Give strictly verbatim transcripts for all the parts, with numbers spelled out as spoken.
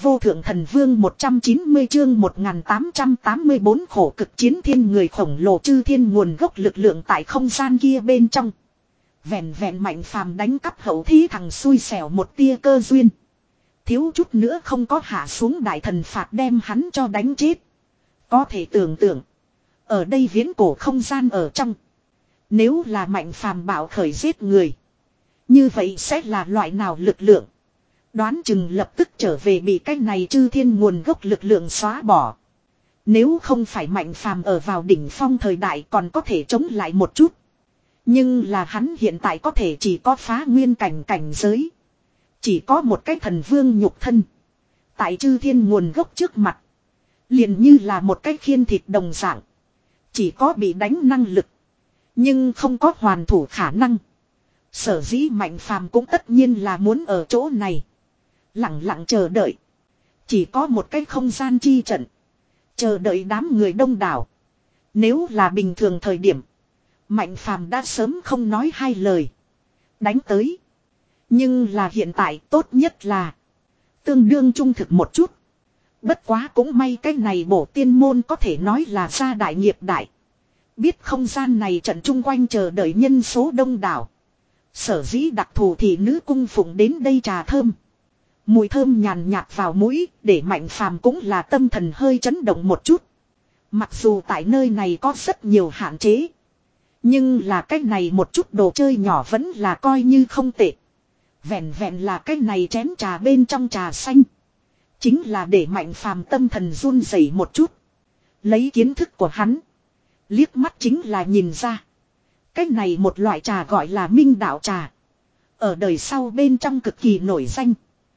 vô thượng thần vương một trăm chín mươi chương một nghìn tám trăm tám mươi bốn khổ cực chiến thiên người khổng lồ chư thiên nguồn gốc lực lượng tại không gian kia bên trong. Vẹn vẹn Mạnh Phàm đánh cắp hậu thí thằng xui xẻo một tia cơ duyên. Thiếu chút nữa không có hạ xuống đại thần phạt đem hắn cho đánh chết. Có thể tưởng tượng. Ở đây viễn cổ không gian ở trong. Nếu là Mạnh Phàm bạo khởi giết người. Như vậy sẽ là loại nào lực lượng. Đoán chừng lập tức trở về bị cái này chư thiên nguồn gốc lực lượng xóa bỏ. Nếu không phải Mạnh Phàm ở vào đỉnh phong thời đại còn có thể chống lại một chút. Nhưng là hắn hiện tại có thể chỉ có phá nguyên cảnh cảnh giới. Chỉ có một cái thần vương nhục thân. Tại chư thiên nguồn gốc trước mặt. Liền như là một cái khiên thịt đồng dạng. Chỉ có bị đánh năng lực. Nhưng không có hoàn thủ khả năng. Sở dĩ Mạnh Phàm cũng tất nhiên là muốn ở chỗ này. Lặng lặng chờ đợi. Chỉ có một cái không gian chi trận. Chờ đợi đám người đông đảo. Nếu là bình thường thời điểm. Mạnh Phàm đã sớm không nói hai lời. Đánh tới. Nhưng là hiện tại tốt nhất là. Tương đương trung thực một chút. Bất quá cũng may cái này bổ tiên môn có thể nói là gia đại nghiệp đại. Biết không gian này trận chung quanh chờ đợi nhân số đông đảo. Sở dĩ đặc thù thì nữ cung phụng đến đây trà thơm. Mùi thơm nhàn nhạt vào mũi, để Mạnh Phàm cũng là tâm thần hơi chấn động một chút. Mặc dù tại nơi này có rất nhiều hạn chế. Nhưng là cái này một chút đồ chơi nhỏ vẫn là coi như không tệ. Vẹn vẹn là cái này chén trà bên trong trà xanh. Chính là để Mạnh Phàm tâm thần run rẩy một chút. Lấy kiến thức của hắn. Liếc mắt chính là nhìn ra. Cái này một loại trà gọi là minh đạo trà. Ở đời sau bên trong cực kỳ nổi danh.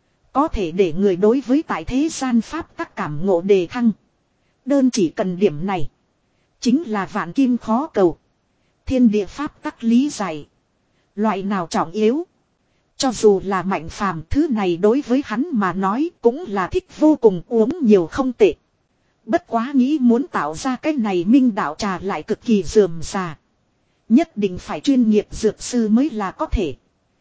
Có thể để người đối với tại thế gian pháp tắc cảm ngộ đề thăng. Đơn chỉ cần điểm này. Chính là vạn kim khó cầu. Thiên địa pháp tắc lý giải. Loại nào trọng yếu. Cho dù là Mạnh Phàm thứ này đối với hắn mà nói cũng là thích vô cùng uống nhiều không tệ. Bất quá nghĩ muốn tạo ra cái này minh đạo trà lại cực kỳ rườm rà. Nhất định phải chuyên nghiệp dược sư mới là có thể.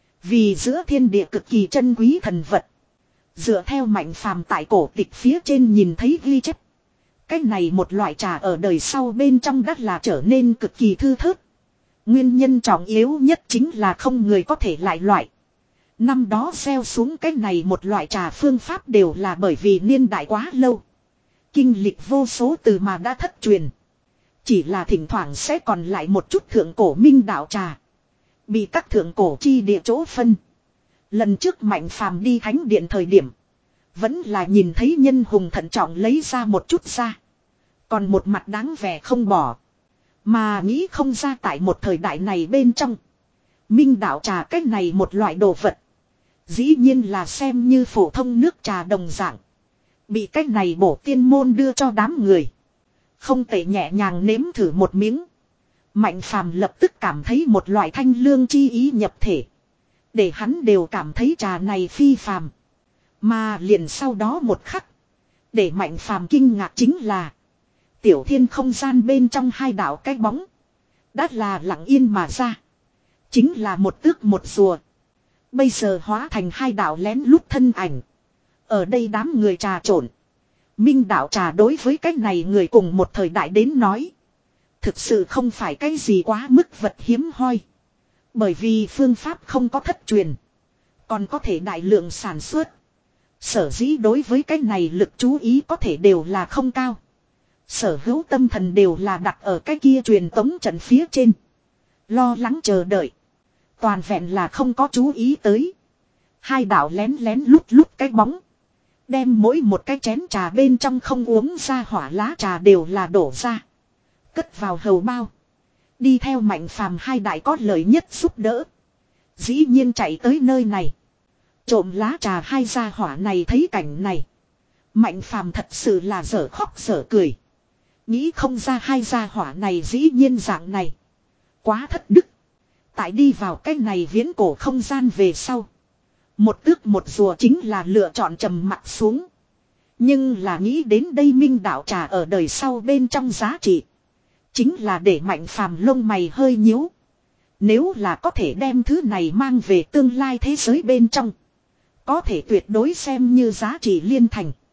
Vì giữa thiên địa cực kỳ chân quý thần vật. Dựa theo Mạnh Phàm tại cổ tịch phía trên nhìn thấy ghi chép. Cái này một loại trà ở đời sau bên trong đất là trở nên cực kỳ thư thớt. Nguyên nhân trọng yếu nhất chính là không người có thể lại loại. Năm đó gieo xuống cái này một loại trà phương pháp đều là bởi vì niên đại quá lâu. Kinh lịch vô số từ mà đã thất truyền. Chỉ là thỉnh thoảng sẽ còn lại một chút thượng cổ minh đạo trà. Bị các thượng cổ chi địa chỗ phân. Lần trước Mạnh Phàm đi thánh điện thời điểm. Vẫn là nhìn thấy nhân hùng thận trọng lấy ra một chút ra. Còn một mặt đáng vẻ không bỏ. Mà nghĩ không ra tại một thời đại này bên trong. Minh đạo trà cách này một loại đồ vật. Dĩ nhiên là xem như phổ thông nước trà đồng dạng. Bị cách này bổ tiên môn đưa cho đám người. Không thể nhẹ nhàng nếm thử một miếng. Mạnh Phàm lập tức cảm thấy một loại thanh lương chi ý nhập thể. Để hắn đều cảm thấy trà này phi phàm. Mà liền sau đó một khắc. Để Mạnh Phàm kinh ngạc chính là. Tiểu thiên không gian bên trong hai đạo cái bóng. Đã là lặng yên mà ra. Chính là một tước một rùa. Bây giờ hóa thành hai đạo lén lút thân ảnh. Ở đây đám người trà trộn. Minh đạo trà đối với cái này người cùng một thời đại đến nói. Thực sự không phải cái gì quá mức vật hiếm hoi. Bởi vì phương pháp không có thất truyền. Còn có thể đại lượng sản xuất. Sở dĩ đối với cái này lực chú ý có thể đều là không cao. Sở hữu tâm thần đều là đặt ở cái kia truyền tống trận phía trên. Lo lắng chờ đợi. Toàn vẹn là không có chú ý tới. Hai đạo lén lén lút lút cái bóng. Đem mỗi một cái chén trà bên trong không uống ra hỏa lá trà đều là đổ ra. Cất vào hầu bao. Đi theo Mạnh Phàm hai đại có lợi nhất giúp đỡ. Dĩ nhiên chạy tới nơi này. Trộm lá trà hai gia hỏa này thấy cảnh này. Mạnh Phàm thật sự là dở khóc dở cười. Nghĩ không ra hai gia hỏa này dĩ nhiên dạng này. Quá thất đức. Tại đi vào cái này viễn cổ không gian về sau. Một tước một rùa chính là lựa chọn trầm mặt xuống. Nhưng là nghĩ đến đây minh đạo trà ở đời sau bên trong giá trị. Chính là để Mạnh Phàm lông mày hơi nhíu. Nếu là có thể đem thứ này mang về tương lai thế giới bên trong. Có thể tuyệt đối xem như giá trị liên thành.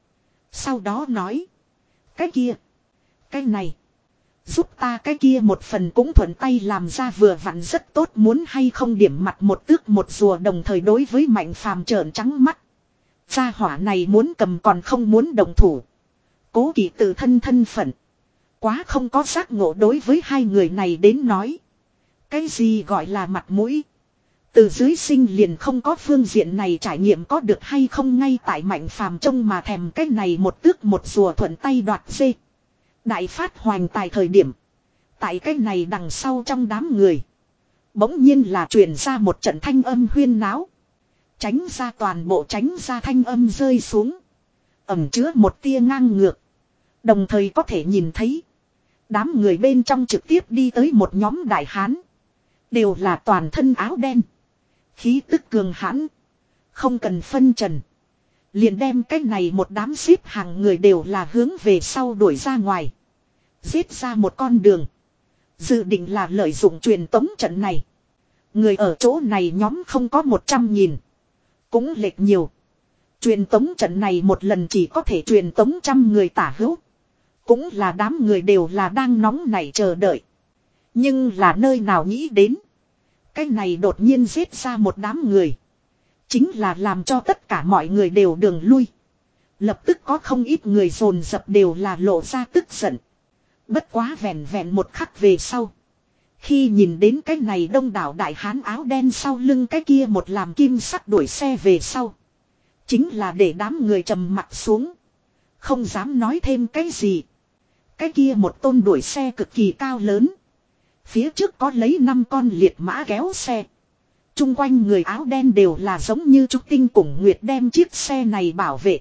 Sau đó nói. Cái kia. Cái này. Giúp ta cái kia một phần cũng thuận tay làm ra vừa vặn rất tốt, muốn hay không điểm mặt một tước một rùa, đồng thời đối với Mạnh Phàm trợn trắng mắt. Gia hỏa này muốn cầm còn không muốn đồng thủ. Cố Kỵ tự thân thân phận. Quá không có giác ngộ đối với hai người này đến nói. Cái gì gọi là mặt mũi. Từ dưới sinh liền không có phương diện này trải nghiệm, có được hay không ngay tại Mạnh Phàm trông mà thèm cái này một tước một rùa thuận tay đoạt dê. Đại phát hoành tài thời điểm. Tại cái này đằng sau trong đám người. Bỗng nhiên là truyền ra một trận thanh âm huyên náo. Tránh ra, toàn bộ tránh ra, thanh âm rơi xuống. Ẩm chứa một tia ngang ngược. Đồng thời có thể nhìn thấy. Đám người bên trong trực tiếp đi tới một nhóm đại hán. Đều là toàn thân áo đen. Khí tức cường hãn. Không cần phân trần. Liền đem cái này một đám xếp hàng người đều là hướng về sau đuổi ra ngoài. Giết ra một con đường. Dự định là lợi dụng truyền tống trận này. Người ở chỗ này nhóm không có một trăm nghìn. Cũng lệch nhiều. Truyền tống trận này một lần chỉ có thể truyền tống trăm người tả hữu. Cũng là đám người đều là đang nóng nảy chờ đợi. Nhưng là nơi nào nghĩ đến. Cái này đột nhiên giết ra một đám người. Chính là làm cho tất cả mọi người đều đường lui. Lập tức có không ít người dồn dập đều là lộ ra tức giận. Bất quá vẹn vẹn một khắc về sau. Khi nhìn đến cái này đông đảo đại hán áo đen sau lưng cái kia một làm kim sắc đuổi xe về sau. Chính là để đám người trầm mặt xuống. Không dám nói thêm cái gì. Cái kia một tôn đuổi xe cực kỳ cao lớn. Phía trước có lấy năm con liệt mã kéo xe. Trung quanh người áo đen đều là giống như trúc tinh cùng nguyệt đem chiếc xe này bảo vệ.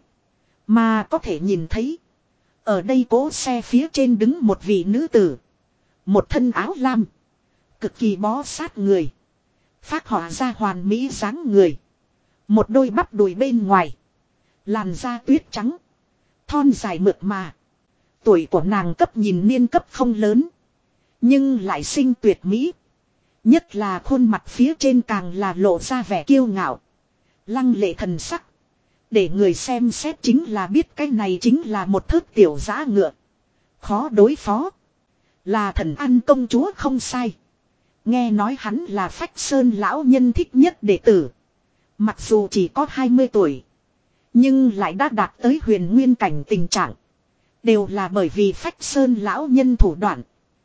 Mà có thể nhìn thấy. Ở đây cố xe phía trên đứng một vị nữ tử. Một thân áo lam. Cực kỳ bó sát người. Phác họa ra hoàn mỹ dáng người. Một đôi bắp đùi bên ngoài. Làn da tuyết trắng. Thon dài mượt mà. Tuổi của nàng cấp nhìn niên cấp không lớn. Nhưng lại xinh tuyệt mỹ. Nhất là khuôn mặt phía trên càng là lộ ra vẻ kiêu ngạo. Lăng lệ thần sắc. Để người xem xét chính là biết cái này chính là một thớt tiểu dã ngựa. Khó đối phó. Là thần ăn công chúa không sai. Nghe nói hắn là Phách Sơn lão nhân thích nhất đệ tử. Mặc dù chỉ có hai mươi tuổi. Nhưng lại đã đạt tới huyền nguyên cảnh tình trạng. Đều là bởi vì Phách Sơn lão nhân thủ đoạn.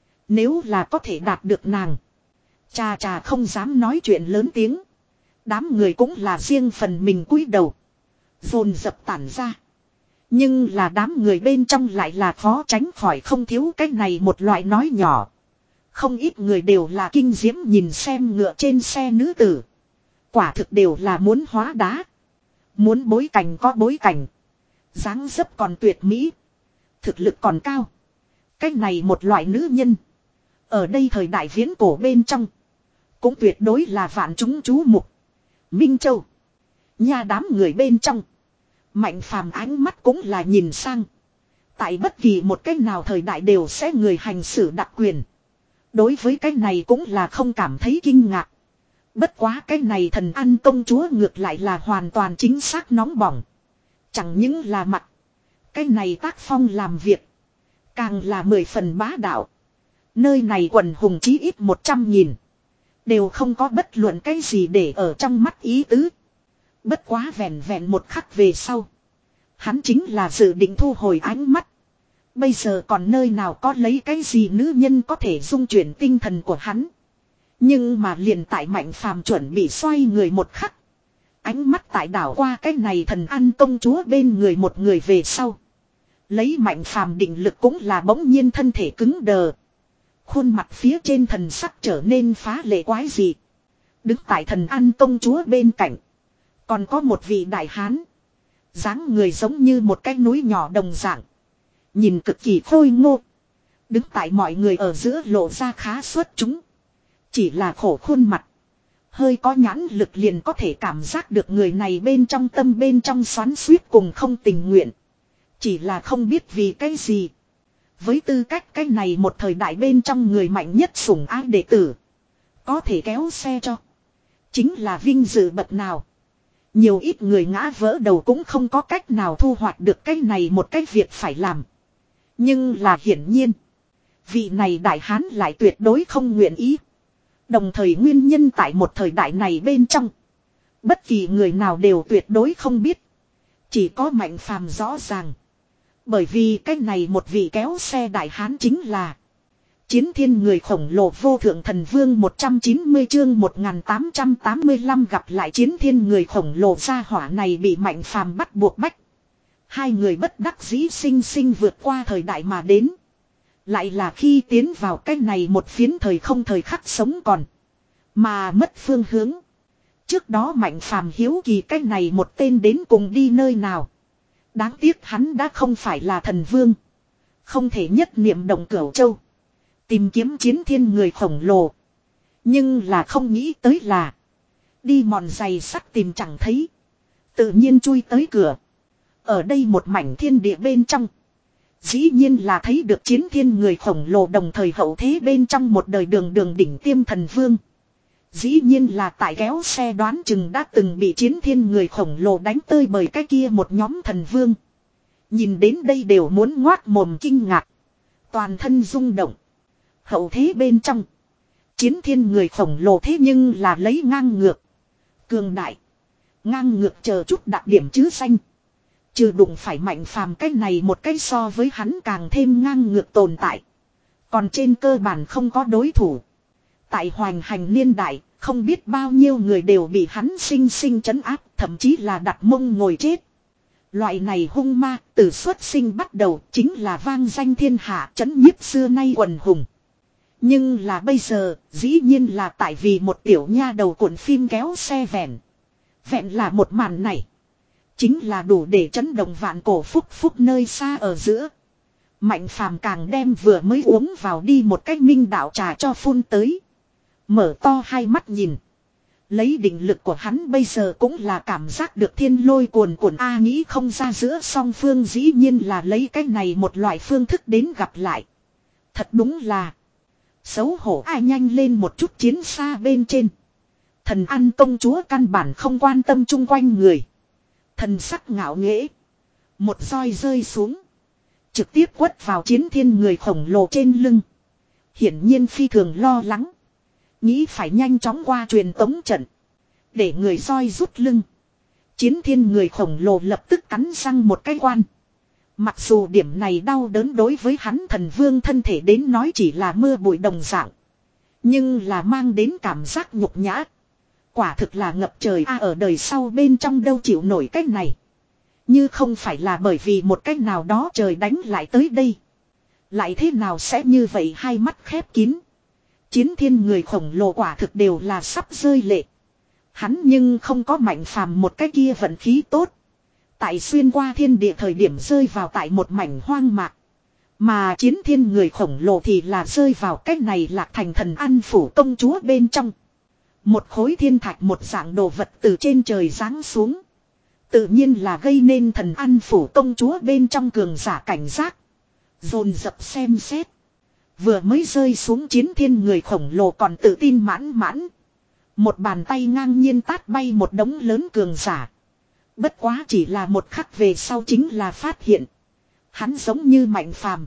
Nếu là có thể đạt được nàng. Chà chà không dám nói chuyện lớn tiếng. Đám người cũng là riêng phần mình cúi đầu. Dồn dập tản ra. Nhưng là đám người bên trong lại là khó tránh khỏi không thiếu cái này một loại nói nhỏ. Không ít người đều là kinh diễm nhìn xem ngựa trên xe nữ tử. Quả thực đều là muốn hóa đá. Muốn bối cảnh có bối cảnh. Dáng dấp còn tuyệt mỹ. Thực lực còn cao. Cái này một loại nữ nhân. Ở đây thời đại viễn cổ bên trong. Cũng tuyệt đối là vạn chúng chú mục. Minh Châu. Nhà đám người bên trong. Mạnh Phàm ánh mắt cũng là nhìn sang. Tại bất kỳ một cách nào thời đại đều sẽ người hành xử đặc quyền. Đối với cái này cũng là không cảm thấy kinh ngạc. Bất quá cái này thần ăn công chúa ngược lại là hoàn toàn chính xác nóng bỏng. Chẳng những là mặt. Cái này tác phong làm việc. Càng là mười phần bá đạo. Nơi này quần hùng chí ít một trăm nghìn. Đều không có bất luận cái gì để ở trong mắt ý tứ. Bất quá vẹn vẹn một khắc về sau. Hắn chính là dự định thu hồi ánh mắt. Bây giờ còn nơi nào có lấy cái gì nữ nhân có thể dung chuyển tinh thần của hắn. Nhưng mà liền tại Mạnh Phàm chuẩn bị xoay người một khắc. Ánh mắt tại đảo qua cái này thần ăn công chúa bên người một người về sau. Lấy Mạnh Phàm định lực cũng là bỗng nhiên thân thể cứng đờ. Khuôn mặt phía trên thần sắc trở nên phá lệ quái dị. Đứng tại thần ăn công chúa bên cạnh. Còn có một vị đại hán. Dáng người giống như một cái núi nhỏ đồng dạng. Nhìn cực kỳ khôi ngô. Đứng tại mọi người ở giữa lộ ra khá xuất chúng. Chỉ là khổ khuôn mặt. Hơi có nhãn lực liền có thể cảm giác được người này bên trong tâm bên trong xoắn xuýt cùng không tình nguyện. Chỉ là không biết vì cái gì. Với tư cách cái này một thời đại bên trong người mạnh nhất sủng ái đệ tử. Có thể kéo xe cho. Chính là vinh dự bậc nào. Nhiều ít người ngã vỡ đầu cũng không có cách nào thu hoạch được cái này một cái việc phải làm. Nhưng là hiển nhiên. Vị này đại hán lại tuyệt đối không nguyện ý. Đồng thời nguyên nhân tại một thời đại này bên trong. Bất kỳ người nào đều tuyệt đối không biết. Chỉ có Mạnh Phàm rõ ràng. Bởi vì cái này một vị kéo xe đại hán chính là Chiến Thiên người khổng lồ vô thượng thần vương một trăm chín mươi chương một nghìn tám trăm tám mươi lăm gặp lại Chiến Thiên người khổng lồ gia hỏa này bị Mạnh Phàm bắt buộc bách. Hai người bất đắc dĩ sinh sinh vượt qua thời đại mà đến. Lại là khi tiến vào cái này một phiến thời không thời khắc sống còn. Mà mất phương hướng. Trước đó Mạnh Phàm hiếu kỳ cái này một tên đến cùng đi nơi nào. Đáng tiếc hắn đã không phải là thần vương. Không thể nhất niệm động Cửu Châu. Tìm kiếm Chiến Thiên người khổng lồ. Nhưng là không nghĩ tới là. Đi mòn giày sắt tìm chẳng thấy. Tự nhiên chui tới cửa. Ở đây một mảnh thiên địa bên trong. Dĩ nhiên là thấy được Chiến Thiên người khổng lồ đồng thời hậu thế bên trong một đời đường đường đỉnh tiêm thần vương. Dĩ nhiên là tại kéo xe đoán chừng đã từng bị Chiến Thiên người khổng lồ đánh tơi bởi cái kia một nhóm thần vương. Nhìn đến đây đều muốn ngoác mồm kinh ngạc. Toàn thân rung động. Hậu thế bên trong. Chiến Thiên người khổng lồ thế nhưng là lấy ngang ngược. Cường đại. Ngang ngược chờ chút đặc điểm chứ xanh. Trừ đụng phải Mạnh Phàm cái này một cái so với hắn càng thêm ngang ngược tồn tại. Còn trên cơ bản không có đối thủ. Tại hoành hành niên đại, không biết bao nhiêu người đều bị hắn sinh sinh trấn áp, thậm chí là đặt mông ngồi chết. Loại này hung ma, từ xuất sinh bắt đầu, chính là vang danh thiên hạ trấn nhiếp xưa nay quần hùng. Nhưng là bây giờ, dĩ nhiên là tại vì một tiểu nha đầu cuộn phim kéo xe vẹn. Vẹn là một màn này. Chính là đủ để chấn động vạn cổ phúc phúc nơi xa ở giữa. Mạnh Phàm càng đem vừa mới uống vào đi một cách minh đạo trà cho phun tới. Mở to hai mắt nhìn. Lấy định lực của hắn bây giờ cũng là cảm giác được thiên lôi cuồn cuộn A nghĩ không ra giữa song phương dĩ nhiên là lấy cái này một loại phương thức đến gặp lại. Thật đúng là. Xấu hổ ai nhanh lên một chút chiến xa bên trên. Thần ăn công chúa căn bản không quan tâm chung quanh người. Thần sắc ngạo nghễ. Một roi rơi xuống. Trực tiếp quất vào Chiến Thiên người khổng lồ trên lưng. Hiển nhiên phi thường lo lắng. Nghĩ phải nhanh chóng qua truyền tống trận. Để người roi rút lưng. Chiến Thiên người khổng lồ lập tức cắn răng một cái quan. Mặc dù điểm này đau đớn đối với hắn thần vương thân thể đến nói chỉ là mưa bụi đồng dạng. Nhưng là mang đến cảm giác nhục nhã. Quả thực là ngập trời a ở đời sau bên trong đâu chịu nổi cách này. Như không phải là bởi vì một cách nào đó trời đánh lại tới đây. Lại thế nào sẽ như vậy hai mắt khép kín. Chiến Thiên người khổng lồ quả thực đều là sắp rơi lệ. Hắn nhưng không có Mạnh Phàm một cái kia vận khí tốt. Tại xuyên qua thiên địa thời điểm rơi vào tại một mảnh hoang mạc. Mà Chiến Thiên người khổng lồ thì là rơi vào cách này lạc thành thần ăn phủ công chúa bên trong. Một khối thiên thạch một dạng đồ vật từ trên trời giáng xuống. Tự nhiên là gây nên thần ăn phủ công chúa bên trong cường giả cảnh giác. Dồn dập xem xét. Vừa mới rơi xuống Chiến Thiên người khổng lồ còn tự tin mãn mãn. Một bàn tay ngang nhiên tát bay một đống lớn cường giả. Bất quá chỉ là một khắc về sau chính là phát hiện. Hắn giống như Mạnh Phàm.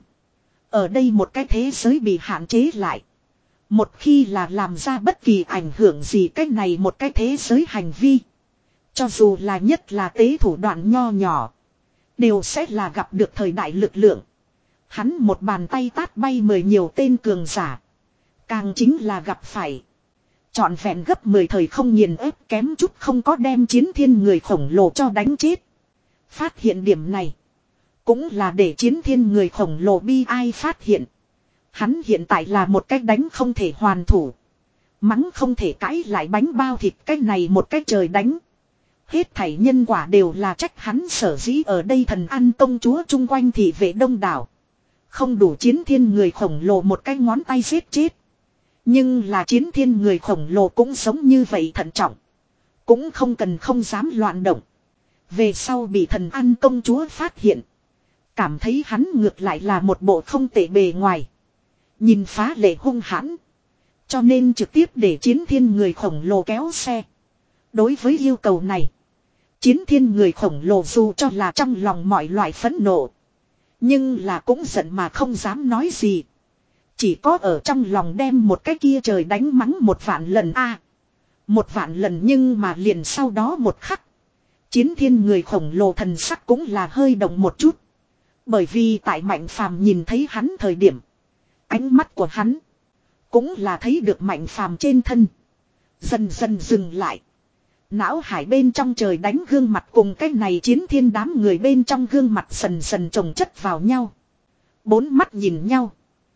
Ở đây một cái thế giới bị hạn chế lại. Một khi là làm ra bất kỳ ảnh hưởng gì cách này một cái thế giới hành vi. Cho dù là nhất là tế thủ đoạn nho nhỏ. Đều sẽ là gặp được thời đại lực lượng. Hắn một bàn tay tát bay mười nhiều tên cường giả. Càng chính là gặp phải. Chọn vẹn gấp mười thời không nghiền ép kém chút không có đem Chiến Thiên người khổng lồ cho đánh chết. Phát hiện điểm này. Cũng là để Chiến Thiên người khổng lồ bi ai phát hiện. Hắn hiện tại là một cách đánh không thể hoàn thủ. Mắng không thể cãi lại bánh bao thịt cách này một cách trời đánh. Hết thảy nhân quả đều là trách hắn sở dĩ ở đây thần ăn công chúa chung quanh thị vệ đông đảo. Không đủ Chiến Thiên người khổng lồ một cái ngón tay giết chết. Nhưng là Chiến Thiên người khổng lồ cũng giống như vậy thận trọng. Cũng không cần không dám loạn động. Về sau bị thần ăn công chúa phát hiện. Cảm thấy hắn ngược lại là một bộ không tệ bề ngoài. Nhìn phá lệ hung hãn. Cho nên trực tiếp để Chiến Thiên người khổng lồ kéo xe. Đối với yêu cầu này. Chiến thiên người khổng lồ dù cho là trong lòng mọi loại phẫn nộ. Nhưng là cũng giận mà không dám nói gì. Chỉ có ở trong lòng đem một cái kia trời đánh mắng một vạn lần a Một vạn lần nhưng mà liền sau đó một khắc. Chiến thiên người khổng lồ thần sắc cũng là hơi động một chút. Bởi vì tại Mạnh Phàm nhìn thấy hắn thời điểm. Ánh mắt của hắn cũng là thấy được Mạnh Phàm trên thân. Dần dần dừng lại. Não hải bên trong trời đánh gương mặt cùng cái này chiến thiên đám người bên trong gương mặt dần dần chồng chất vào nhau. Bốn mắt nhìn nhau.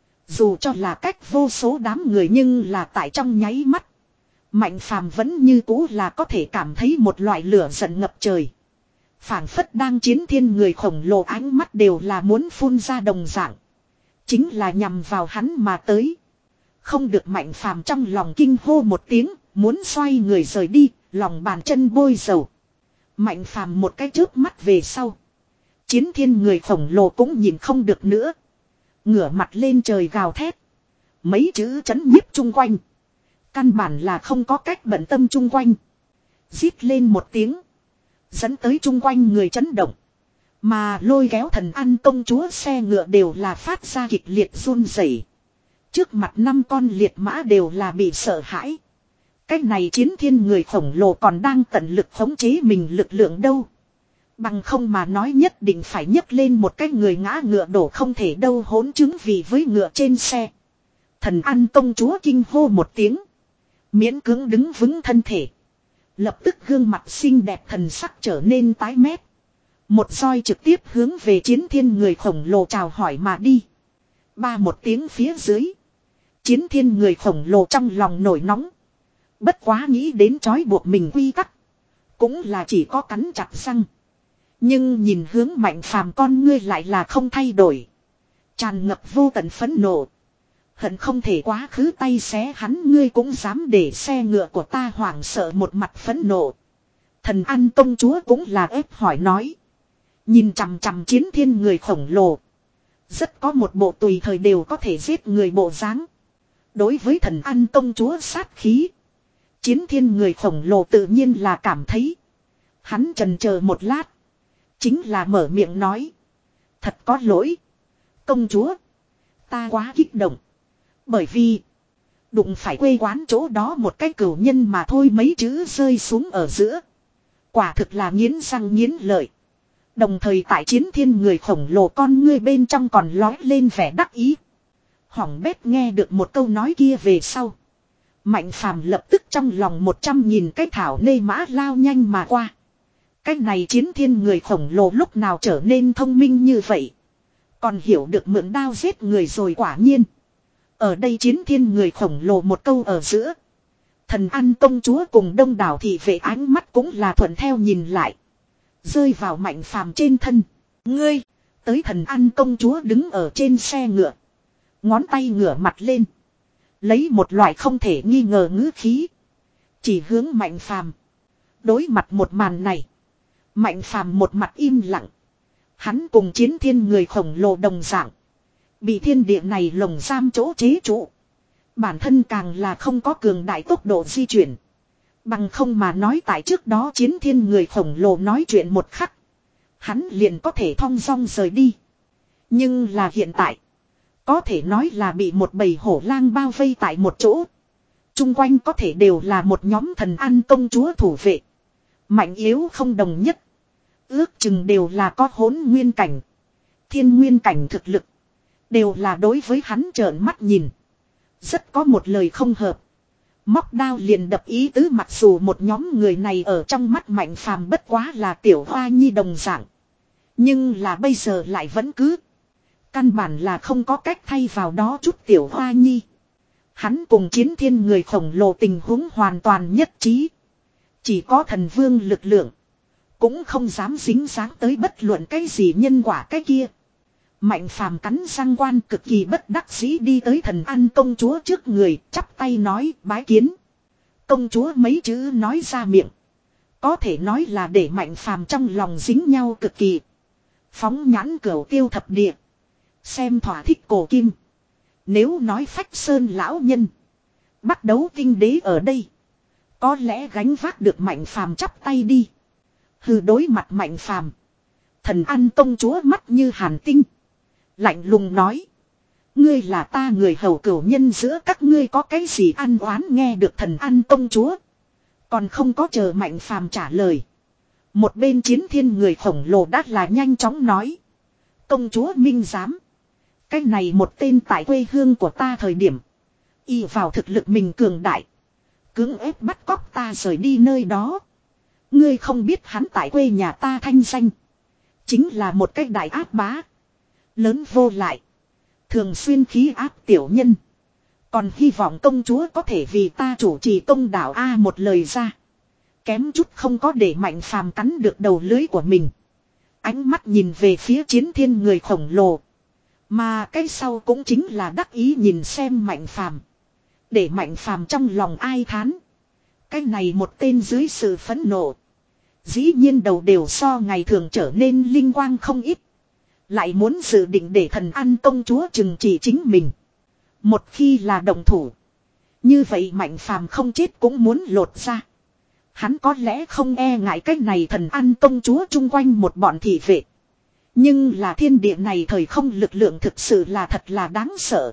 Dù cho là cách vô số đám người nhưng là tại trong nháy mắt. Mạnh Phàm vẫn như cũ là có thể cảm thấy một loại lửa giận ngập trời. Phảng phất đang chiến thiên người khổng lồ ánh mắt đều là muốn phun ra đồng dạng. Chính là nhằm vào hắn mà tới. Không được Mạnh Phàm trong lòng kinh hô một tiếng, muốn xoay người rời đi, lòng bàn chân bôi dầu. Mạnh Phàm một cái chớp mắt về sau. Chiến thiên người khổng lồ cũng nhìn không được nữa. Ngửa mặt lên trời gào thét. Mấy chữ chấn nhiếp chung quanh. Căn bản là không có cách bận tâm chung quanh. Rít lên một tiếng. Dẫn tới chung quanh người chấn động. Mà lôi kéo thần ăn công chúa xe ngựa đều là phát ra kịch liệt run rẩy. Trước mặt năm con liệt mã đều là bị sợ hãi. Cái này chiến thiên người khổng lồ còn đang tận lực khống chế mình lực lượng đâu. Bằng không mà nói nhất định phải nhấc lên một cái người ngã ngựa đổ không thể đâu hỗn chứng vì với ngựa trên xe. Thần ăn công chúa kinh hô một tiếng. Miễn cưỡng đứng vững thân thể. Lập tức gương mặt xinh đẹp thần sắc trở nên tái mét. Một roi trực tiếp hướng về chiến thiên người khổng lồ chào hỏi mà đi. Ba một tiếng phía dưới. Chiến thiên người khổng lồ trong lòng nổi nóng. Bất quá nghĩ đến trói buộc mình quy tắc. Cũng là chỉ có cắn chặt răng. Nhưng nhìn hướng Mạnh Phàm con ngươi lại là không thay đổi. Tràn ngập vô tận phẫn nộ. Hận không thể quá khứ tay xé hắn ngươi cũng dám để xe ngựa của ta hoảng sợ một mặt phẫn nộ. Thần ăn công chúa cũng là ép hỏi nói. Nhìn chằm chằm chiến thiên người khổng lồ. Rất có một bộ tùy thời đều có thể giết người bộ dáng. Đối với thần ăn công chúa sát khí. Chiến thiên người khổng lồ tự nhiên là cảm thấy. Hắn chần chờ một lát. Chính là mở miệng nói. Thật có lỗi. Công chúa. Ta quá kích động. Bởi vì. Đụng phải quê quán chỗ đó một cái cửu nhân mà thôi mấy chữ rơi xuống ở giữa. Quả thực là nghiến răng nghiến lợi. Đồng thời tại chiến thiên người khổng lồ con ngươi bên trong còn lói lên vẻ đắc ý. Hỏng bét nghe được một câu nói kia về sau. Mạnh Phàm lập tức trong lòng một trăm nghìn cái thảo nê mã lao nhanh mà qua. Cái này chiến thiên người khổng lồ lúc nào trở nên thông minh như vậy. Còn hiểu được mượn đao giết người rồi quả nhiên. Ở đây chiến thiên người khổng lồ một câu ở giữa. Thần ăn công chúa cùng đông đảo thị vệ ánh mắt cũng là thuận theo nhìn lại. Rơi vào Mạnh Phàm trên thân. Ngươi, tới thần ăn công chúa đứng ở trên xe ngựa. Ngón tay ngửa mặt lên. Lấy một loại không thể nghi ngờ ngữ khí. Chỉ hướng Mạnh Phàm. Đối mặt một màn này. Mạnh Phàm một mặt im lặng. Hắn cùng chiến thiên người khổng lồ đồng dạng. Bị thiên địa này lồng giam chỗ chế trụ. Bản thân càng là không có cường đại tốc độ di chuyển. Bằng không mà nói tại trước đó chiến thiên người khổng lồ nói chuyện một khắc. Hắn liền có thể thong dong rời đi. Nhưng là hiện tại. Có thể nói là bị một bầy hổ lang bao vây tại một chỗ. Trung quanh có thể đều là một nhóm thần ăn công chúa thủ vệ. Mạnh yếu không đồng nhất. Ước chừng đều là có hỗn nguyên cảnh. Thiên nguyên cảnh thực lực. Đều là đối với hắn trợn mắt nhìn. Rất có một lời không hợp. Móc đao liền đập ý tứ mặc dù một nhóm người này ở trong mắt Mạnh Phàm bất quá là tiểu hoa nhi đồng dạng. Nhưng là bây giờ lại vẫn cứ. Căn bản là không có cách thay vào đó chút tiểu hoa nhi. Hắn cùng chiến thiên người khổng lồ tình huống hoàn toàn nhất trí. Chỉ có thần vương lực lượng. Cũng không dám dính dáng tới bất luận cái gì nhân quả cái kia. Mạnh Phàm cắn răng quan cực kỳ bất đắc dĩ đi tới thần ăn công chúa trước người, chắp tay nói bái kiến. Công chúa mấy chữ nói ra miệng. Có thể nói là để Mạnh Phàm trong lòng dính nhau cực kỳ. Phóng nhãn cửu tiêu thập địa. Xem thỏa thích cổ kim. Nếu nói phách sơn lão nhân. Bắt đấu kinh đế ở đây. Có lẽ gánh vác được Mạnh Phàm chắp tay đi. Hừ, đối mặt Mạnh Phàm, Thần An công chúa mắt như hàn tinh, lạnh lùng nói. Ngươi là ta người hầu, cửu nhân giữa các ngươi có cái gì ăn oán? Nghe được Thần An công chúa, còn không có chờ Mạnh Phàm trả lời, một bên Chiến Thiên người khổng lồ đã là nhanh chóng nói. Công chúa minh giám, cái này một tên tại quê hương của ta thời điểm, y vào thực lực mình cường đại, cưỡng ép bắt cóc ta rời đi nơi đó. Ngươi không biết hắn tại quê nhà ta thanh danh, chính là một cái đại áp bá, lớn vô lại, thường xuyên khí áp tiểu nhân. Còn hy vọng công chúa có thể vì ta chủ trì công đạo. A, một lời ra, kém chút không có để Mạnh Phàm cắn được đầu lưới của mình. Ánh mắt nhìn về phía Chiến Thiên người khổng lồ, mà cái sau cũng chính là đắc ý nhìn xem Mạnh Phàm, để Mạnh Phàm trong lòng ai thán. Cái này một tên dưới sự phẫn nộ, dĩ nhiên đầu đều so ngày thường trở nên linh quang không ít. Lại muốn dự định để Thần An công chúa trừng trị chính mình. Một khi là động thủ, như vậy Mạnh Phàm không chết cũng muốn lột ra. Hắn có lẽ không e ngại cái này Thần An công chúa chung quanh một bọn thị vệ, nhưng là thiên địa này thời không lực lượng thực sự là thật là đáng sợ.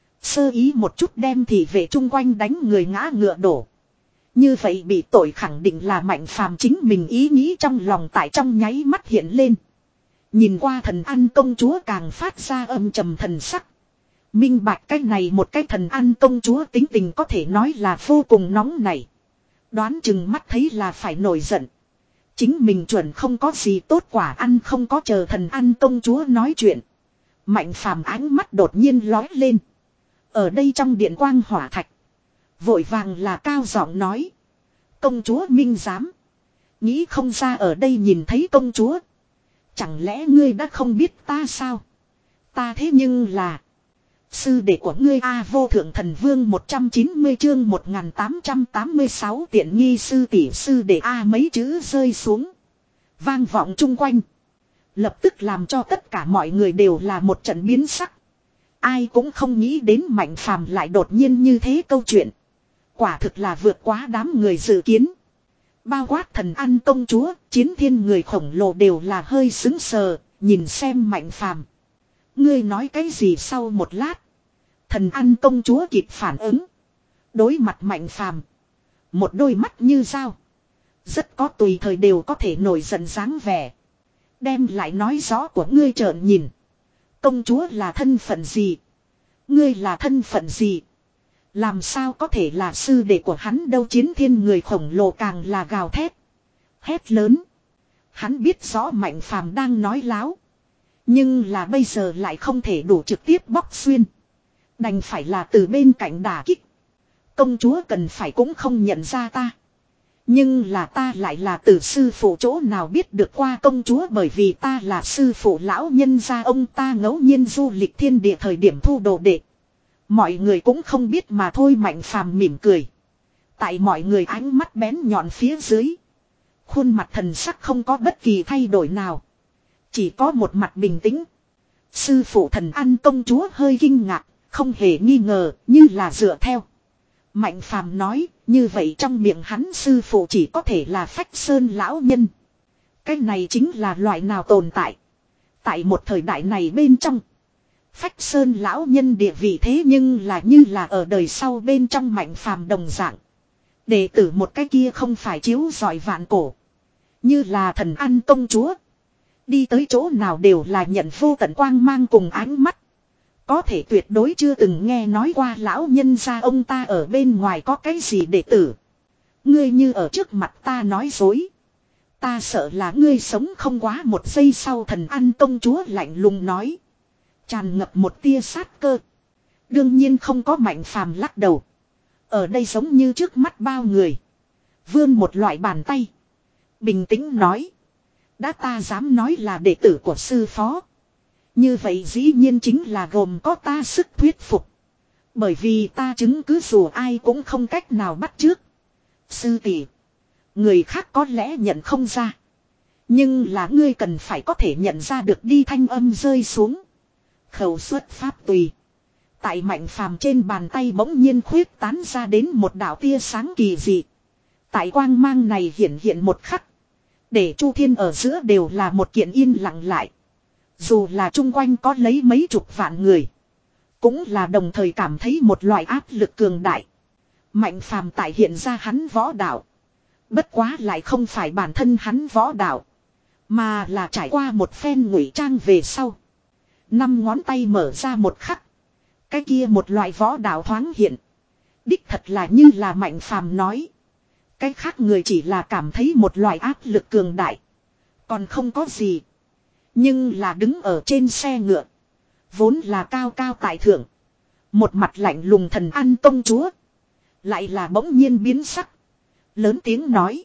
Sơ ý một chút đem thị vệ chung quanh đánh người ngã ngựa đổ, như vậy bị tội khẳng định là Mạnh Phàm chính mình. Ý nghĩ trong lòng tại trong nháy mắt hiện lên. Nhìn qua Thần An công chúa càng phát ra âm trầm thần sắc, minh bạch cái này một cái Thần An công chúa tính tình có thể nói là vô cùng nóng nảy. Đoán chừng mắt thấy là phải nổi giận, chính mình chuẩn không có gì tốt quả ăn. Không có chờ Thần An công chúa nói chuyện, Mạnh Phàm ánh mắt đột nhiên lói lên. Ở đây trong điện quang hỏa thạch, vội vàng là cao giọng nói. Công chúa minh giám, nghĩ không ra ở đây nhìn thấy công chúa. Chẳng lẽ ngươi đã không biết ta sao? Ta thế nhưng là sư đệ của ngươi A. Vô thượng thần vương. Một trăm chín mươi chương một nghìn tám trăm tám mươi sáu tiện nghi sư tỷ sư đệ A. Mấy chữ rơi xuống, vang vọng chung quanh, lập tức làm cho tất cả mọi người đều là một trận biến sắc. Ai cũng không nghĩ đến Mạnh Phàm lại đột nhiên như thế. Câu chuyện quả thực là vượt quá đám người dự kiến. Bao quát Thần An công chúa, Chiến Thiên người khổng lồ đều là hơi sững sờ, nhìn xem Mạnh Phàm. Ngươi nói cái gì? Sau một lát, Thần An công chúa kịp phản ứng. Đối mặt Mạnh Phàm, một đôi mắt như dao, rất có tùy thời đều có thể nổi giận dáng vẻ. Đem lại nói rõ của ngươi trợn nhìn. Công chúa là thân phận gì? Ngươi là thân phận gì? Làm sao có thể là sư đệ của hắn đâu? Chiến Thiên người khổng lồ càng là gào thét, hét lớn. Hắn biết rõ Mạnh Phàm đang nói láo, nhưng là bây giờ lại không thể đủ trực tiếp bóc xuyên, đành phải là từ bên cạnh đả kích. Công chúa cần phải cũng không nhận ra ta, nhưng là ta lại là từ sư phụ chỗ nào biết được qua công chúa? Bởi vì ta là sư phụ lão nhân gia, ông ta ngẫu nhiên du lịch thiên địa thời điểm thu đồ đệ, mọi người cũng không biết mà thôi. Mạnh Phàm mỉm cười, tại mọi người ánh mắt bén nhọn phía dưới, khuôn mặt thần sắc không có bất kỳ thay đổi nào, chỉ có một mặt bình tĩnh. Sư phụ Thần An công chúa hơi kinh ngạc, không hề nghi ngờ, như là dựa theo Mạnh Phàm nói, như vậy trong miệng hắn sư phụ chỉ có thể là Phách Sơn lão nhân. Cái này chính là loại nào tồn tại? Tại một thời đại này bên trong, Phách Sơn lão nhân địa vị thế nhưng là như là ở đời sau bên trong Mạnh Phàm đồng dạng. Đệ tử một cái kia không phải chiếu rọi vạn cổ, như là Thần An công chúa, đi tới chỗ nào đều là nhận vô tận quang mang cùng ánh mắt. Có thể tuyệt đối chưa từng nghe nói qua lão nhân gia ông ta ở bên ngoài có cái gì đệ tử. Ngươi như ở trước mặt ta nói dối, ta sợ là ngươi sống không quá một giây sau. Thần An công chúa lạnh lùng nói, tràn ngập một tia sát cơ. Đương nhiên không có. Mạnh Phàm lắc đầu. Ở đây giống như trước mắt bao người, vươn một loại bàn tay, bình tĩnh nói, đã ta dám nói là đệ tử của sư phó, như vậy dĩ nhiên chính là gồm có ta sức thuyết phục. Bởi vì ta chứng cứ dù ai cũng không cách nào bắt chước. Sư tỷ, người khác có lẽ nhận không ra, nhưng là ngươi cần phải có thể nhận ra được đi. Thanh âm rơi xuống, khẩu xuất pháp tùy. Tại Mạnh Phàm trên bàn tay bỗng nhiên khuyết tán ra đến một đạo tia sáng kỳ dị. Tại quang mang này hiện hiện một khắc, Để Chu Thiên ở giữa đều là một kiện yên lặng lại. Dù là chung quanh có lấy mấy chục vạn người. Cũng là đồng thời cảm thấy một loại áp lực cường đại. Mạnh phàm tại hiện ra hắn võ đạo. Bất quá lại không phải bản thân hắn võ đạo. Mà là trải qua một phen ngụy trang về sau. Năm ngón tay mở ra một khắc. Cái kia một loại võ đạo thoáng hiện. Đích thật là như là Mạnh phàm nói. Cái khác người chỉ là cảm thấy một loại áp lực cường đại. Còn không có gì. Nhưng là đứng ở trên xe ngựa. Vốn là cao cao tại thượng. Một mặt lạnh lùng thần ăn công chúa. Lại là bỗng nhiên biến sắc. Lớn tiếng nói.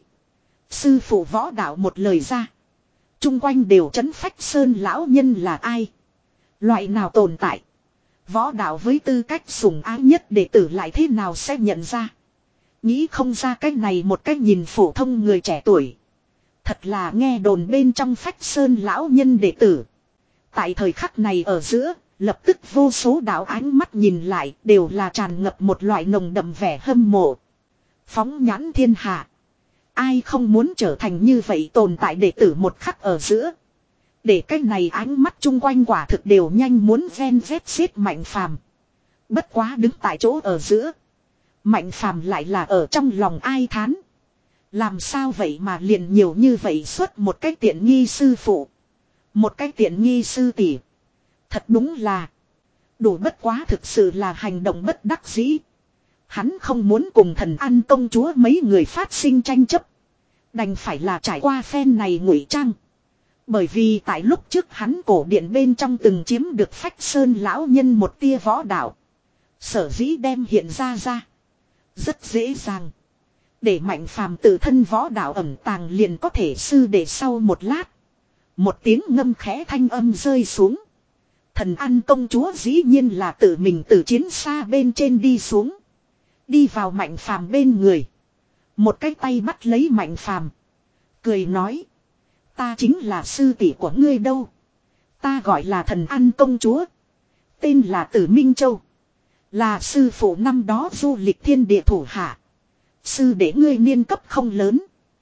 Sư phụ võ đạo một lời ra. Trung quanh đều chấn phách sơn lão nhân là ai. Loại nào tồn tại. Võ đạo với tư cách sủng ái nhất đệ tử lại thế nào sẽ nhận ra. Nghĩ không ra cái này một cách nhìn phổ thông người trẻ tuổi. Thật là nghe đồn bên trong phách sơn lão nhân đệ tử. Tại thời khắc này ở giữa, lập tức vô số đạo ánh mắt nhìn lại đều là tràn ngập một loại nồng đậm vẻ hâm mộ. Phóng nhãn thiên hạ. Ai không muốn trở thành như vậy tồn tại đệ tử một khắc ở giữa. Để cái này ánh mắt chung quanh quả thực đều nhanh muốn ven vét xiết Mạnh phàm. Bất quá đứng tại chỗ ở giữa. Mạnh phàm lại là ở trong lòng ai thán. Làm sao vậy mà liền nhiều như vậy xuất một cái tiện nghi sư phụ. Một cái tiện nghi sư tỷ. Thật đúng là. Đủ bất quá thực sự là hành động bất đắc dĩ. Hắn không muốn cùng thần ăn công chúa mấy người phát sinh tranh chấp. Đành phải là trải qua phen này ngụy trang. Bởi vì tại lúc trước hắn cổ điện bên trong từng chiếm được phách sơn lão nhân một tia võ đạo. Sở dĩ đem hiện ra ra. Rất dễ dàng. Để Mạnh phàm tự thân võ đạo ẩn tàng liền có thể sư để sau một lát. Một tiếng ngâm khẽ thanh âm rơi xuống. Thần ăn công chúa dĩ nhiên là tự mình từ chiến xa bên trên đi xuống. Đi vào Mạnh phàm bên người. Một cái tay bắt lấy Mạnh phàm. Cười nói. Ta chính là sư tỷ của ngươi đâu. Ta gọi là thần ăn công chúa. Tên là Tử Minh Châu. Là sư phụ năm đó du lịch thiên địa thủ hạ. Sư để ngươi niên cấp không lớn.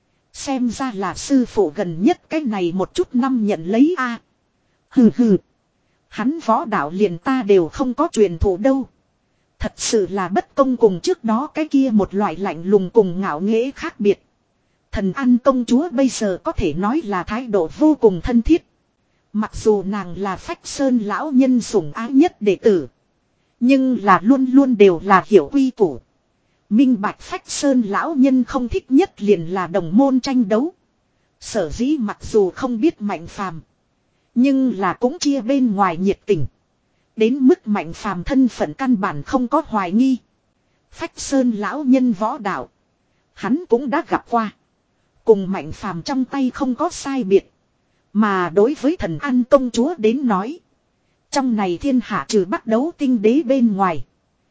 Xem ra là sư phụ gần nhất cái này một chút năm nhận lấy a. À. Hừ hừ. Hắn võ đạo liền ta đều không có truyền thụ đâu. Thật sự là bất công cùng trước đó cái kia một loại lạnh lùng cùng ngạo nghễ khác biệt. Thần ăn công chúa bây giờ có thể nói là thái độ vô cùng thân thiết. Mặc dù nàng là phách sơn lão nhân sủng ái nhất đệ tử. Nhưng là luôn luôn đều là hiểu quy củ. Minh bạch phách sơn lão nhân không thích nhất liền là đồng môn tranh đấu. Sở dĩ mặc dù không biết Mạnh phàm. Nhưng là cũng chia bên ngoài nhiệt tình. Đến mức Mạnh phàm thân phận căn bản không có hoài nghi. Phách sơn lão nhân võ đạo. Hắn cũng đã gặp qua. Cùng Mạnh phàm trong tay không có sai biệt. Mà đối với thần ăn công chúa đến nói. Trong này thiên hạ trừ bắt đấu tinh đế bên ngoài.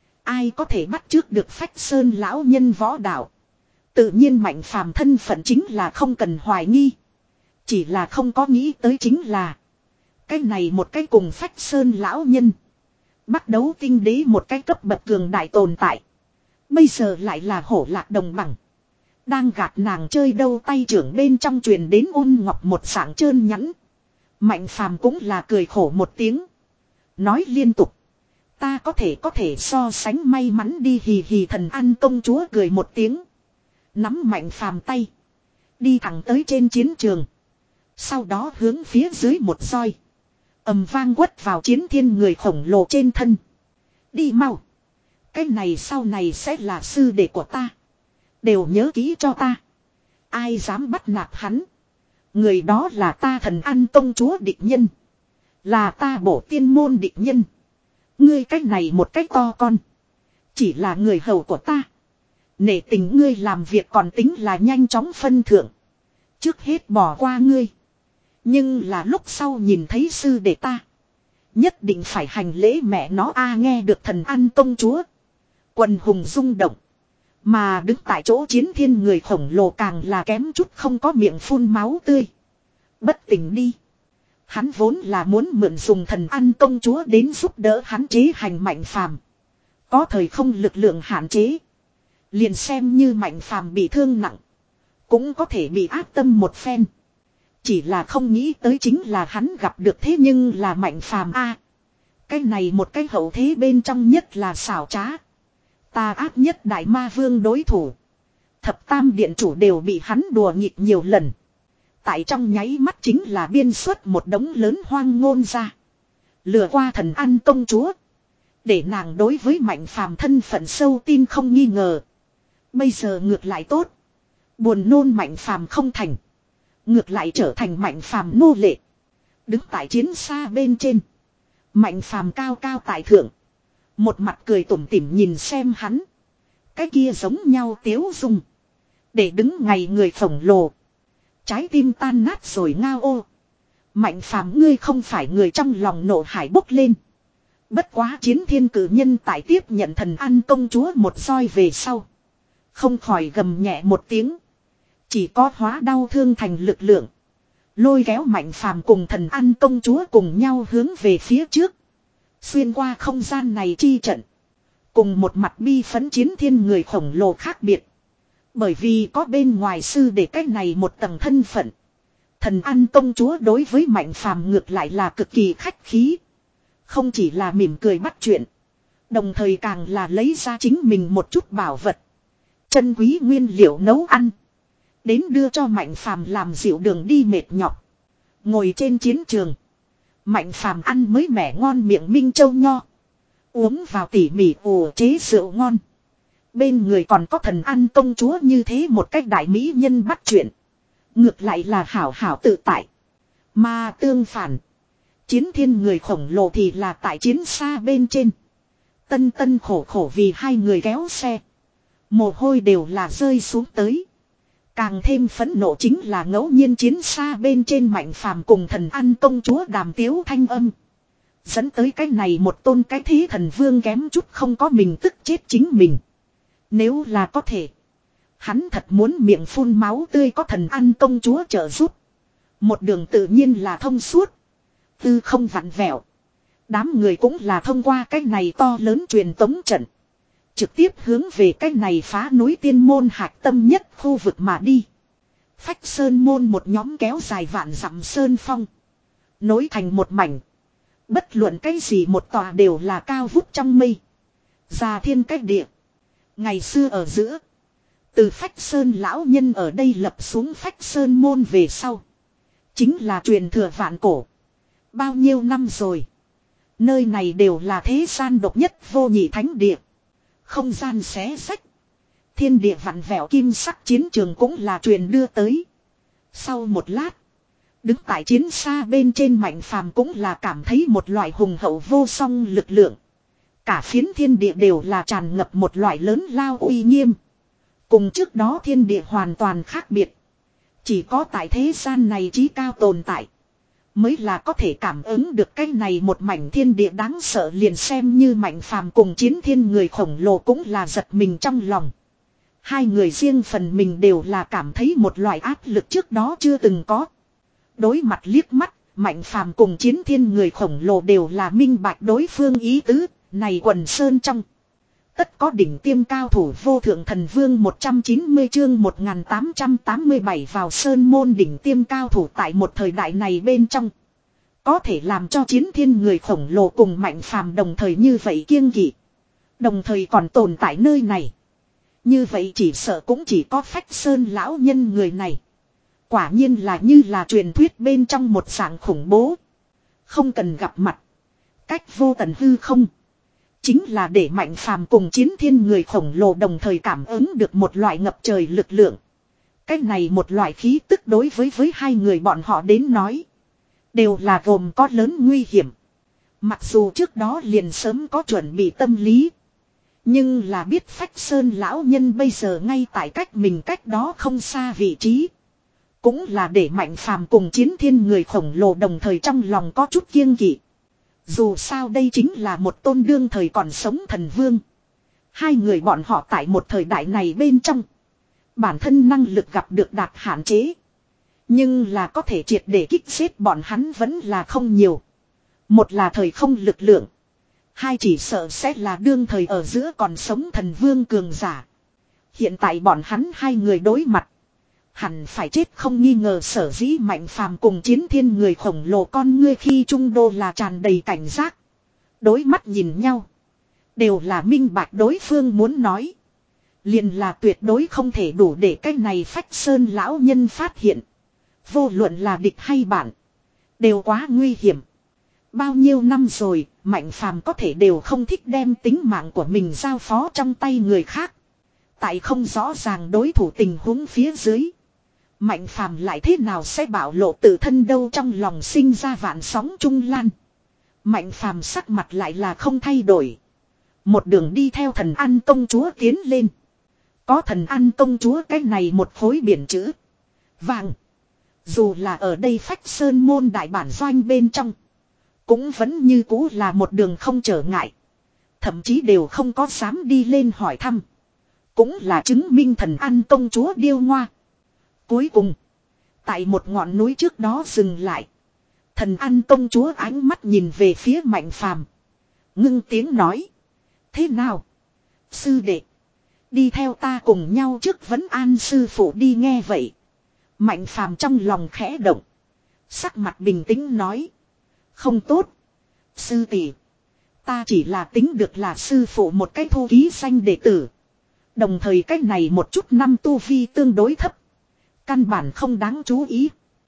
Ai có thể bắt trước được phách sơn lão nhân võ đạo. Tự nhiên Mạnh phàm thân phận chính là không cần hoài nghi. Chỉ là không có nghĩ tới chính là. Cái này một cái cùng phách sơn lão nhân. Bắt đấu tinh đế một cái cấp bậc cường đại tồn tại. Bây giờ lại là hổ lạc đồng bằng. Đang gạt nàng chơi đâu tay trưởng bên trong truyền đến ôn ngọc một sảng trơn nhẵn. Mạnh phàm cũng là cười khổ một tiếng. Nói liên tục. Ta có thể có thể so sánh may mắn đi hì hì thần ăn công chúa cười một tiếng. Nắm Mạnh phàm tay. Đi thẳng tới trên chiến trường. Sau đó hướng phía dưới một roi. Ầm vang quất vào chiến thiên người khổng lồ trên thân. Đi mau. Cái này sau này sẽ là sư đệ của ta. Đều nhớ kỹ cho ta. Ai dám bắt nạt hắn. Người đó là ta thần ăn công chúa địch nhân. Là ta bổ tiên môn địch nhân. Ngươi cách này một cách to con. Chỉ là người hầu của ta. Nể tình ngươi làm việc còn tính là nhanh chóng phân thưởng. Trước hết bỏ qua ngươi. Nhưng là lúc sau nhìn thấy sư đệ ta. Nhất định phải hành lễ mẹ nó a. Nghe được thần ăn công chúa. Quần hùng rung động. Mà đứng tại chỗ chiến thiên người khổng lồ càng là kém chút không có miệng phun máu tươi. Bất tỉnh đi. Hắn vốn là muốn mượn dùng thần ăn công chúa đến giúp đỡ hắn chế hành Mạnh phàm. Có thời không lực lượng hạn chế. Liền xem như Mạnh phàm bị thương nặng. Cũng có thể bị áp tâm một phen. Chỉ là không nghĩ tới chính là hắn gặp được thế nhưng là Mạnh Phàm a. Cái này một cái hậu thế bên trong nhất là xảo trá. Tà ác nhất đại ma vương đối thủ. Thập tam điện chủ đều bị hắn đùa nghịch nhiều lần. Tại trong nháy mắt chính là biên xuất một đống lớn hoang ngôn ra. Lừa qua thần ăn công chúa. Để nàng đối với Mạnh Phàm thân phận sâu tin không nghi ngờ. Bây giờ ngược lại tốt. Buồn nôn Mạnh Phàm không thành. Ngược lại trở thành Mạnh Phàm nô lệ. Đứng tại chiến xa bên trên. Mạnh Phàm cao cao tại thượng. Một mặt cười tủm tỉm nhìn xem hắn. Cái kia giống nhau tiếu dung. Để đứng ngày người khổng lồ. Trái tim tan nát rồi ngao ô. Mạnh Phàm ngươi không phải người trong lòng nộ hải bốc lên. Bất quá chiến thiên cử nhân tại tiếp nhận thần ăn công chúa một roi về sau. Không khỏi gầm nhẹ một tiếng. Chỉ có hóa đau thương thành lực lượng. Lôi kéo Mạnh Phàm cùng thần ăn công chúa cùng nhau hướng về phía trước. Xuyên qua không gian này chi trận. Cùng một mặt bi phấn chiến thiên người khổng lồ khác biệt. Bởi vì có bên ngoài sư để cách này một tầng thân phận. Thần ăn công chúa đối với Mạnh Phàm ngược lại là cực kỳ khách khí. Không chỉ là mỉm cười bắt chuyện. Đồng thời càng là lấy ra chính mình một chút bảo vật. Chân quý nguyên liệu nấu ăn. Đến đưa cho Mạnh Phàm làm dịu đường đi mệt nhọc. Ngồi trên chiến trường. Mạnh Phàm ăn mới mẻ ngon miệng minh châu nho. Uống vào tỉ mỉ ủ chế rượu ngon. Bên người còn có thần ăn công chúa như thế một cách đại mỹ nhân bắt chuyện. Ngược lại là hảo hảo tự tại. Mà tương phản. Chiến thiên người khổng lồ thì là tại chiến xa bên trên. Tân tân khổ khổ vì hai người kéo xe. Mồ hôi đều là rơi xuống tới. Càng thêm phẫn nộ chính là ngẫu nhiên chiến xa bên trên Mạnh Phàm cùng thần ăn công chúa đàm tiếu thanh âm. Dẫn tới cái này một tôn cái thế thần vương kém chút không có mình tức chết chính mình. Nếu là có thể. Hắn thật muốn miệng phun máu tươi có thần ăn công chúa trợ giúp. Một đường tự nhiên là thông suốt. Tư không vặn vẹo. Đám người cũng là thông qua cái này to lớn truyền tống trận. Trực tiếp hướng về cái này phá núi tiên môn hạch tâm nhất khu vực mà đi. Phách sơn môn một nhóm kéo dài vạn dặm sơn phong. Nối thành một mảnh. Bất luận cái gì một tòa đều là cao vút trong mây. Già thiên cách địa. Ngày xưa ở giữa. Từ Phách Sơn lão nhân ở đây lập xuống Phách Sơn môn về sau. Chính là truyền thừa vạn cổ. Bao nhiêu năm rồi. Nơi này đều là thế gian độc nhất vô nhị thánh địa. Không gian xé sách. Thiên địa vặn vẹo kim sắc chiến trường cũng là truyền đưa tới. Sau một lát. Đứng tại chiến xa bên trên Mạnh Phàm cũng là cảm thấy một loại hùng hậu vô song lực lượng. Cả phiến thiên địa đều là tràn ngập một loại lớn lao uy nghiêm. Cùng trước đó thiên địa hoàn toàn khác biệt. Chỉ có tại thế gian này chí cao tồn tại. Mới là có thể cảm ứng được cái này một mảnh thiên địa đáng sợ liền xem như Mạnh Phàm cùng chiến thiên người khổng lồ cũng là giật mình trong lòng. Hai người riêng phần mình đều là cảm thấy một loại áp lực trước đó chưa từng có. Đối mặt liếc mắt, Mạnh Phàm cùng chiến thiên người khổng lồ đều là minh bạch đối phương ý tứ, này quần sơn trong. Tất có đỉnh tiêm cao thủ vô thượng thần vương một trăm chín mươi chương một nghìn tám trăm tám mươi bảy vào sơn môn đỉnh tiêm cao thủ tại một thời đại này bên trong. Có thể làm cho chiến thiên người khổng lồ cùng Mạnh Phàm đồng thời như vậy kiêng kỵ. Đồng thời còn tồn tại nơi này. Như vậy chỉ sợ cũng chỉ có Phách Sơn lão nhân người này. Quả nhiên là như là truyền thuyết bên trong một dạng khủng bố. Không cần gặp mặt. Cách vô tận hư không. Chính là để Mạnh Phàm cùng chiến thiên người khổng lồ đồng thời cảm ứng được một loại ngập trời lực lượng. Cái này một loại khí tức đối với với hai người bọn họ đến nói. Đều là gồm có lớn nguy hiểm. Mặc dù trước đó liền sớm có chuẩn bị tâm lý. Nhưng là biết Phách Sơn lão nhân bây giờ ngay tại cách mình cách đó không xa vị trí. Cũng là để Mạnh Phàm cùng chiến thiên người khổng lồ đồng thời trong lòng có chút kiêng kỵ. Dù sao đây chính là một tôn đương thời còn sống thần vương. Hai người bọn họ tại một thời đại này bên trong. Bản thân năng lực gặp được đạt hạn chế. Nhưng là có thể triệt để kích xếp bọn hắn vẫn là không nhiều. Một là thời không lực lượng. Hai chỉ sợ sẽ là đương thời ở giữa còn sống thần vương cường giả. Hiện tại bọn hắn hai người đối mặt. Hẳn phải chết không nghi ngờ, sở dĩ Mạnh Phàm cùng Chiến Thiên người khổng lồ con ngươi khi trung đô là tràn đầy cảnh giác. Đối mắt nhìn nhau. Đều là minh bạch đối phương muốn nói. Liền là tuyệt đối không thể đủ để cái này Phách Sơn lão nhân phát hiện. Vô luận là địch hay bạn. Đều quá nguy hiểm. Bao nhiêu năm rồi, Mạnh Phàm có thể đều không thích đem tính mạng của mình giao phó trong tay người khác. Tại không rõ ràng đối thủ tình huống phía dưới. Mạnh Phàm lại thế nào sẽ bảo lộ tự thân đâu, trong lòng sinh ra vạn sóng trung lan. Mạnh Phàm sắc mặt lại là không thay đổi. Một đường đi theo Thần An công chúa tiến lên. Có Thần An công chúa cái này một khối biển chữ vàng. Dù là ở đây Phách Sơn môn đại bản doanh bên trong. Cũng vẫn như cũ là một đường không trở ngại. Thậm chí đều không có dám đi lên hỏi thăm. Cũng là chứng minh Thần An công chúa điêu ngoa. Cuối cùng. Tại một ngọn núi trước đó dừng lại. Thần An công chúa ánh mắt nhìn về phía Mạnh Phàm, ngưng tiếng nói. Thế nào? Sư đệ. Đi theo ta cùng nhau trước vấn an sư phụ đi. Nghe vậy. Mạnh Phàm trong lòng khẽ động. Sắc mặt bình tĩnh nói. Không tốt. Sư tỷ. Ta chỉ là tính được là sư phụ một cái thu ký danh đệ tử. Đồng thời cái này một chút năm tu vi tương đối thấp. Căn bản không đáng chú ý.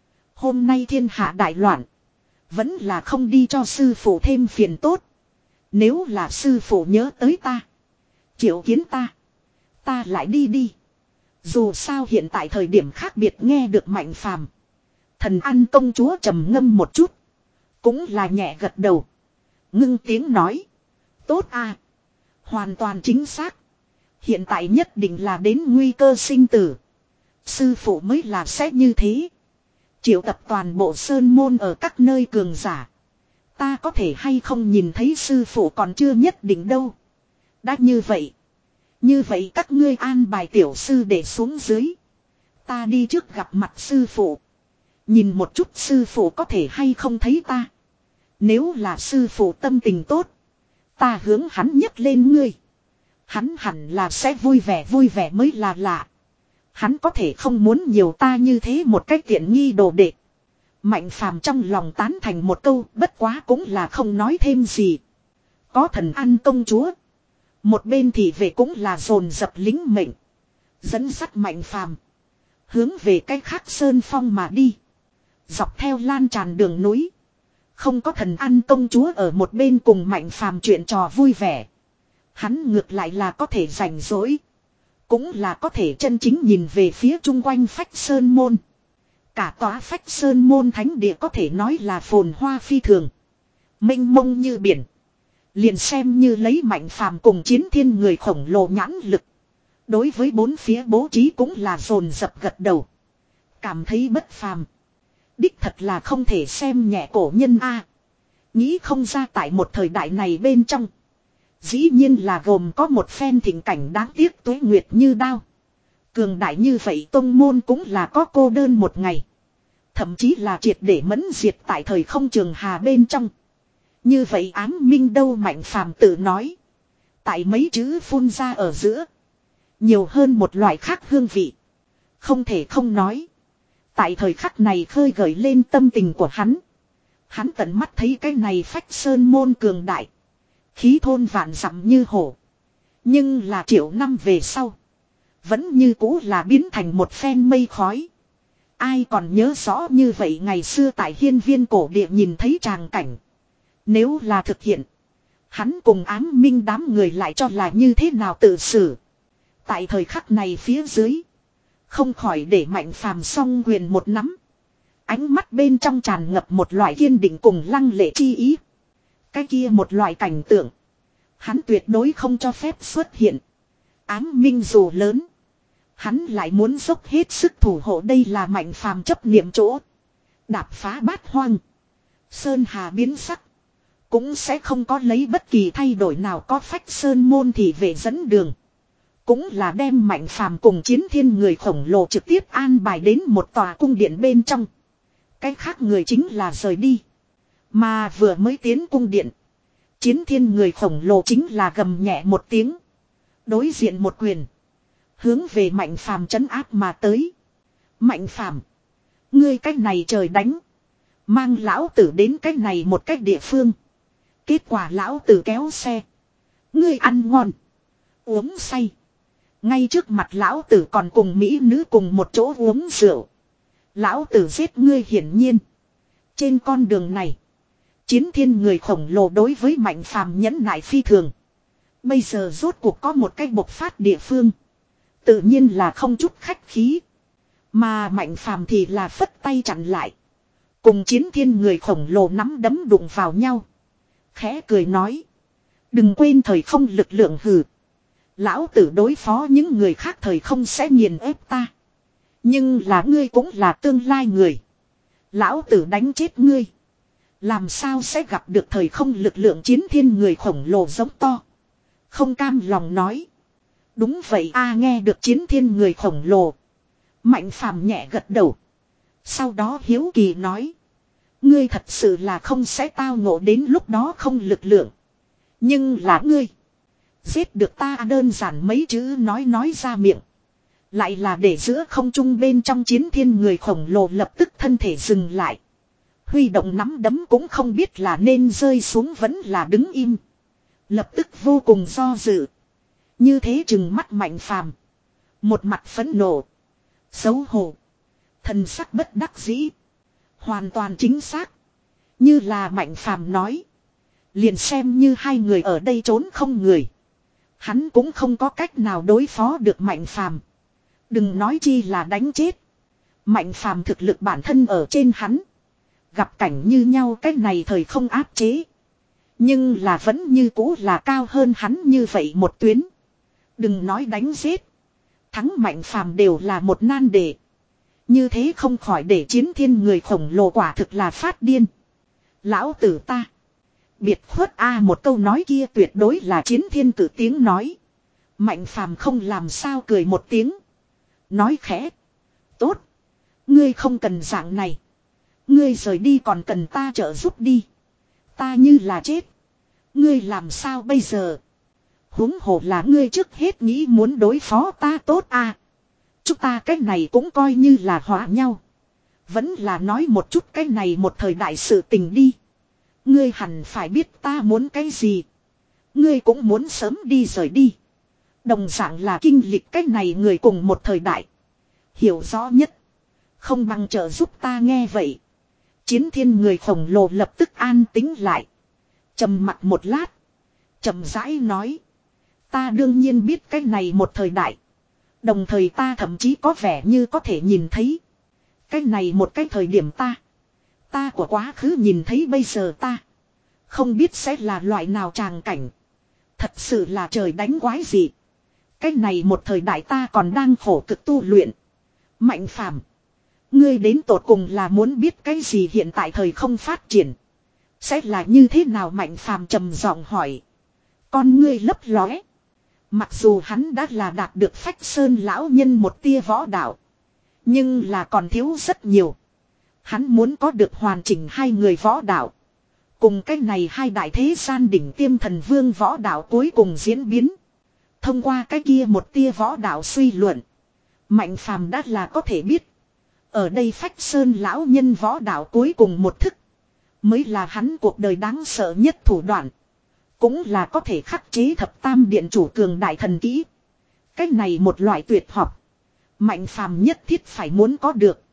Hôm nay thiên hạ đại loạn. Vẫn là không đi cho sư phụ thêm phiền tốt. Nếu là sư phụ nhớ tới ta. Triệu kiến ta. Ta lại đi đi. Dù sao hiện tại thời điểm khác biệt nghe được Mạnh Phàm. Thần An công chúa trầm ngâm một chút. Cũng là nhẹ gật đầu. Ngưng tiếng nói. Tốt à. Hoàn toàn chính xác. Hiện tại nhất định là đến nguy cơ sinh tử. Sư phụ mới là sẽ như thế. Triệu tập toàn bộ sơn môn ở các nơi cường giả. Ta có thể hay không nhìn thấy sư phụ còn chưa nhất định đâu. Đã như vậy. Như vậy các ngươi an bài tiểu sư để xuống dưới. Ta đi trước gặp mặt sư phụ. Nhìn một chút sư phụ có thể hay không thấy ta. Nếu là sư phụ tâm tình tốt. Ta hướng hắn nhấc lên ngươi. Hắn hẳn là sẽ vui vẻ vui vẻ mới là lạ. Hắn có thể không muốn nhiều ta như thế một cách tiện nghi đồ đệ. Mạnh Phàm trong lòng tán thành một câu, bất quá cũng là không nói thêm gì. Có Thần An công chúa. Một bên thì về cũng là dồn dập lính mệnh. Dẫn dắt Mạnh Phàm hướng về cái khác sơn phong mà đi. Dọc theo lan tràn đường núi. Không có Thần An công chúa ở một bên cùng Mạnh Phàm chuyện trò vui vẻ. Hắn ngược lại là có thể rảnh rỗi. Cũng là có thể chân chính nhìn về phía chung quanh Phách Sơn môn. Cả tòa Phách Sơn môn thánh địa có thể nói là phồn hoa phi thường. Mênh mông như biển. Liền xem như lấy Mạnh Phàm cùng Chiến Thiên người khổng lồ nhãn lực. Đối với bốn phía bố trí cũng là dồn dập gật đầu. Cảm thấy bất phàm. Đích thật là không thể xem nhẹ cổ nhân a. Nghĩ không ra tại một thời đại này bên trong. Dĩ nhiên là gồm có một phen thịnh cảnh đáng tiếc tuế nguyệt như đao. Cường đại như vậy tông môn cũng là có cô đơn một ngày. Thậm chí là triệt để mẫn diệt tại thời không trường hà bên trong. Như vậy ám minh đâu, Mạnh Phàm tự nói. Tại mấy chữ phun ra ở giữa. Nhiều hơn một loại khác hương vị. Không thể không nói. Tại thời khắc này khơi gợi lên tâm tình của hắn. Hắn tận mắt thấy cái này Phách Sơn môn cường đại. Khí thôn vạn dặm như hổ. Nhưng là triệu năm về sau. Vẫn như cũ là biến thành một phen mây khói. Ai còn nhớ rõ như vậy ngày xưa tại hiên viên cổ địa nhìn thấy tràng cảnh. Nếu là thực hiện. Hắn cùng ám minh đám người lại cho là như thế nào tự xử. Tại thời khắc này phía dưới. Không khỏi để Mạnh Phàm song quyền một nắm. Ánh mắt bên trong tràn ngập một loại kiên định cùng lăng lệ chi ý. Cái kia một loại cảnh tượng. Hắn tuyệt đối không cho phép xuất hiện. Ám minh dù lớn. Hắn lại muốn dốc hết sức thủ hộ, đây là Mạnh Phàm chấp niệm chỗ. Đạp phá bát hoang. Sơn hà biến sắc. Cũng sẽ không có lấy bất kỳ thay đổi nào, có Phách Sơn môn thì về dẫn đường. Cũng là đem Mạnh Phàm cùng Chiến Thiên người khổng lồ trực tiếp an bài đến một tòa cung điện bên trong. Cái khác người chính là rời đi. Mà vừa mới tiến cung điện. Chiến Thiên người khổng lồ chính là gầm nhẹ một tiếng. Đối diện một quyền. Hướng về Mạnh Phàm trấn áp mà tới. Mạnh phàm. Ngươi cách này trời đánh. Mang lão tử đến cách này một cách địa phương. Kết quả lão tử kéo xe. Ngươi ăn ngon. Uống say. Ngay trước mặt lão tử còn cùng mỹ nữ cùng một chỗ uống rượu. Lão tử giết ngươi hiển nhiên. Trên con đường này. Chiến thiên người khổng lồ đối với Mạnh phàm nhẫn nại phi thường. Bây giờ rốt cuộc có một cách bộc phát địa phương. Tự nhiên là không chút khách khí. Mà Mạnh phàm thì là phất tay chặn lại. Cùng chiến thiên người khổng lồ nắm đấm đụng vào nhau. Khẽ cười nói. Đừng quên thời không lực lượng hừ. Lão tử đối phó những người khác thời không sẽ nghiền ép ta. Nhưng là ngươi cũng là tương lai người. Lão tử đánh chết ngươi. Làm sao sẽ gặp được thời không lực lượng chiến thiên người khổng lồ giống to. Không cam lòng nói. Đúng vậy a nghe được chiến thiên người khổng lồ. Mạnh phàm nhẹ gật đầu. Sau đó hiếu kỳ nói. Ngươi thật sự là không sẽ tao ngộ đến lúc đó không lực lượng. Nhưng là ngươi. Giết được ta đơn giản mấy chữ nói nói ra miệng. Lại là để giữa không trung bên trong chiến thiên người khổng lồ lập tức thân thể dừng lại. Huy động nắm đấm cũng không biết là nên rơi xuống vẫn là đứng im. Lập tức vô cùng do dự. Như thế chừng mắt Mạnh phàm. Một mặt phẫn nộ. Xấu hổ. Thần sắc bất đắc dĩ. Hoàn toàn chính xác. Như là Mạnh phàm nói. Liền xem như hai người ở đây trốn không người. Hắn cũng không có cách nào đối phó được Mạnh phàm. Đừng nói chi là đánh chết. Mạnh phàm thực lực bản thân ở trên hắn. Gặp cảnh như nhau cách này thời không áp chế. Nhưng là vẫn như cũ là cao hơn hắn như vậy một tuyến. Đừng nói đánh giết. Thắng Mạnh phàm đều là một nan đề. Như thế không khỏi để chiến thiên người khổng lồ quả thực là phát điên. Lão tử ta. Biệt khuất a một câu nói kia tuyệt đối là chiến thiên cử tiếng nói. Mạnh phàm không làm sao cười một tiếng. Nói khẽ. Tốt. Ngươi không cần dạng này. Ngươi rời đi còn cần ta trợ giúp đi. Ta như là chết. Ngươi làm sao bây giờ? Huống hồ là ngươi trước hết nghĩ muốn đối phó ta tốt à. Chúng ta cái này cũng coi như là hóa nhau. Vẫn là nói một chút cái này một thời đại sự tình đi. Ngươi hẳn phải biết ta muốn cái gì. Ngươi cũng muốn sớm đi rời đi. Đồng dạng là kinh lịch cái này người cùng một thời đại. Hiểu rõ nhất. Không bằng trợ giúp ta nghe vậy. Chiến thiên người khổng lồ lập tức an tính lại. Trầm mặt một lát. Trầm rãi nói. Ta đương nhiên biết cái này một thời đại. Đồng thời ta thậm chí có vẻ như có thể nhìn thấy. Cái này một cái thời điểm ta. Ta của quá khứ nhìn thấy bây giờ ta. Không biết sẽ là loại nào tràng cảnh. Thật sự là trời đánh quái gì. Cái này một thời đại ta còn đang khổ cực tu luyện. Mạnh phàm. Ngươi đến tột cùng là muốn biết cái gì hiện tại thời không phát triển. Sẽ là như thế nào Mạnh phàm trầm giọng hỏi. Con ngươi lấp lóe. Mặc dù hắn đã là đạt được Phách Sơn lão nhân một tia võ đạo. Nhưng là còn thiếu rất nhiều. Hắn muốn có được hoàn chỉnh hai người võ đạo. Cùng cái này hai đại thế gian đỉnh tiêm thần vương võ đạo cuối cùng diễn biến. Thông qua cái kia một tia võ đạo suy luận. Mạnh phàm đã là có thể biết. Ở đây Phách Sơn lão nhân võ đạo cuối cùng một thức. Mới là hắn cuộc đời đáng sợ nhất thủ đoạn. Cũng là có thể khắc chế thập tam điện chủ cường đại thần kỹ. Cái này một loại tuyệt học. Mạnh phàm nhất thiết phải muốn có được.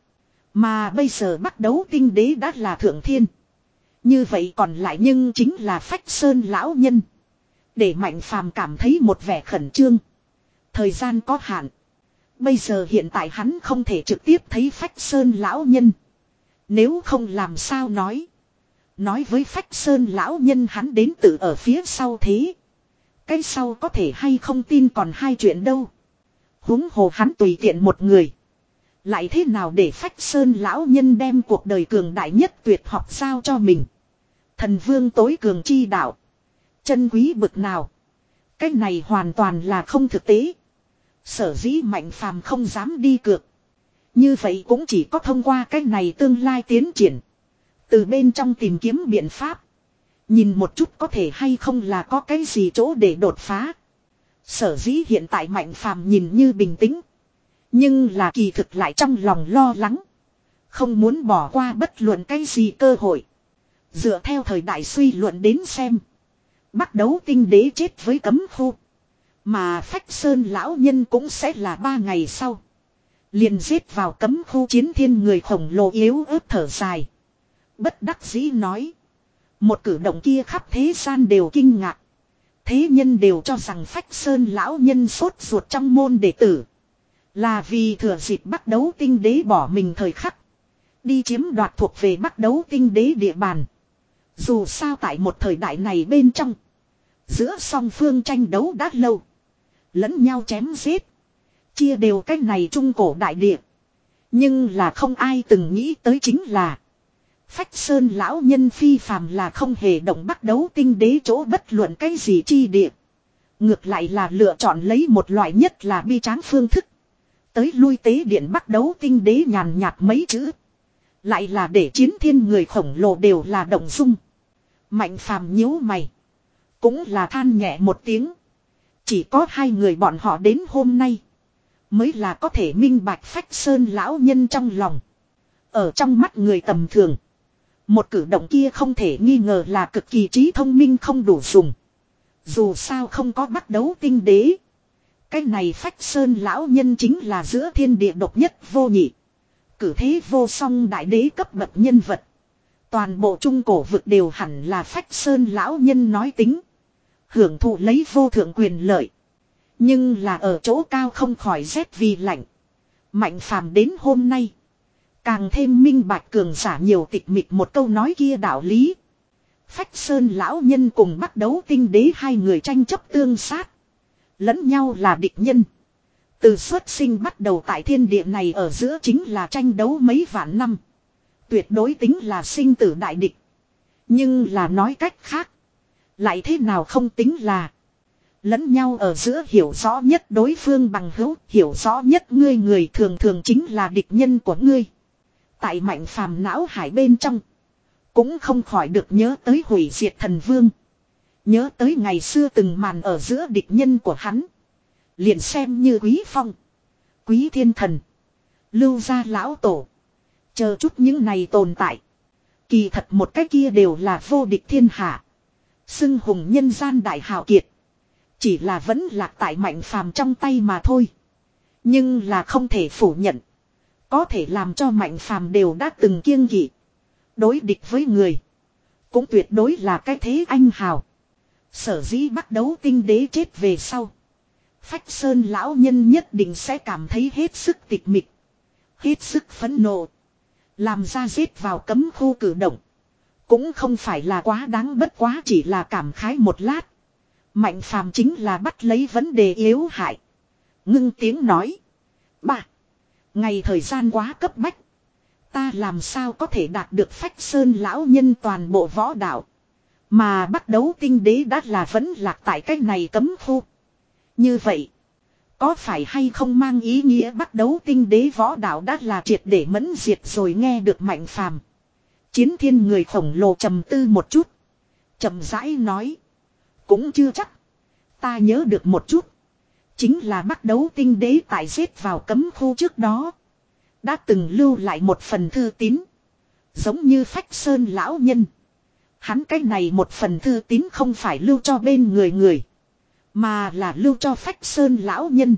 Mà bây giờ bắt đấu tinh đế đã là thượng thiên. Như vậy còn lại nhưng chính là Phách Sơn lão nhân. Để Mạnh phàm cảm thấy một vẻ khẩn trương. Thời gian có hạn. Bây giờ hiện tại hắn không thể trực tiếp thấy Phách Sơn lão nhân. Nếu không làm sao nói. Nói với Phách Sơn lão nhân hắn đến từ ở phía sau thế. Cái sau có thể hay không tin còn hai chuyện đâu. Huống hồ hắn tùy tiện một người. Lại thế nào để Phách Sơn lão nhân đem cuộc đời cường đại nhất tuyệt học giao cho mình. Thần vương tối cường chi đạo. Chân quý bực nào. Cái này hoàn toàn là không thực tế. Sở dĩ Mạnh phàm không dám đi cược. Như vậy cũng chỉ có thông qua cái này tương lai tiến triển. Từ bên trong tìm kiếm biện pháp. Nhìn một chút có thể hay không là có cái gì chỗ để đột phá. Sở dĩ hiện tại Mạnh phàm nhìn như bình tĩnh. Nhưng là kỳ thực lại trong lòng lo lắng. Không muốn bỏ qua bất luận cái gì cơ hội. Dựa theo thời đại suy luận đến xem. Bắc đấu tinh đế chết với cấm khu. Mà Phách Sơn lão nhân cũng sẽ là ba ngày sau. Liền giết vào cấm khu chiến thiên người khổng lồ yếu ớt thở dài. Bất đắc dĩ nói. Một cử động kia khắp thế gian đều kinh ngạc. Thế nhân đều cho rằng Phách Sơn lão nhân sốt ruột trong môn đệ tử. Là vì thừa dịp Bắc đấu tinh đế bỏ mình thời khắc. Đi chiếm đoạt thuộc về Bắc đấu tinh đế địa bàn. Dù sao tại một thời đại này bên trong. Giữa song phương tranh đấu đã lâu. Lẫn nhau chém giết. Chia đều cách này trung cổ đại địa. Nhưng là không ai từng nghĩ tới chính là. Phách Sơn lão nhân phi phàm là không hề động Bắc đấu tinh đế chỗ bất luận cái gì chi địa. Ngược lại là lựa chọn lấy một loại nhất là bi tráng phương thức. Tới lui tế điện Bắc đấu tinh đế nhàn nhạt mấy chữ. Lại là để chiến thiên người khổng lồ đều là động dung. Mạnh phàm nhíu mày. Cũng là than nhẹ một tiếng. Chỉ có hai người bọn họ đến hôm nay. Mới là có thể minh bạch Phách Sơn lão nhân trong lòng. Ở trong mắt người tầm thường. Một cử động kia không thể nghi ngờ là cực kỳ trí thông minh không đủ dùng. Dù sao không có Bắc đấu tinh đế. Cái này Phách Sơn lão nhân chính là giữa thiên địa độc nhất vô nhị. Cử thế vô song đại đế cấp bậc nhân vật. Toàn bộ trung cổ vực đều hẳn là Phách Sơn lão nhân nói tính. Hưởng thụ lấy vô thượng quyền lợi. Nhưng là ở chỗ cao không khỏi rét vì lạnh. Mạnh phàm đến hôm nay. Càng thêm minh bạch cường giả nhiều tịch mịch một câu nói kia đạo lý. Phách Sơn lão nhân cùng Bắc đấu tinh đế hai người tranh chấp tương sát. Lẫn nhau là địch nhân. Từ xuất sinh bắt đầu tại thiên địa này ở giữa chính là tranh đấu mấy vạn năm. Tuyệt đối tính là sinh tử đại địch. Nhưng là nói cách khác. Lại thế nào không tính là. Lẫn nhau ở giữa hiểu rõ nhất đối phương bằng hữu. Hiểu rõ nhất ngươi người thường thường chính là địch nhân của ngươi. Tại mạnh phàm não hải bên trong. Cũng không khỏi được nhớ tới hủy diệt thần vương. Nhớ tới ngày xưa từng màn ở giữa địch nhân của hắn. Liền xem như Quý Phong. Quý Thiên Thần. Lưu gia lão tổ. Chờ chút những này tồn tại. Kỳ thật một cái kia đều là vô địch thiên hạ. Xưng hùng nhân gian đại hào kiệt. Chỉ là vẫn lạc tại mạnh phàm trong tay mà thôi. Nhưng là không thể phủ nhận. Có thể làm cho mạnh phàm đều đã từng kiêng kỵ. Đối địch với người. Cũng tuyệt đối là cái thế anh hào. Sở dĩ Bắc đấu tinh đế chết về sau. Phách Sơn lão nhân nhất định sẽ cảm thấy hết sức tịch mịch. Hết sức phẫn nộ. Làm ra giết vào cấm khu cử động. Cũng không phải là quá đáng bất quá chỉ là cảm khái một lát. Mạnh phàm chính là bắt lấy vấn đề yếu hại. Ngưng tiếng nói. Ba. Ngày thời gian quá cấp bách. Ta làm sao có thể đạt được Phách Sơn lão nhân toàn bộ võ đạo. Mà Bắc đấu tinh đế đã là vẫn lạc tại cái này cấm khu. Như vậy. Có phải hay không mang ý nghĩa Bắc đấu tinh đế võ đạo đã là triệt để mẫn diệt rồi nghe được mạnh phàm. Chiến thiên người khổng lồ trầm tư một chút. Chậm rãi nói. Cũng chưa chắc. Ta nhớ được một chút. Chính là Bắc đấu tinh đế tại giết vào cấm khu trước đó. Đã từng lưu lại một phần thư tín. Giống như Phách Sơn lão nhân. Hắn cái này một phần thư tín không phải lưu cho bên người người. Mà là lưu cho Phách Sơn lão nhân.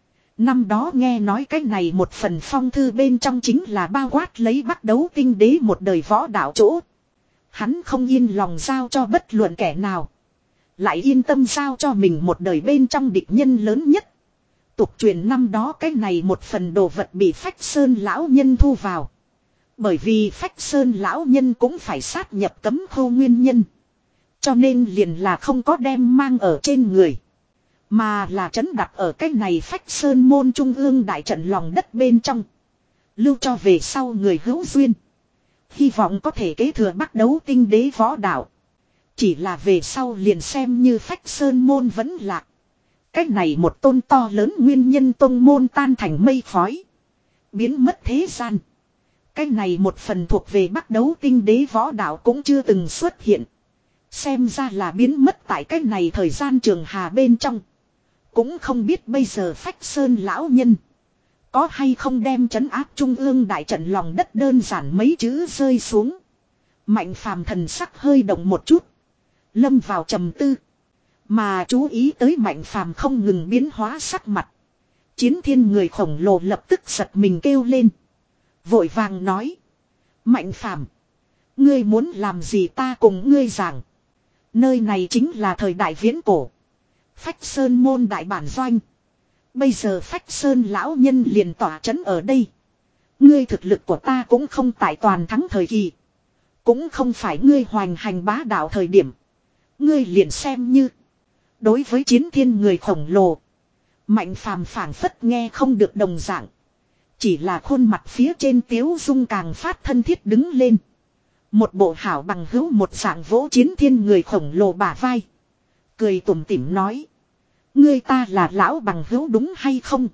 Năm đó nghe nói cái này một phần phong thư bên trong chính là bao quát lấy Bắc đấu tinh đế một đời võ đạo chỗ. Hắn không yên lòng giao cho bất luận kẻ nào. Lại yên tâm giao cho mình một đời bên trong địch nhân lớn nhất. Tục truyền năm đó cái này một phần đồ vật bị Phách Sơn lão nhân thu vào. Bởi vì Phách Sơn lão nhân cũng phải sát nhập cấm khu nguyên nhân. Cho nên liền là không có đem mang ở trên người. Mà là trấn đặt ở cái này Phách Sơn môn trung ương đại trận lòng đất bên trong. Lưu cho về sau người hữu duyên. Hy vọng có thể kế thừa Bắc đấu tinh đế võ đạo. Chỉ là về sau liền xem như Phách Sơn môn vẫn lạc. Cái này một tôn to lớn nguyên nhân tôn môn tan thành mây khói. Biến mất thế gian. Cái này một phần thuộc về Bắc đấu tinh đế võ đạo cũng chưa từng xuất hiện. Xem ra là biến mất tại cái này thời gian trường hà bên trong. Cũng không biết bây giờ Phách Sơn lão nhân Có hay không đem trấn áp trung ương đại trận lòng đất đơn giản mấy chữ rơi xuống. Mạnh phàm thần sắc hơi động một chút. Lâm vào trầm tư. Mà chú ý tới mạnh phàm không ngừng biến hóa sắc mặt. Chiến thiên người khổng lồ lập tức giật mình kêu lên. Vội vàng nói. Mạnh phàm. Ngươi muốn làm gì ta cùng ngươi giảng. Nơi này chính là thời đại viễn cổ. Phách Sơn môn đại bản doanh. Bây giờ Phách Sơn lão nhân liền tỏa trấn ở đây. Ngươi thực lực của ta cũng không tại toàn thắng thời kỳ. Cũng không phải ngươi hoành hành bá đạo thời điểm. Ngươi liền xem như. Đối với chiến thiên người khổng lồ. Mạnh phàm phảng phất nghe không được đồng dạng. Chỉ là khuôn mặt phía trên tiếu dung càng phát thân thiết đứng lên. Một bộ hảo bằng hữu một dạng vỗ chiến thiên người khổng lồ bả vai. Cười tủm tỉm nói. Ngươi ta là lão bằng hữu đúng hay không?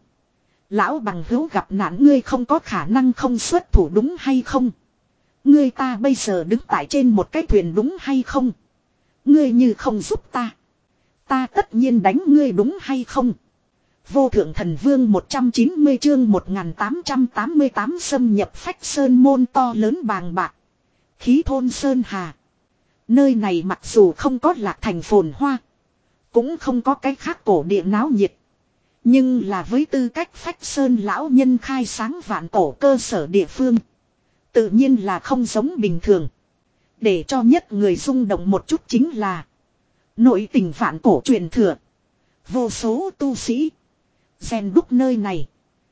Lão bằng hữu gặp nạn ngươi không có khả năng không xuất thủ đúng hay không? Ngươi ta bây giờ đứng tại trên một cái thuyền đúng hay không? Ngươi như không giúp ta. Ta tất nhiên đánh ngươi đúng hay không? Vô thượng thần vương một trăm chín mươi chương một nghìn tám trăm tám mươi tám xâm nhập Phách Sơn môn to lớn bàng bạc. Khí thôn Sơn Hà. Nơi này mặc dù không có lạc thành phồn hoa. Cũng không có cái khác cổ địa náo nhiệt. Nhưng là với tư cách Phách Sơn lão nhân khai sáng vạn cổ cơ sở địa phương. Tự nhiên là không giống bình thường. Để cho nhất người rung động một chút chính là. Nội tình vạn cổ truyền thừa. Vô số tu sĩ. Rèn đúc nơi này.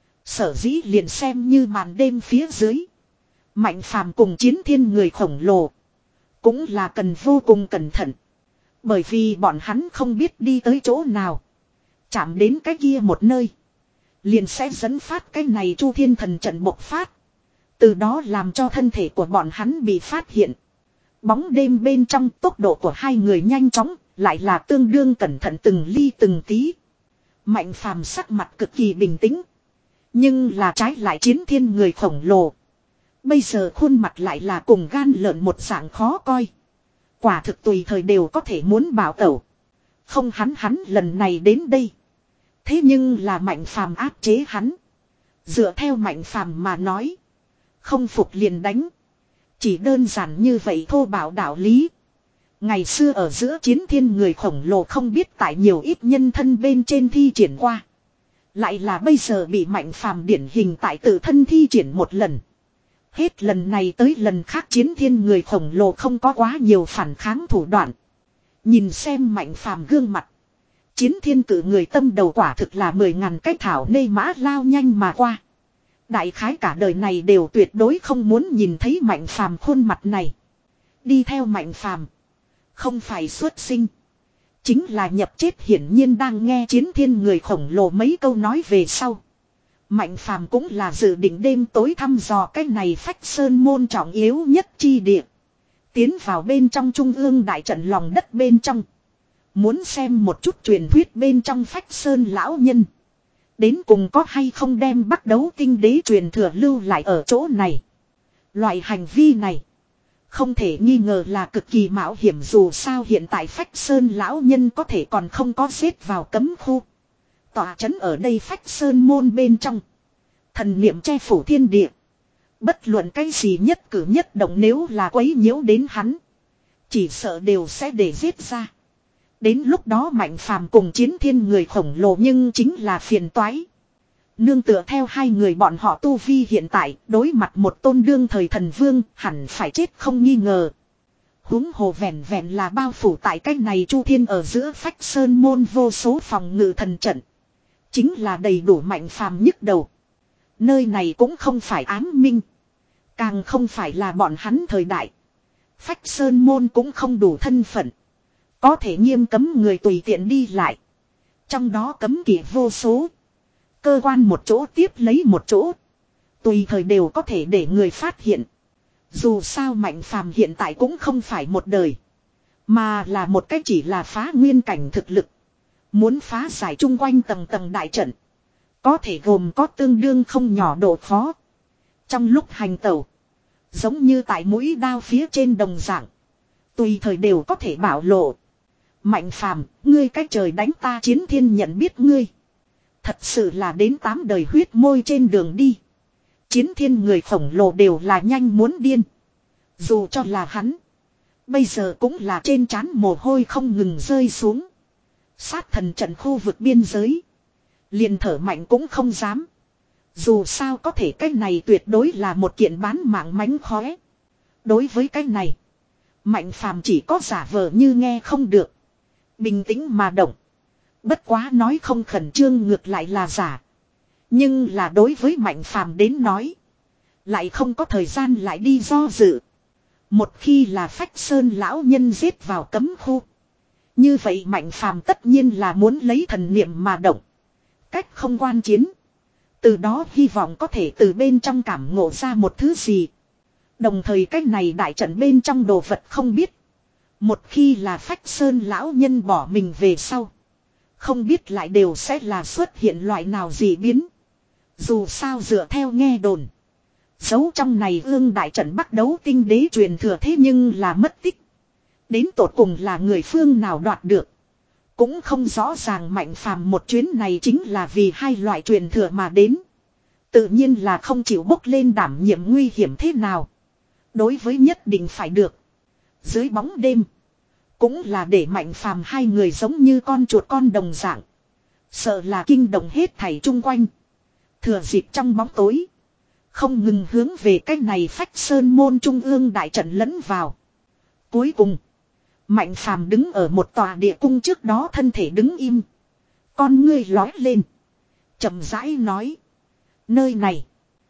Sở dĩ liền xem như màn đêm phía dưới. Mạnh phàm cùng chiến thiên người khổng lồ. Cũng là cần vô cùng cẩn thận. Bởi vì bọn hắn không biết đi tới chỗ nào. Chạm đến cái kia một nơi. Liền sẽ dẫn phát cái này chu thiên thần trận bộc phát. Từ đó làm cho thân thể của bọn hắn bị phát hiện. Bóng đêm bên trong tốc độ của hai người nhanh chóng. Lại là tương đương cẩn thận từng ly từng tí. Mạnh phàm sắc mặt cực kỳ bình tĩnh. Nhưng là trái lại chiến thiên người khổng lồ. Bây giờ khuôn mặt lại là cùng gan lợn một dạng khó coi. Quả thực tùy thời đều có thể muốn bảo tẩu. Không hắn hắn lần này đến đây. Thế nhưng là mạnh phàm áp chế hắn. Dựa theo mạnh phàm mà nói. Không phục liền đánh. Chỉ đơn giản như vậy thô bạo đạo lý. Ngày xưa ở giữa chiến thiên người khổng lồ không biết tại nhiều ít nhân thân bên trên thi triển qua. Lại là bây giờ bị mạnh phàm điển hình tại tự thân thi triển một lần. Hết lần này tới lần khác chiến thiên người khổng lồ không có quá nhiều phản kháng thủ đoạn. Nhìn xem mạnh phàm gương mặt. Chiến thiên cử người tâm đầu quả thực là mười ngàn cái thảo nê mã lao nhanh mà qua. Đại khái cả đời này đều tuyệt đối không muốn nhìn thấy mạnh phàm khuôn mặt này. Đi theo mạnh phàm. Không phải xuất sinh. Chính là nhập chết hiển nhiên đang nghe chiến thiên người khổng lồ mấy câu nói về sau. Mạnh phàm cũng là dự định đêm tối thăm dò cái này Phách Sơn môn trọng yếu nhất chi địa. Tiến vào bên trong trung ương đại trận lòng đất bên trong. Muốn xem một chút truyền thuyết bên trong Phách Sơn lão nhân. Đến cùng có hay không đem bắt đấu tinh đế truyền thừa lưu lại ở chỗ này. Loại hành vi này. Không thể nghi ngờ là cực kỳ mạo hiểm dù sao hiện tại Phách Sơn lão nhân có thể còn không có xếp vào cấm khu. Tòa trấn ở đây Phách Sơn môn bên trong. Thần niệm che phủ thiên địa. Bất luận cái gì nhất cử nhất động nếu là quấy nhiễu đến hắn. Chỉ sợ đều sẽ để giết ra. Đến lúc đó mạnh phàm cùng chiến thiên người khổng lồ nhưng chính là phiền toái. Nương tựa theo hai người bọn họ tu vi hiện tại đối mặt một tôn đương thời thần vương hẳn phải chết không nghi ngờ. Huống hồ vẹn vẹn là bao phủ tại cách này chu thiên ở giữa Phách Sơn môn vô số phòng ngự thần trận. Chính là đầy đủ mạnh phàm nhức đầu. Nơi này cũng không phải ám minh. Càng không phải là bọn hắn thời đại. Phách Sơn môn cũng không đủ thân phận. Có thể nghiêm cấm người tùy tiện đi lại. Trong đó cấm kỵ vô số. Cơ quan một chỗ tiếp lấy một chỗ. Tùy thời đều có thể để người phát hiện. Dù sao mạnh phàm hiện tại cũng không phải một đời. Mà là một cách chỉ là phá nguyên cảnh thực lực. Muốn phá giải chung quanh tầng tầng đại trận. Có thể gồm có tương đương không nhỏ độ khó. Trong lúc hành tẩu. Giống như tại mũi đao phía trên đồng dạng. Tùy thời đều có thể bảo lộ. Mạnh phàm, ngươi cách trời đánh ta chiến thiên nhận biết ngươi. Thật sự là đến tám đời huyết môi trên đường đi. Chiến thiên người khổng lồ đều là nhanh muốn điên. Dù cho là hắn. Bây giờ cũng là trên trán mồ hôi không ngừng rơi xuống. Sát thần trận khu vực biên giới. Liền thở mạnh cũng không dám. Dù sao có thể cái này tuyệt đối là một kiện bán mạng mánh khóe. Đối với cái này. Mạnh phàm chỉ có giả vờ như nghe không được. Bình tĩnh mà động. Bất quá nói không khẩn trương ngược lại là giả. Nhưng là đối với mạnh phàm đến nói. Lại không có thời gian lại đi do dự. Một khi là Phách Sơn lão nhân giết vào cấm khu. Như vậy mạnh phàm tất nhiên là muốn lấy thần niệm mà động. Cách không quan chiến. Từ đó hy vọng có thể từ bên trong cảm ngộ ra một thứ gì. Đồng thời cách này đại trận bên trong đồ vật không biết. Một khi là Phách Sơn lão nhân bỏ mình về sau. Không biết lại đều sẽ là xuất hiện loại nào gì biến. Dù sao dựa theo nghe đồn. Giấu trong này ương đại trận bắt đấu tinh đế truyền thừa thế nhưng là mất tích. Đến tột cùng là người phương nào đoạt được. Cũng không rõ ràng mạnh phàm một chuyến này chính là vì hai loại truyền thừa mà đến. Tự nhiên là không chịu bốc lên đảm nhiệm nguy hiểm thế nào. Đối với nhất định phải được. Dưới bóng đêm. Cũng là để mạnh phàm hai người giống như con chuột con đồng dạng. Sợ là kinh động hết thảy chung quanh. Thừa dịp trong bóng tối. Không ngừng hướng về cái này Phách Sơn môn trung ương đại trận lẫn vào. Cuối cùng. Mạnh phàm đứng ở một tòa địa cung trước đó thân thể đứng im. Con ngươi lói lên. Chậm rãi nói. Nơi này.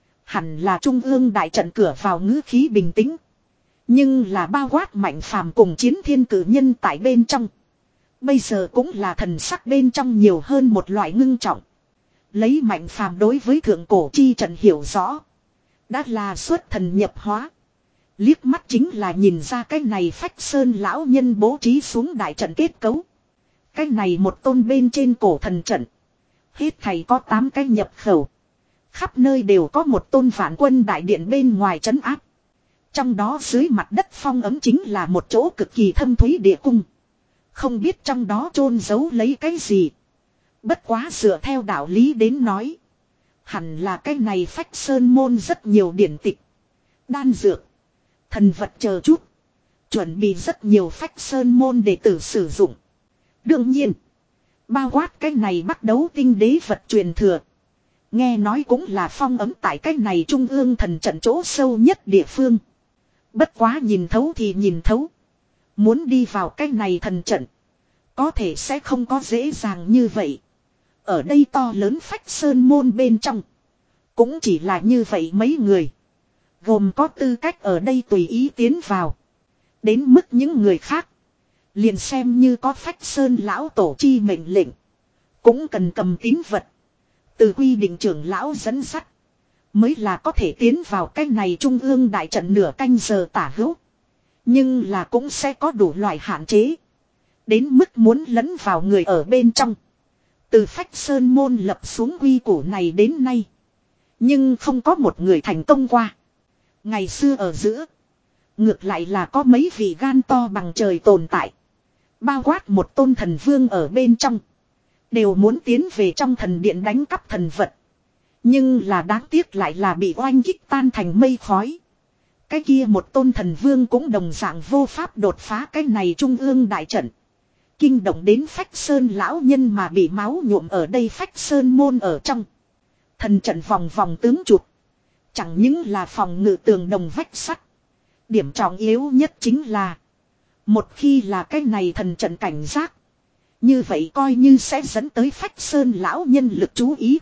Hẳn là trung ương đại trận cửa vào ngữ khí bình tĩnh. Nhưng là bao quát mạnh phàm cùng chiến thiên cử nhân tại bên trong. Bây giờ cũng là thần sắc bên trong nhiều hơn một loại ngưng trọng. Lấy mạnh phàm đối với thượng cổ chi trận hiểu rõ. Đã là xuất thần nhập hóa. Liếc mắt chính là nhìn ra cái này Phách Sơn lão nhân bố trí xuống đại trận kết cấu. Cái này một tôn bên trên cổ thần trận. Hết thầy có tám cái nhập khẩu. Khắp nơi đều có một tôn phản quân đại điện bên ngoài trấn áp. Trong đó dưới mặt đất phong ấm chính là một chỗ cực kỳ thâm thúy địa cung. Không biết trong đó chôn giấu lấy cái gì. Bất quá dựa theo đạo lý đến nói. Hẳn là cái này Phách Sơn môn rất nhiều điển tịch. Đan dược. Thần vật chờ chút. Chuẩn bị rất nhiều Phách Sơn môn để tử sử dụng. Đương nhiên. Bao quát cái này bắt đấu tinh đế vật truyền thừa. Nghe nói cũng là phong ấm tại cái này trung ương thần trận chỗ sâu nhất địa phương. Bất quá nhìn thấu thì nhìn thấu. Muốn đi vào cái này thần trận. Có thể sẽ không có dễ dàng như vậy. Ở đây to lớn Phách Sơn môn bên trong. Cũng chỉ là như vậy mấy người. Gồm có tư cách ở đây tùy ý tiến vào. Đến mức những người khác. Liền xem như có Phách Sơn lão tổ chi mệnh lệnh. Cũng cần cầm tín vật. Từ quy định trưởng lão dẫn dắt. Mới là có thể tiến vào cái này trung ương đại trận nửa canh giờ tả hữu. Nhưng là cũng sẽ có đủ loại hạn chế. Đến mức muốn lẫn vào người ở bên trong. Từ Phách Sơn môn lập xuống quy củ này đến nay. Nhưng không có một người thành công qua. Ngày xưa ở giữa. Ngược lại là có mấy vị gan to bằng trời tồn tại. Bao quát một tôn thần vương ở bên trong. Đều muốn tiến về trong thần điện đánh cắp thần vật. Nhưng là đáng tiếc lại là bị oanh kích tan thành mây khói. Cái kia một tôn thần vương cũng đồng dạng vô pháp đột phá cái này trung ương đại trận. Kinh động đến Phách Sơn lão nhân mà bị máu nhuộm ở đây Phách Sơn môn ở trong. Thần trận vòng vòng tướng chụp. Chẳng những là phòng ngự tường đồng vách sắt. Điểm trọng yếu nhất chính là. Một khi là cái này thần trận cảnh giác. Như vậy coi như sẽ dẫn tới Phách Sơn lão nhân lực chú ý.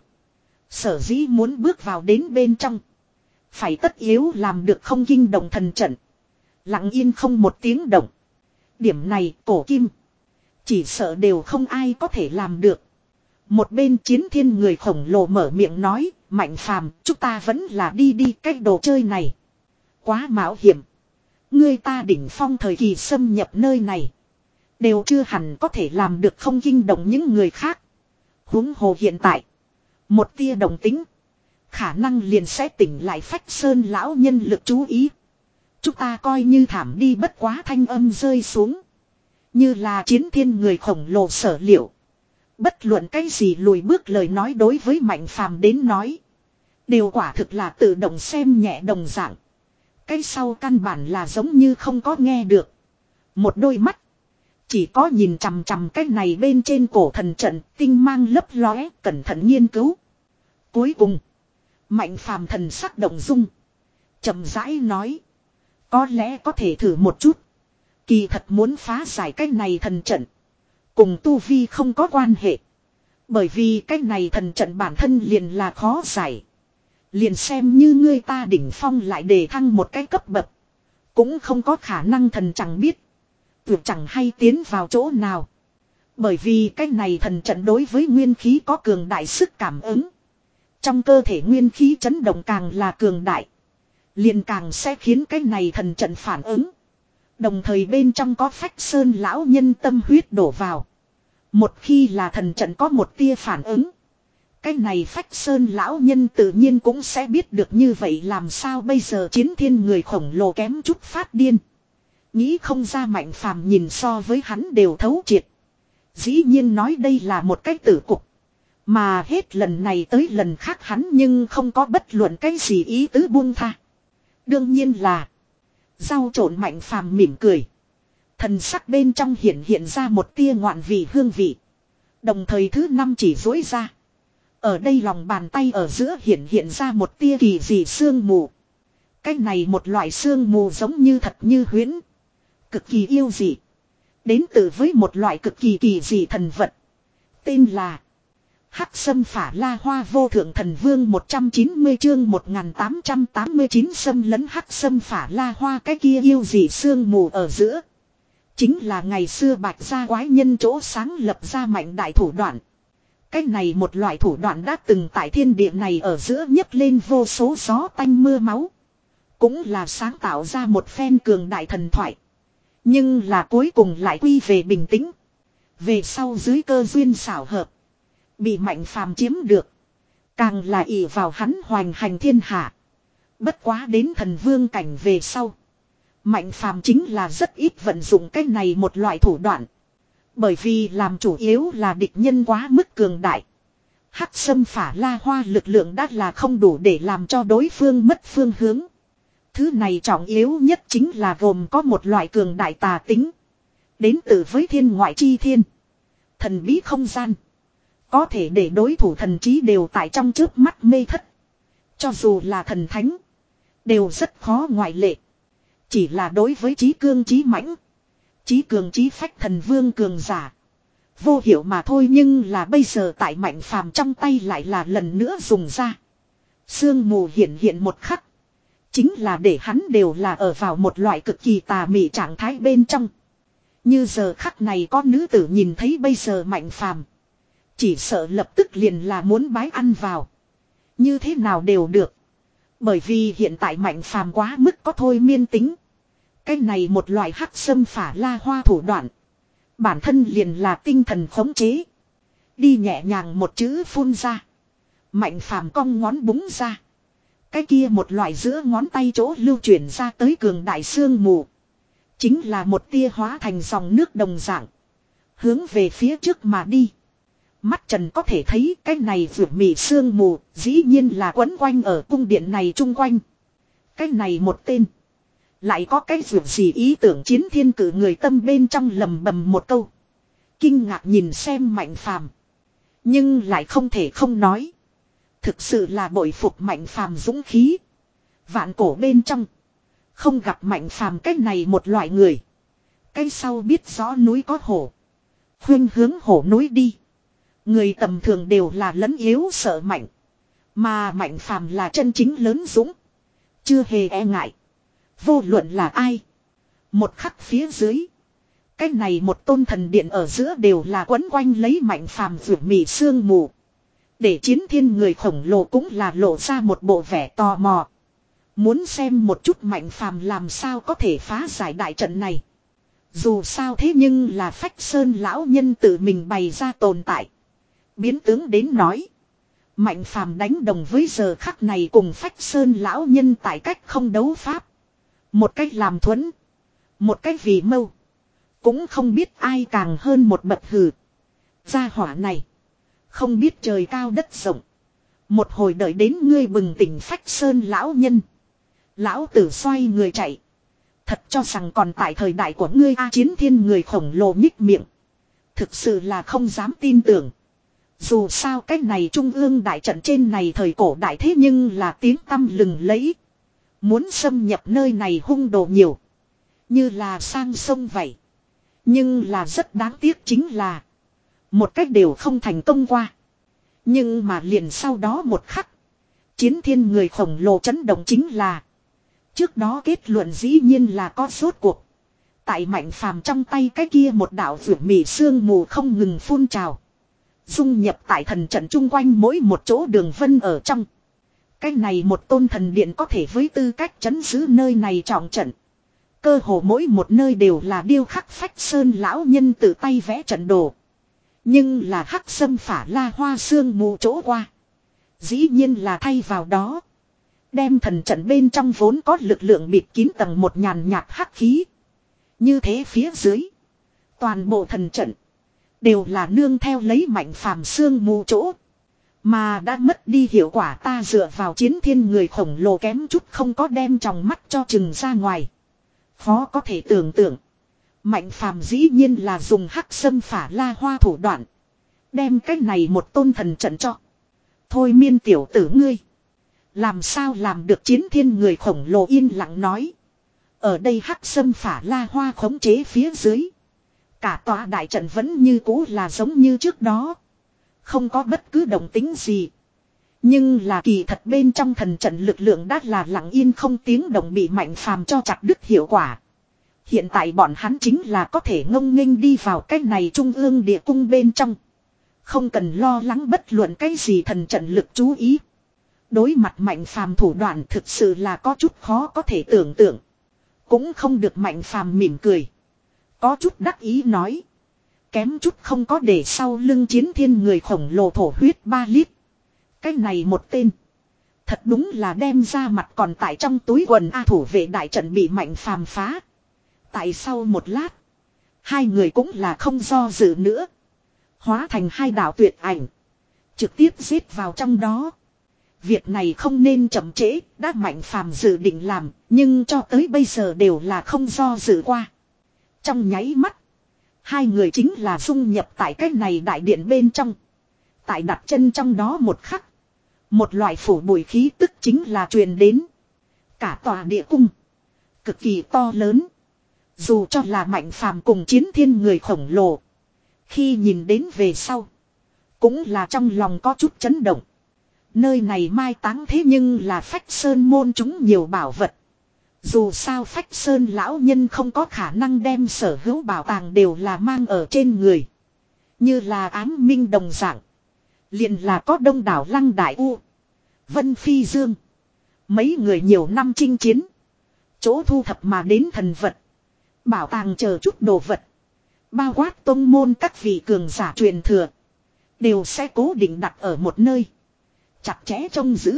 Sở dĩ muốn bước vào đến bên trong. Phải tất yếu làm được không kinh động thần trận. Lặng yên không một tiếng động. Điểm này cổ kim. Chỉ sợ đều không ai có thể làm được. Một bên chiến thiên người khổng lồ mở miệng nói. Mạnh phàm chúng ta vẫn là đi đi cái đồ chơi này. Quá mạo hiểm. Người ta đỉnh phong thời kỳ xâm nhập nơi này. Đều chưa hẳn có thể làm được không kinh động những người khác. Huống hồ hiện tại. Một tia đồng tính. Khả năng liền sẽ tỉnh lại Phách Sơn lão nhân lực chú ý. Chúng ta coi như thảm đi bất quá thanh âm rơi xuống. Như là chiến thiên người khổng lồ sở liệu. Bất luận cái gì lùi bước lời nói đối với Mạnh Phàm đến nói. Đều quả thực là tự động xem nhẹ đồng dạng. Cái sau căn bản là giống như không có nghe được. Một đôi mắt. Chỉ có nhìn chằm chằm cái này bên trên cổ thần trận tinh mang lấp lóe cẩn thận nghiên cứu. Cuối cùng. Mạnh Phàm thần sắc động dung. Chậm rãi nói. Có lẽ có thể thử một chút. Kỳ thật muốn phá giải cái này thần trận. Cùng tu vi không có quan hệ. Bởi vì cái này thần trận bản thân liền là khó giải. Liền xem như ngươi ta đỉnh phong lại đề thăng một cái cấp bậc. Cũng không có khả năng thần chẳng biết. Tuyệt chẳng hay tiến vào chỗ nào. Bởi vì cái này thần trận đối với nguyên khí có cường đại sức cảm ứng. Trong cơ thể nguyên khí chấn động càng là cường đại. Liền càng sẽ khiến cái này thần trận phản ứng. Đồng thời bên trong có phách sơn lão nhân tâm huyết đổ vào. Một khi là thần trận có một tia phản ứng. Cái này phách sơn lão nhân tự nhiên cũng sẽ biết được như vậy làm sao bây giờ chiến thiên người khổng lồ kém chút phát điên. Nghĩ không ra Mạnh Phàm nhìn so với hắn đều thấu triệt. Dĩ nhiên nói đây là một cái tử cục. Mà hết lần này tới lần khác hắn nhưng không có bất luận cái gì ý tứ buông tha. Đương nhiên là. Rau trộn Mạnh Phàm mỉm cười. Thần sắc bên trong hiện hiện ra một tia ngoạn vị hương vị. Đồng thời thứ năm chỉ dối ra. Ở đây lòng bàn tay ở giữa hiện hiện ra một tia kỳ dị sương mù. Cái này một loại sương mù giống như thật như huyễn. Cực kỳ yêu dị. Đến từ với một loại cực kỳ kỳ dị thần vật. Tên là Hắc Sâm Phả La Hoa Vô Thượng Thần Vương một trăm chín mươi chương một nghìn tám trăm tám mươi chín xâm lấn Hắc Sâm Phả La Hoa cái kia yêu dị sương mù ở giữa. Chính là ngày xưa Bạch Gia quái nhân chỗ sáng lập ra mạnh đại thủ đoạn. Cái này một loại thủ đoạn đã từng tại thiên địa này ở giữa nhấc lên vô số gió tanh mưa máu. Cũng là sáng tạo ra một phen cường đại thần thoại. Nhưng là cuối cùng lại quy về bình tĩnh. Về sau dưới cơ duyên xảo hợp. Bị Mạnh Phàm chiếm được. Càng là ỷ vào hắn hoành hành thiên hạ. Bất quá đến thần vương cảnh về sau. Mạnh Phàm chính là rất ít vận dụng cái này một loại thủ đoạn. Bởi vì làm chủ yếu là địch nhân quá mức cường đại. Hắc Sâm Phả La Hoa lực lượng đã là không đủ để làm cho đối phương mất phương hướng. Thứ này trọng yếu nhất chính là gồm có một loại cường đại tà tính. Đến từ với thiên ngoại chi thiên. Thần bí không gian. Có thể để đối thủ thần trí đều tại trong chớp mắt mê thất. Cho dù là thần thánh. Đều rất khó ngoại lệ. Chỉ là đối với trí cương trí mãnh. Trí cường trí phách thần vương cường giả. Vô hiệu mà thôi nhưng là bây giờ tại Mạnh Phàm trong tay lại là lần nữa dùng ra. Sương mù hiện hiện một khắc. Chính là để hắn đều là ở vào một loại cực kỳ tà mị trạng thái bên trong. Như giờ khắc này có nữ tử nhìn thấy bây giờ Mạnh Phàm. Chỉ sợ lập tức liền là muốn bái ăn vào. Như thế nào đều được. Bởi vì hiện tại Mạnh Phàm quá mức có thôi miên tính. Cái này một loại Hắc Sâm Phả La Hoa thủ đoạn. Bản thân liền là tinh thần khống chế. Đi nhẹ nhàng một chữ phun ra. Mạnh Phàm cong ngón búng ra. Cái kia một loại giữa ngón tay chỗ lưu chuyển ra tới cường đại sương mù. Chính là một tia hóa thành dòng nước đồng dạng. Hướng về phía trước mà đi. Mắt trần có thể thấy cái này vượt mị sương mù. Dĩ nhiên là quấn quanh ở cung điện này chung quanh. Cái này một tên. Lại có cái vượt gì ý tưởng chiến thiên cử người tâm bên trong lầm bầm một câu. Kinh ngạc nhìn xem Mạnh Phàm. Nhưng lại không thể không nói. Thực sự là bội phục Mạnh Phàm dũng khí. Vạn cổ bên trong. Không gặp Mạnh Phàm cái này một loại người. Cái sau biết rõ núi có hổ. Khuyên hướng hổ núi đi. Người tầm thường đều là lẫn yếu sợ mạnh. Mà Mạnh Phàm là chân chính lớn dũng. Chưa hề e ngại. Vô luận là ai. Một khắc phía dưới. Cái này một tôn thần điện ở giữa đều là quấn quanh lấy Mạnh Phàm vượt mị sương mù. Để chiến thiên người khổng lồ cũng là lộ ra một bộ vẻ tò mò. Muốn xem một chút Mạnh Phàm làm sao có thể phá giải đại trận này. Dù sao thế nhưng là Phách Sơn lão nhân tự mình bày ra tồn tại. Biến tướng đến nói. Mạnh Phàm đánh đồng với giờ khắc này cùng Phách Sơn lão nhân tại cách không đấu pháp. Một cách làm thuẫn. Một cách vì mâu. Cũng không biết ai càng hơn một bậc hừ. Gia hỏa này. Không biết trời cao đất rộng. Một hồi đợi đến ngươi bừng tỉnh phách sơn lão nhân. Lão tử xoay người chạy. Thật cho rằng còn tại thời đại của ngươi A Chiến Thiên người khổng lồ nhích miệng. Thực sự là không dám tin tưởng. Dù sao cách này trung ương đại trận trên này thời cổ đại thế nhưng là tiếng tăm lừng lẫy. Muốn xâm nhập nơi này hung đồ nhiều. Như là sang sông vậy. Nhưng là rất đáng tiếc chính là. Một cách đều không thành công qua. Nhưng mà liền sau đó một khắc. Chiến Thiên người khổng lồ chấn động chính là. Trước đó kết luận dĩ nhiên là có rốt cuộc. Tại Mạnh Phàm trong tay cái kia một đạo vượt mì sương mù không ngừng phun trào. Dung nhập tại thần trận chung quanh mỗi một chỗ đường vân ở trong. Cái này một tôn thần điện có thể với tư cách chấn giữ nơi này trọng trận. Cơ hồ mỗi một nơi đều là điêu khắc phách sơn lão nhân tự tay vẽ trận đồ. Nhưng là hắc sâm phả la hoa sương mù chỗ qua. Dĩ nhiên là thay vào đó. Đem thần trận bên trong vốn có lực lượng bịt kín tầng một nhàn nhạt hắc khí. Như thế phía dưới. Toàn bộ thần trận. Đều là nương theo lấy Mạnh Phàm sương mù chỗ. Mà đã mất đi hiệu quả ta dựa vào Chiến Thiên người khổng lồ kém chút không có đem trong mắt cho chừng ra ngoài. Khó có thể tưởng tượng. Mạnh Phàm dĩ nhiên là dùng hắc sâm phả la hoa thủ đoạn. Đem cái này một tôn thần trận cho. Thôi miên tiểu tử ngươi. Làm sao làm được Chiến Thiên người khổng lồ yên lặng nói. Ở đây hắc sâm phả la hoa khống chế phía dưới. Cả tòa đại trận vẫn như cũ là giống như trước đó. Không có bất cứ động tính gì. Nhưng là kỳ thật bên trong thần trận lực lượng đã là lặng yên không tiếng động bị Mạnh Phàm cho chặt đứt hiệu quả. Hiện tại bọn hắn chính là có thể ngông nghênh đi vào cái này trung ương địa cung bên trong. Không cần lo lắng bất luận cái gì thần trận lực chú ý. Đối mặt Mạnh Phàm thủ đoạn thực sự là có chút khó có thể tưởng tượng. Cũng không được Mạnh Phàm mỉm cười. Có chút đắc ý nói. Kém chút không có để sau lưng Chiến Thiên người khổng lồ thổ huyết ba lít. Cái này một tên. Thật đúng là đem ra mặt còn tại trong túi quần A thủ vệ đại trận bị Mạnh Phàm phá. Tại sau một lát. Hai người cũng là không do dự nữa. Hóa thành hai đạo tuyệt ảnh. Trực tiếp giết vào trong đó. Việc này không nên chậm trễ. Đã Mạnh Phàm dự định làm. Nhưng cho tới bây giờ đều là không do dự qua. Trong nháy mắt. Hai người chính là dung nhập tại cái này đại điện bên trong. Tại đặt chân trong đó một khắc. Một loại phủ bụi khí tức chính là truyền đến. Cả tòa địa cung. Cực kỳ to lớn. Dù cho là Mạnh Phàm cùng Chiến Thiên người khổng lồ. Khi nhìn đến về sau. Cũng là trong lòng có chút chấn động. Nơi này mai táng thế nhưng là phách sơn môn chúng nhiều bảo vật. Dù sao phách sơn lão nhân không có khả năng đem sở hữu bảo tàng đều là mang ở trên người. Như là ám minh đồng dạng. Liền là có đông đảo Lăng Đại U. Vân Phi Dương. Mấy người nhiều năm chinh chiến. Chỗ thu thập mà đến thần vật. Bảo tàng chờ chút đồ vật. Bao quát tông môn các vị cường giả truyền thừa. Đều sẽ cố định đặt ở một nơi. Chặt chẽ trông giữ.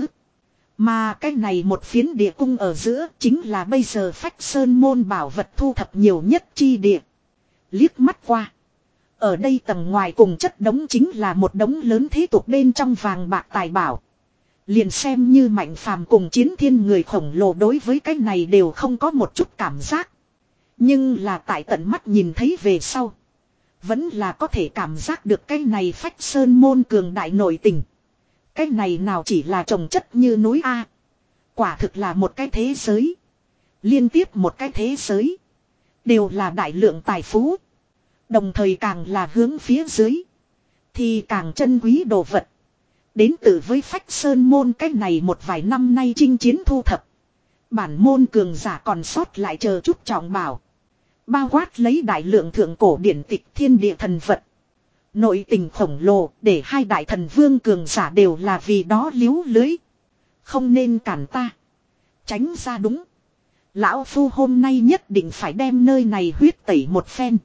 Mà cái này một phiến địa cung ở giữa chính là bây giờ phách sơn môn bảo vật thu thập nhiều nhất chi địa. Liếc mắt qua. Ở đây tầng ngoài cùng chất đống chính là một đống lớn thế tục bên trong vàng bạc tài bảo. Liền xem như Mạnh Phàm cùng Chiến Thiên người khổng lồ đối với cái này đều không có một chút cảm giác. Nhưng là tại tận mắt nhìn thấy về sau. Vẫn là có thể cảm giác được cái này phách sơn môn cường đại nội tình. Cái này nào chỉ là trồng chất như núi A. Quả thực là một cái thế giới. Liên tiếp một cái thế giới. Đều là đại lượng tài phú. Đồng thời càng là hướng phía dưới. Thì càng chân quý đồ vật. Đến từ với phách sơn môn cái này một vài năm nay chinh chiến thu thập. Bản môn cường giả còn sót lại chờ chút trọng bảo. Bao quát lấy đại lượng thượng cổ điển tịch thiên địa thần vật. Nội tình khổng lồ để hai đại thần vương cường giả đều là vì đó liếu lưới. Không nên cản ta. Tránh ra đúng. Lão Phu hôm nay nhất định phải đem nơi này huyết tẩy một phen.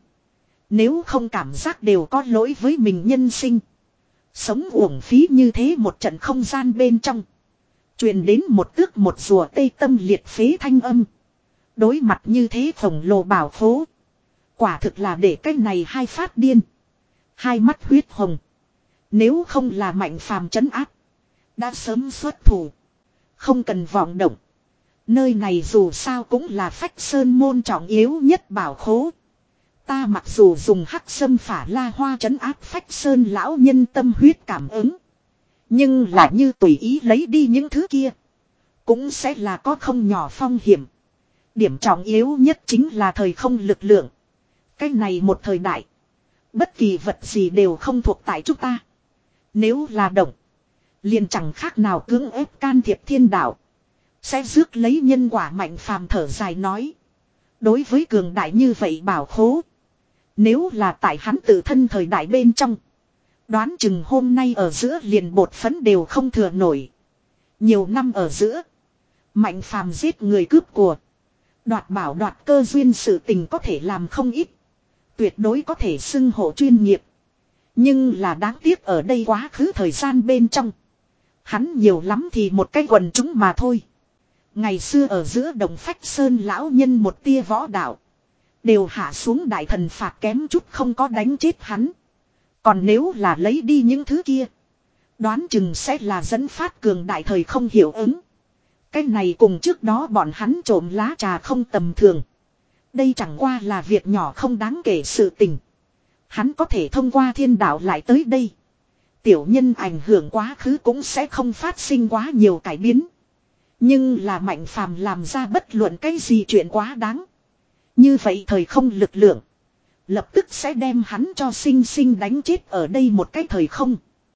Nếu không cảm giác đều có lỗi với mình nhân sinh. Sống uổng phí như thế một trận không gian bên trong. Truyền đến một tước một rùa tê tâm liệt phế thanh âm. Đối mặt như thế khổng lồ bảo khố. Quả thực là để cái này hai phát điên. Hai mắt huyết hồng. Nếu không là Mạnh Phàm trấn áp, đã sớm xuất thủ. Không cần vọng động. Nơi này dù sao cũng là Phách Sơn môn trọng yếu nhất bảo khố. Ta mặc dù dùng hắc sâm phả la hoa trấn áp Phách Sơn lão nhân tâm huyết cảm ứng. Nhưng là như tùy ý lấy đi những thứ kia. Cũng sẽ là có không nhỏ phong hiểm. Điểm trọng yếu nhất chính là thời không lực lượng. Cái này một thời đại. Bất kỳ vật gì đều không thuộc tại chúng ta. Nếu là động. Liền chẳng khác nào cưỡng ép can thiệp thiên đạo. Sẽ rước lấy nhân quả. Mạnh Phàm thở dài nói. Đối với cường đại như vậy bảo khố. Nếu là tại hắn tự thân thời đại bên trong. Đoán chừng hôm nay ở giữa liền bột phấn đều không thừa nổi. Nhiều năm ở giữa. Mạnh Phàm giết người cướp của. Đoạt bảo đoạt cơ duyên sự tình có thể làm không ít. Tuyệt đối có thể xưng hộ chuyên nghiệp. Nhưng là đáng tiếc ở đây quá khứ thời gian bên trong. Hắn nhiều lắm thì một cái quần chúng mà thôi. Ngày xưa ở giữa đồng Phách Sơn lão nhân một tia võ đạo. Đều hạ xuống đại thần phạt kém chút không có đánh chết hắn. Còn nếu là lấy đi những thứ kia. Đoán chừng sẽ là dẫn phát cường đại thời không hiệu ứng. Cái này cùng trước đó bọn hắn trộm lá trà không tầm thường. Đây chẳng qua là việc nhỏ không đáng kể sự tình. Hắn có thể thông qua thiên đạo lại tới đây. Tiểu nhân ảnh hưởng quá khứ cũng sẽ không phát sinh quá nhiều cải biến. Nhưng là Mạnh Phàm làm ra bất luận cái gì chuyện quá đáng. Như vậy thời không lực lượng. Lập tức sẽ đem hắn cho sinh sinh đánh chết ở đây một cái thời không.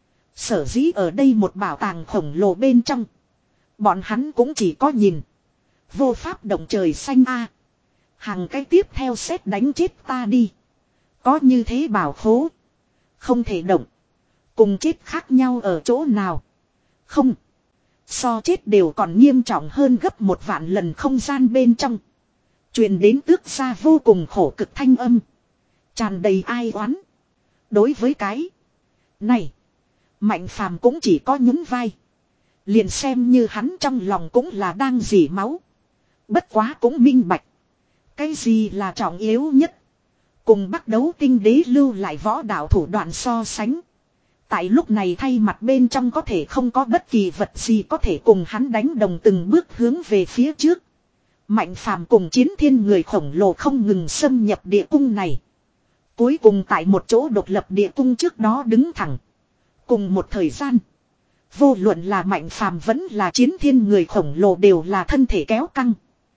Sở dĩ ở đây một bảo tàng khổng lồ bên trong. Bọn hắn cũng chỉ có nhìn. Vô pháp động trời xanh a. Hàng cái tiếp theo xét đánh chết ta đi. Có như thế bảo khố. Không thể động. Cùng chết khác nhau ở chỗ nào. Không. So chết đều còn nghiêm trọng hơn gấp một vạn lần không gian bên trong. Truyền đến tước ra vô cùng khổ cực thanh âm. Tràn đầy ai oán. Đối với cái này. Mạnh Phàm cũng chỉ có nhún vai. Liền xem như hắn trong lòng cũng là đang dỉ máu. Bất quá cũng minh bạch. Cái gì là trọng yếu nhất. Cùng bắt đấu tinh đế lưu lại võ đạo thủ đoạn so sánh. Tại lúc này thay mặt bên trong có thể không có bất kỳ vật gì có thể cùng hắn đánh đồng từng bước hướng về phía trước. Mạnh Phàm cùng Chiến Thiên người khổng lồ không ngừng xâm nhập địa cung này. Cuối cùng tại một chỗ độc lập địa cung trước đó đứng thẳng. Cùng một thời gian. Vô luận là Mạnh Phàm vẫn là Chiến Thiên người khổng lồ đều là thân thể kéo căng.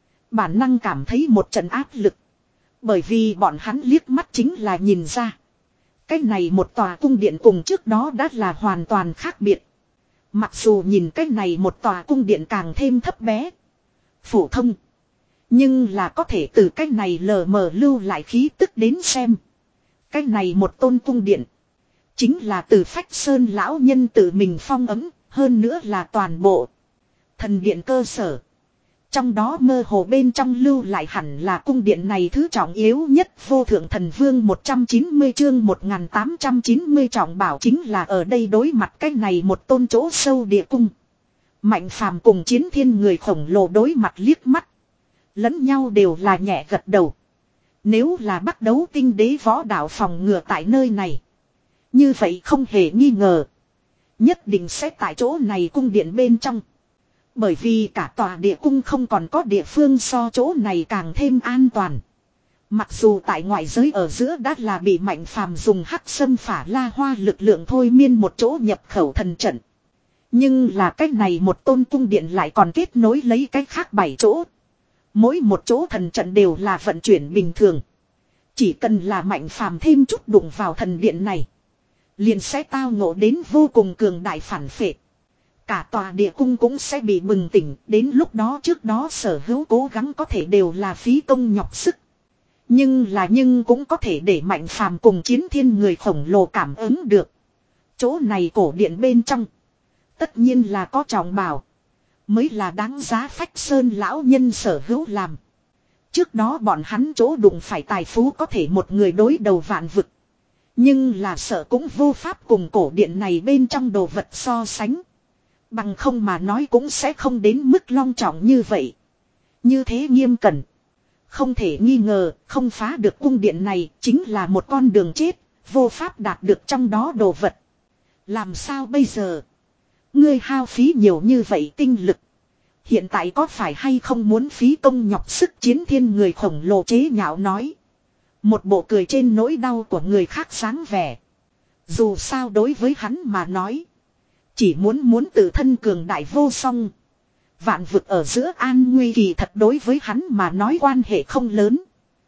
Bản năng cảm thấy một trận áp lực. Bởi vì bọn hắn liếc mắt chính là nhìn ra. Cái này một tòa cung điện cùng trước đó đã là hoàn toàn khác biệt. Mặc dù nhìn cái này một tòa cung điện càng thêm thấp bé. Phổ thông. Nhưng là có thể từ cái này lờ mờ lưu lại khí tức đến xem. Cái này một tôn cung điện. Chính là từ Phách Sơn lão nhân tự mình phong ấm. Hơn nữa là toàn bộ. Thần điện cơ sở. Trong đó mơ hồ bên trong lưu lại hẳn là cung điện này thứ trọng yếu nhất. Vô thượng thần vương một trăm chín mươi chương một nghìn tám trăm chín mươi trọng bảo chính là ở đây đối mặt cái này một tôn chỗ sâu địa cung. Mạnh Phàm cùng Chiến Thiên người khổng lồ đối mặt liếc mắt. Lẫn nhau đều là nhẹ gật đầu. Nếu là bắt đấu tinh đế võ đạo phòng ngừa tại nơi này. Như vậy không hề nghi ngờ. Nhất định sẽ tại chỗ này cung điện bên trong. Bởi vì cả tòa địa cung không còn có địa phương so chỗ này càng thêm an toàn. Mặc dù tại ngoại giới ở giữa đã là bị Mạnh Phàm dùng hắc sâm phả la hoa lực lượng thôi miên một chỗ nhập khẩu thần trận. Nhưng là cách này một tôn cung điện lại còn kết nối lấy cách khác bảy chỗ. Mỗi một chỗ thần trận đều là vận chuyển bình thường. Chỉ cần là Mạnh Phàm thêm chút đụng vào thần điện này. Liền sẽ tao ngộ đến vô cùng cường đại phản phệ. Cả tòa địa cung cũng sẽ bị bừng tỉnh. Đến lúc đó trước đó sở hữu cố gắng có thể đều là phí công nhọc sức. Nhưng là nhưng cũng có thể để Mạnh Phàm cùng Chiến Thiên người khổng lồ cảm ứng được. Chỗ này cổ điện bên trong. Tất nhiên là có trọng bảo. Mới là đáng giá Phách Sơn lão nhân sở hữu làm. Trước đó bọn hắn chỗ đụng phải tài phú có thể một người đối đầu vạn vực. Nhưng là sợ cũng vô pháp cùng cổ điện này bên trong đồ vật so sánh. Bằng không mà nói cũng sẽ không đến mức long trọng như vậy. Như thế nghiêm cẩn. Không thể nghi ngờ, không phá được cung điện này chính là một con đường chết. Vô pháp đạt được trong đó đồ vật. Làm sao bây giờ? Ngươi hao phí nhiều như vậy tinh lực. Hiện tại có phải hay không muốn phí công nhọc sức chiến thiên người khổng lồ chế nhạo nói. Một bộ cười trên nỗi đau của người khác sáng vẻ. Dù sao đối với hắn mà nói. Chỉ muốn muốn tự thân cường đại vô song. Vạn vực ở giữa an nguy kỳ thật đối với hắn mà nói quan hệ không lớn.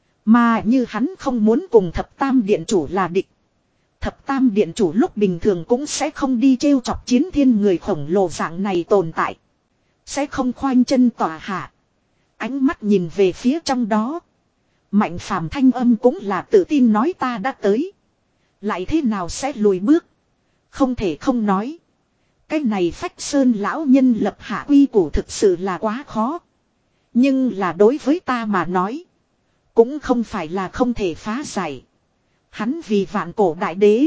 Mà như hắn không muốn cùng thập tam điện chủ là địch. Thập tam điện chủ lúc bình thường cũng sẽ không đi trêu chọc chiến thiên người khổng lồ dạng này tồn tại. Sẽ không khoanh chân tỏa hạ. Ánh mắt nhìn về phía trong đó. Mạnh phàm thanh âm cũng là tự tin nói ta đã tới. Lại thế nào sẽ lùi bước. Không thể không nói. Cái này Phách Sơn lão nhân lập hạ quy củ thực sự là quá khó. Nhưng là đối với ta mà nói. Cũng không phải là không thể phá giải. Hắn vì vạn cổ đại đế.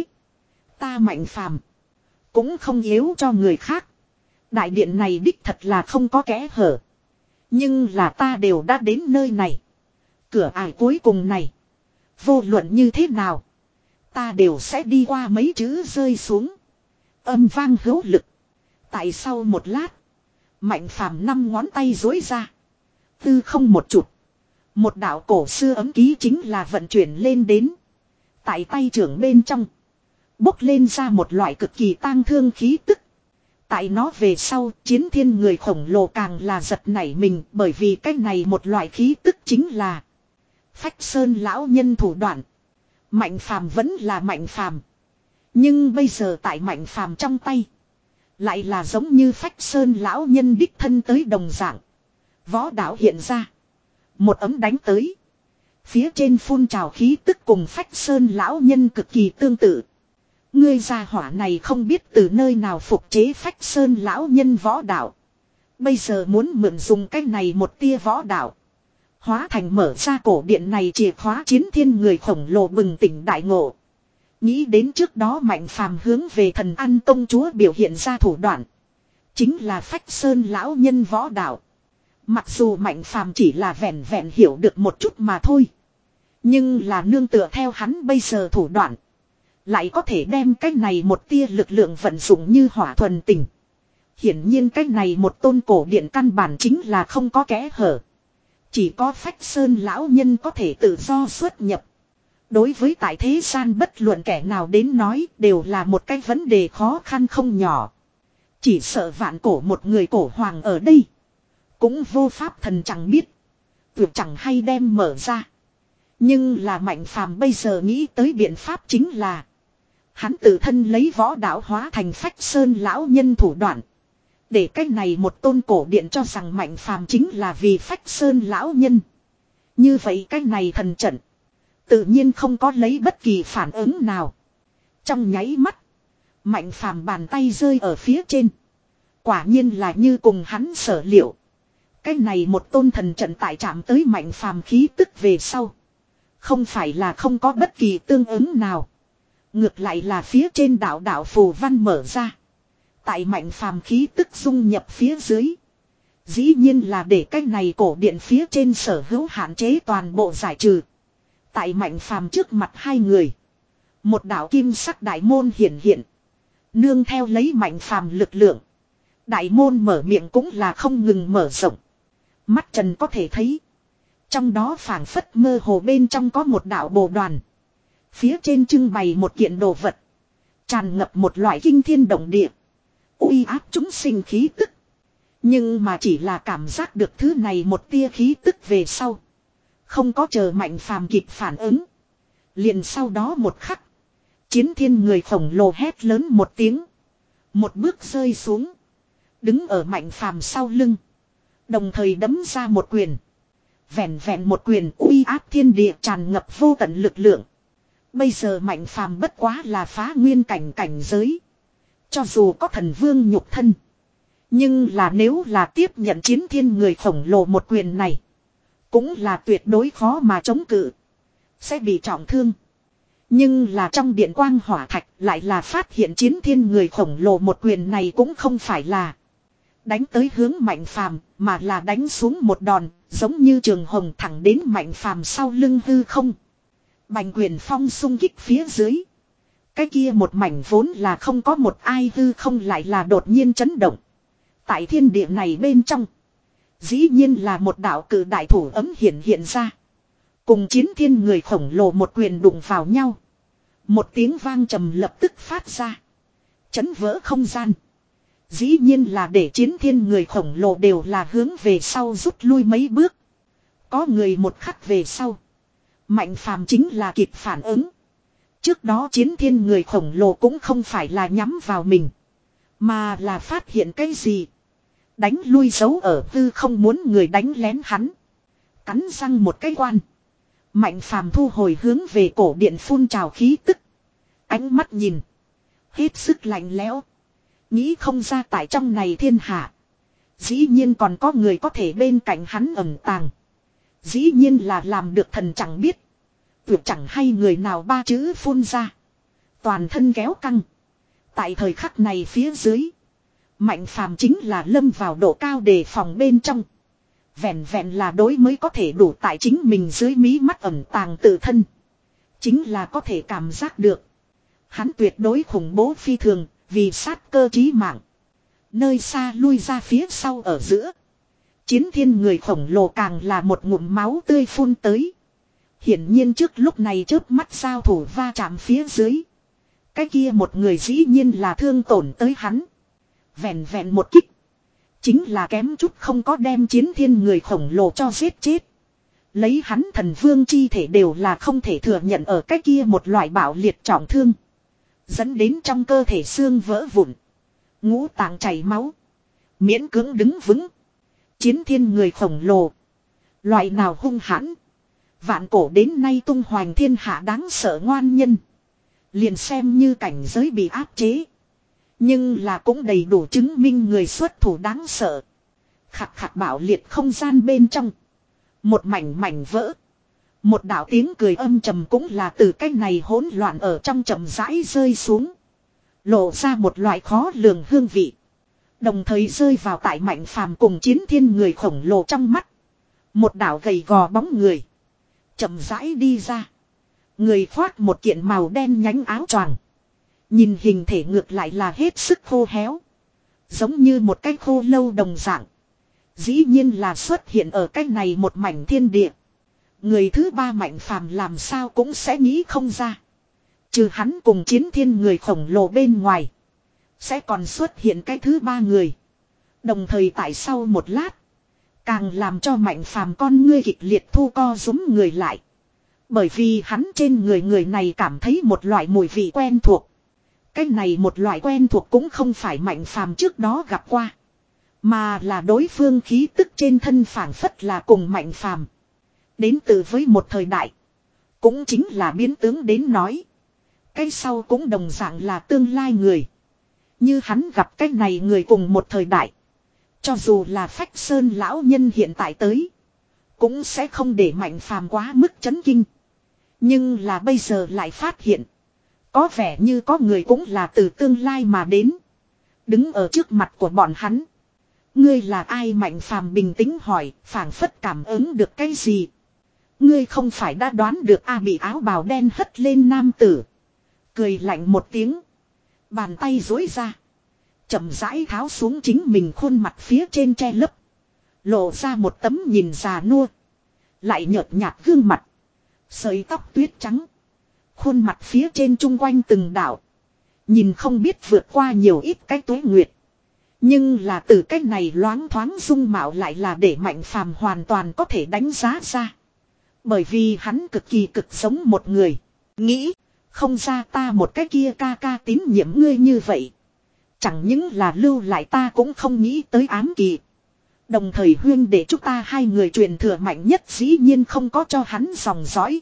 Ta mạnh phàm. Cũng không yếu cho người khác. Đại điện này đích thật là không có kẽ hở. Nhưng là ta đều đã đến nơi này. Cửa ải cuối cùng này. Vô luận như thế nào. Ta đều sẽ đi qua mấy chữ rơi xuống. Âm vang hữu lực. Tại sau một lát. Mạnh phàm năm ngón tay dối ra. Tư không một chụp. Một đạo cổ xưa ấm ký chính là vận chuyển lên đến. Tại tay trưởng bên trong. Bốc lên ra một loại cực kỳ tang thương khí tức. Tại nó về sau chiến thiên người khổng lồ càng là giật nảy mình. Bởi vì cái này một loại khí tức chính là Phách Sơn lão nhân thủ đoạn. Mạnh phàm vẫn là mạnh phàm. Nhưng bây giờ tại mạnh phàm trong tay. Lại là giống như Phách Sơn lão nhân đích thân tới đồng dạng. Võ đạo hiện ra. Một ấm đánh tới. Phía trên phun trào khí tức cùng Phách Sơn lão nhân cực kỳ tương tự. Ngươi gia hỏa này không biết từ nơi nào phục chế Phách Sơn lão nhân võ đạo. Bây giờ muốn mượn dùng cái này một tia võ đạo. Hóa thành mở ra cổ điện này chìa khóa chiến thiên người khổng lồ bừng tỉnh đại ngộ. Nghĩ đến trước đó mạnh phàm hướng về thần ăn công chúa biểu hiện ra thủ đoạn. Chính là Phách Sơn lão nhân võ đạo. Mặc dù mạnh phàm chỉ là vẹn vẹn hiểu được một chút mà thôi. Nhưng là nương tựa theo hắn bây giờ thủ đoạn. Lại có thể đem cái này một tia lực lượng vận dụng như hỏa thuần tình. Hiển nhiên cái này một tôn cổ điện căn bản chính là không có kẽ hở. Chỉ có Phách Sơn lão nhân có thể tự do xuất nhập. Đối với tại thế gian bất luận kẻ nào đến nói đều là một cái vấn đề khó khăn không nhỏ. Chỉ sợ vạn cổ một người cổ hoàng ở đây. Cũng vô pháp thần chẳng biết. Tuyệt chẳng hay đem mở ra. Nhưng là mạnh phàm bây giờ nghĩ tới biện pháp chính là. Hắn tự thân lấy võ đạo hóa thành Phách Sơn lão nhân thủ đoạn. Để cách này một tôn cổ điện cho rằng mạnh phàm chính là vì Phách Sơn lão nhân. Như vậy cách này thần trận. Tự nhiên không có lấy bất kỳ phản ứng nào. Trong nháy mắt. Mạnh phàm bàn tay rơi ở phía trên. Quả nhiên là như cùng hắn sở liệu. Cái này một tôn thần trận tại chạm tới mạnh phàm khí tức về sau. Không phải là không có bất kỳ tương ứng nào. Ngược lại là phía trên đạo đạo phù văn mở ra. Tại mạnh phàm khí tức dung nhập phía dưới. Dĩ nhiên là để cái này cổ điện phía trên sở hữu hạn chế toàn bộ giải trừ. Tại mạnh phàm trước mặt hai người. Một đạo kim sắc đại môn hiển hiện. Nương theo lấy mạnh phàm lực lượng. Đại môn mở miệng cũng là không ngừng mở rộng. Mắt trần có thể thấy. Trong đó phảng phất mơ hồ bên trong có một đạo bồ đoàn. Phía trên trưng bày một kiện đồ vật. Tràn ngập một loại kinh thiên động địa. Uy áp chúng sinh khí tức. Nhưng mà chỉ là cảm giác được thứ này một tia khí tức về sau. Không có chờ mạnh phàm kịp phản ứng. Liền sau đó một khắc. Chiến thiên người khổng lồ hét lớn một tiếng. Một bước rơi xuống. Đứng ở mạnh phàm sau lưng. Đồng thời đấm ra một quyền. Vẹn vẹn một quyền uy áp thiên địa tràn ngập vô tận lực lượng. Bây giờ mạnh phàm bất quá là phá nguyên cảnh cảnh giới. Cho dù có thần vương nhục thân. Nhưng là nếu là tiếp nhận chiến thiên người khổng lồ một quyền này. Cũng là tuyệt đối khó mà chống cự. Sẽ bị trọng thương. Nhưng là trong điện quang hỏa thạch lại là phát hiện chiến thiên người khổng lồ một quyền này cũng không phải là đánh tới hướng mạnh phàm mà là đánh xuống một đòn giống như trường hồng thẳng đến mạnh phàm sau lưng hư không. Bành quyền phong xung kích phía dưới. Cái kia một mảnh vốn là không có một ai hư không lại là đột nhiên chấn động. Tại thiên địa này bên trong. Dĩ nhiên là một đạo cử đại thủ ấm hiện hiện ra. Cùng chiến thiên người khổng lồ một quyền đụng vào nhau. Một tiếng vang trầm lập tức phát ra. Chấn vỡ không gian. Dĩ nhiên là để chiến thiên người khổng lồ đều là hướng về sau rút lui mấy bước. Có người một khắc về sau. Mạnh phàm chính là kịp phản ứng. Trước đó chiến thiên người khổng lồ cũng không phải là nhắm vào mình. Mà là phát hiện cái gì. Đánh lui dấu ở tư không muốn người đánh lén hắn. Cắn răng một cái quan. Mạnh phàm thu hồi hướng về cổ điện phun trào khí tức. Ánh mắt nhìn. Hết sức lạnh lẽo. Nghĩ không ra tại trong này thiên hạ. Dĩ nhiên còn có người có thể bên cạnh hắn ẩn tàng. Dĩ nhiên là làm được thần chẳng biết. Tuyệt chẳng hay người nào ba chữ phun ra. Toàn thân kéo căng. Tại thời khắc này phía dưới. Mạnh phàm chính là lâm vào độ cao đề phòng bên trong. Vẹn vẹn là đối mới có thể đủ tại chính mình dưới mí mắt ẩn tàng tự thân. Chính là có thể cảm giác được. Hắn tuyệt đối khủng bố phi thường, vì sát cơ trí mạng. Nơi xa lui ra phía sau ở giữa. Chiến thiên người khổng lồ càng là một ngụm máu tươi phun tới. Hiển nhiên trước lúc này chớp mắt giao thủ va chạm phía dưới. Cái kia một người dĩ nhiên là thương tổn tới hắn. Vẹn vẹn một kích. Chính là kém chút không có đem chiến thiên người khổng lồ cho giết chết. Lấy hắn thần vương chi thể đều là không thể thừa nhận ở cái kia một loại bạo liệt trọng thương. Dẫn đến trong cơ thể xương vỡ vụn. Ngũ tạng chảy máu. Miễn cưỡng đứng vững. Chiến thiên người khổng lồ. Loại nào hung hãn. Vạn cổ đến nay tung hoành thiên hạ đáng sợ ngoan nhân. Liền xem như cảnh giới bị áp chế. Nhưng là cũng đầy đủ chứng minh người xuất thủ đáng sợ. Khặt khặt bạo liệt không gian bên trong. Một mảnh mảnh vỡ. Một đạo tiếng cười âm trầm cũng là từ cái này hỗn loạn ở trong chậm rãi rơi xuống. Lộ ra một loại khó lường hương vị. Đồng thời rơi vào tại mạnh phàm cùng chiến thiên người khổng lồ trong mắt. Một đạo gầy gò bóng người. Chậm rãi đi ra. Người khoác một kiện màu đen nhánh áo choàng. Nhìn hình thể ngược lại là hết sức khô héo. Giống như một cái khô lâu đồng dạng. Dĩ nhiên là xuất hiện ở cái này một mảnh thiên địa. Người thứ ba mạnh phàm làm sao cũng sẽ nghĩ không ra. Trừ hắn cùng chiến thiên người khổng lồ bên ngoài. Sẽ còn xuất hiện cái thứ ba người. Đồng thời tại sau một lát. Càng làm cho mạnh phàm con ngươi kịch liệt thu co rúm người lại. Bởi vì hắn trên người người này cảm thấy một loại mùi vị quen thuộc. Cái này một loại quen thuộc cũng không phải mạnh phàm trước đó gặp qua. Mà là đối phương khí tức trên thân phảng phất là cùng mạnh phàm. Đến từ với một thời đại. Cũng chính là biến tướng đến nói. Cái sau cũng đồng dạng là tương lai người. Như hắn gặp cái này người cùng một thời đại. Cho dù là Phách Sơn lão nhân hiện tại tới. Cũng sẽ không để mạnh phàm quá mức chấn kinh. Nhưng là bây giờ lại phát hiện. Có vẻ như có người cũng là từ tương lai mà đến. Đứng ở trước mặt của bọn hắn. Ngươi là ai? Mạnh phàm bình tĩnh hỏi, phảng phất cảm ứng được cái gì. Ngươi không phải đã đoán được a? Bị áo bào đen hất lên nam tử. Cười lạnh một tiếng. Bàn tay duỗi ra. Chậm rãi tháo xuống chính mình khuôn mặt phía trên che lấp. Lộ ra một tấm nhìn già nua. Lại nhợt nhạt gương mặt. Sợi tóc tuyết trắng. Khuôn mặt phía trên chung quanh từng đảo. Nhìn không biết vượt qua nhiều ít cái tuế nguyệt. Nhưng là từ cái này loáng thoáng dung mạo lại là để mạnh phàm hoàn toàn có thể đánh giá ra. Bởi vì hắn cực kỳ cực giống một người. Nghĩ, không ra ta một cái kia ca ca tín nhiệm ngươi như vậy. Chẳng những là lưu lại ta cũng không nghĩ tới ám kỳ. Đồng thời huyên để chúng ta hai người truyền thừa mạnh nhất dĩ nhiên không có cho hắn dòng dõi.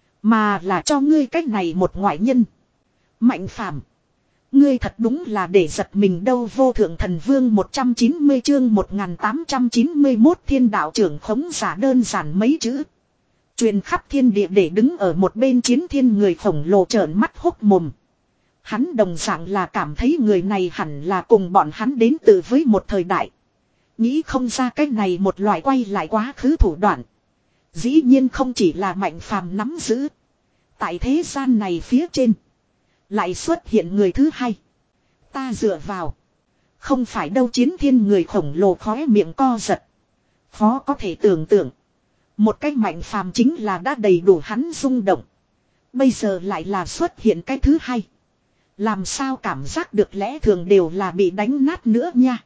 Mà là cho ngươi cách này một ngoại nhân. Mạnh phàm. Ngươi thật đúng là để giật mình đâu. Vô thượng thần vương một trăm chín mươi chương một nghìn tám trăm chín mươi mốt thiên đạo trưởng khống giả đơn giản mấy chữ. Truyền khắp thiên địa để đứng ở một bên chiến thiên người khổng lồ trợn mắt hốc mồm. Hắn đồng dạng là cảm thấy người này hẳn là cùng bọn hắn đến từ với một thời đại. Nghĩ không ra cái này một loại quay lại quá khứ thủ đoạn. Dĩ nhiên không chỉ là mạnh phàm nắm giữ. Tại thế gian này phía trên. Lại xuất hiện người thứ hai. Ta dựa vào. Không phải đâu chiến thiên người khổng lồ khóe miệng co giật. Khó có thể tưởng tượng. Một cái mạnh phàm chính là đã đầy đủ hắn rung động. Bây giờ lại là xuất hiện cái thứ hai. Làm sao cảm giác được lẽ thường đều là bị đánh nát nữa nha.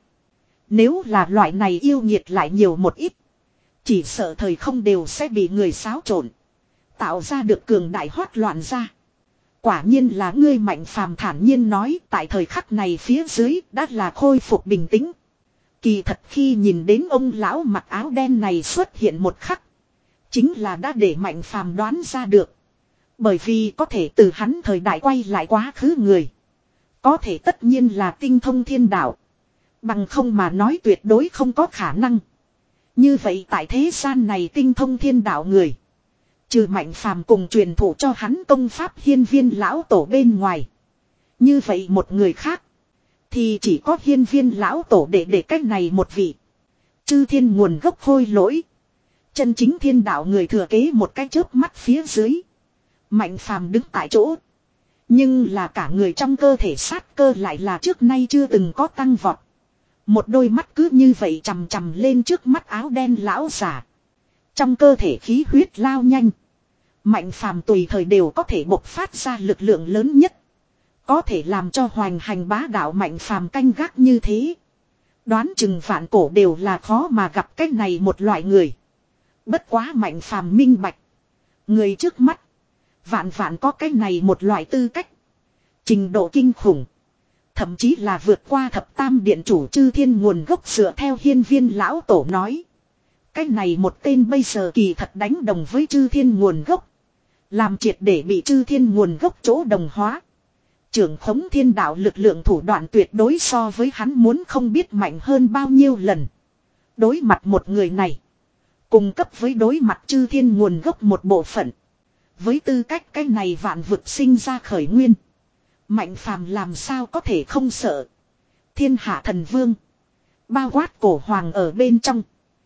Nếu là loại này yêu nghiệt lại nhiều một ít. Chỉ sợ thời không đều sẽ bị người xáo trộn. Tạo ra được cường đại hoát loạn ra. Quả nhiên là ngươi mạnh phàm thản nhiên nói tại thời khắc này phía dưới đã là khôi phục bình tĩnh. Kỳ thật khi nhìn đến ông lão mặc áo đen này xuất hiện một khắc. Chính là đã để mạnh phàm đoán ra được. Bởi vì có thể từ hắn thời đại quay lại quá khứ người. Có thể tất nhiên là tinh thông thiên đạo. Bằng không mà nói tuyệt đối không có khả năng. Như vậy tại thế gian này tinh thông thiên đạo người. Trừ mạnh phàm cùng truyền thụ cho hắn công pháp hiên viên lão tổ bên ngoài. Như vậy một người khác. Thì chỉ có hiên viên lão tổ để để cách này một vị. Chư thiên nguồn gốc hôi lỗi. Chân chính thiên đạo người thừa kế một cái chớp mắt phía dưới. Mạnh phàm đứng tại chỗ. Nhưng là cả người trong cơ thể sát cơ lại là trước nay chưa từng có tăng vọt. Một đôi mắt cứ như vậy chằm chằm lên trước mắt áo đen lão giả. Trong cơ thể khí huyết lao nhanh. Mạnh phàm tùy thời đều có thể bộc phát ra lực lượng lớn nhất. Có thể làm cho hoành hành bá đạo mạnh phàm canh gác như thế. Đoán chừng vạn cổ đều là khó mà gặp cái này một loại người. Bất quá mạnh phàm minh bạch. Người trước mắt. Vạn vạn có cái này một loại tư cách. Trình độ kinh khủng. Thậm chí là vượt qua thập tam điện chủ chư thiên nguồn gốc dựa theo hiên viên lão tổ nói. Cái này một tên bây giờ kỳ thật đánh đồng với chư thiên nguồn gốc. Làm triệt để bị chư thiên nguồn gốc chỗ đồng hóa. Trưởng khống thiên đạo lực lượng thủ đoạn tuyệt đối so với hắn muốn không biết mạnh hơn bao nhiêu lần. Đối mặt một người này. Cùng cấp với đối mặt chư thiên nguồn gốc một bộ phận. Với tư cách cái này vạn vực sinh ra khởi nguyên. Mạnh phàm làm sao có thể không sợ. Thiên hạ thần vương. Bao quát cổ hoàng ở bên trong.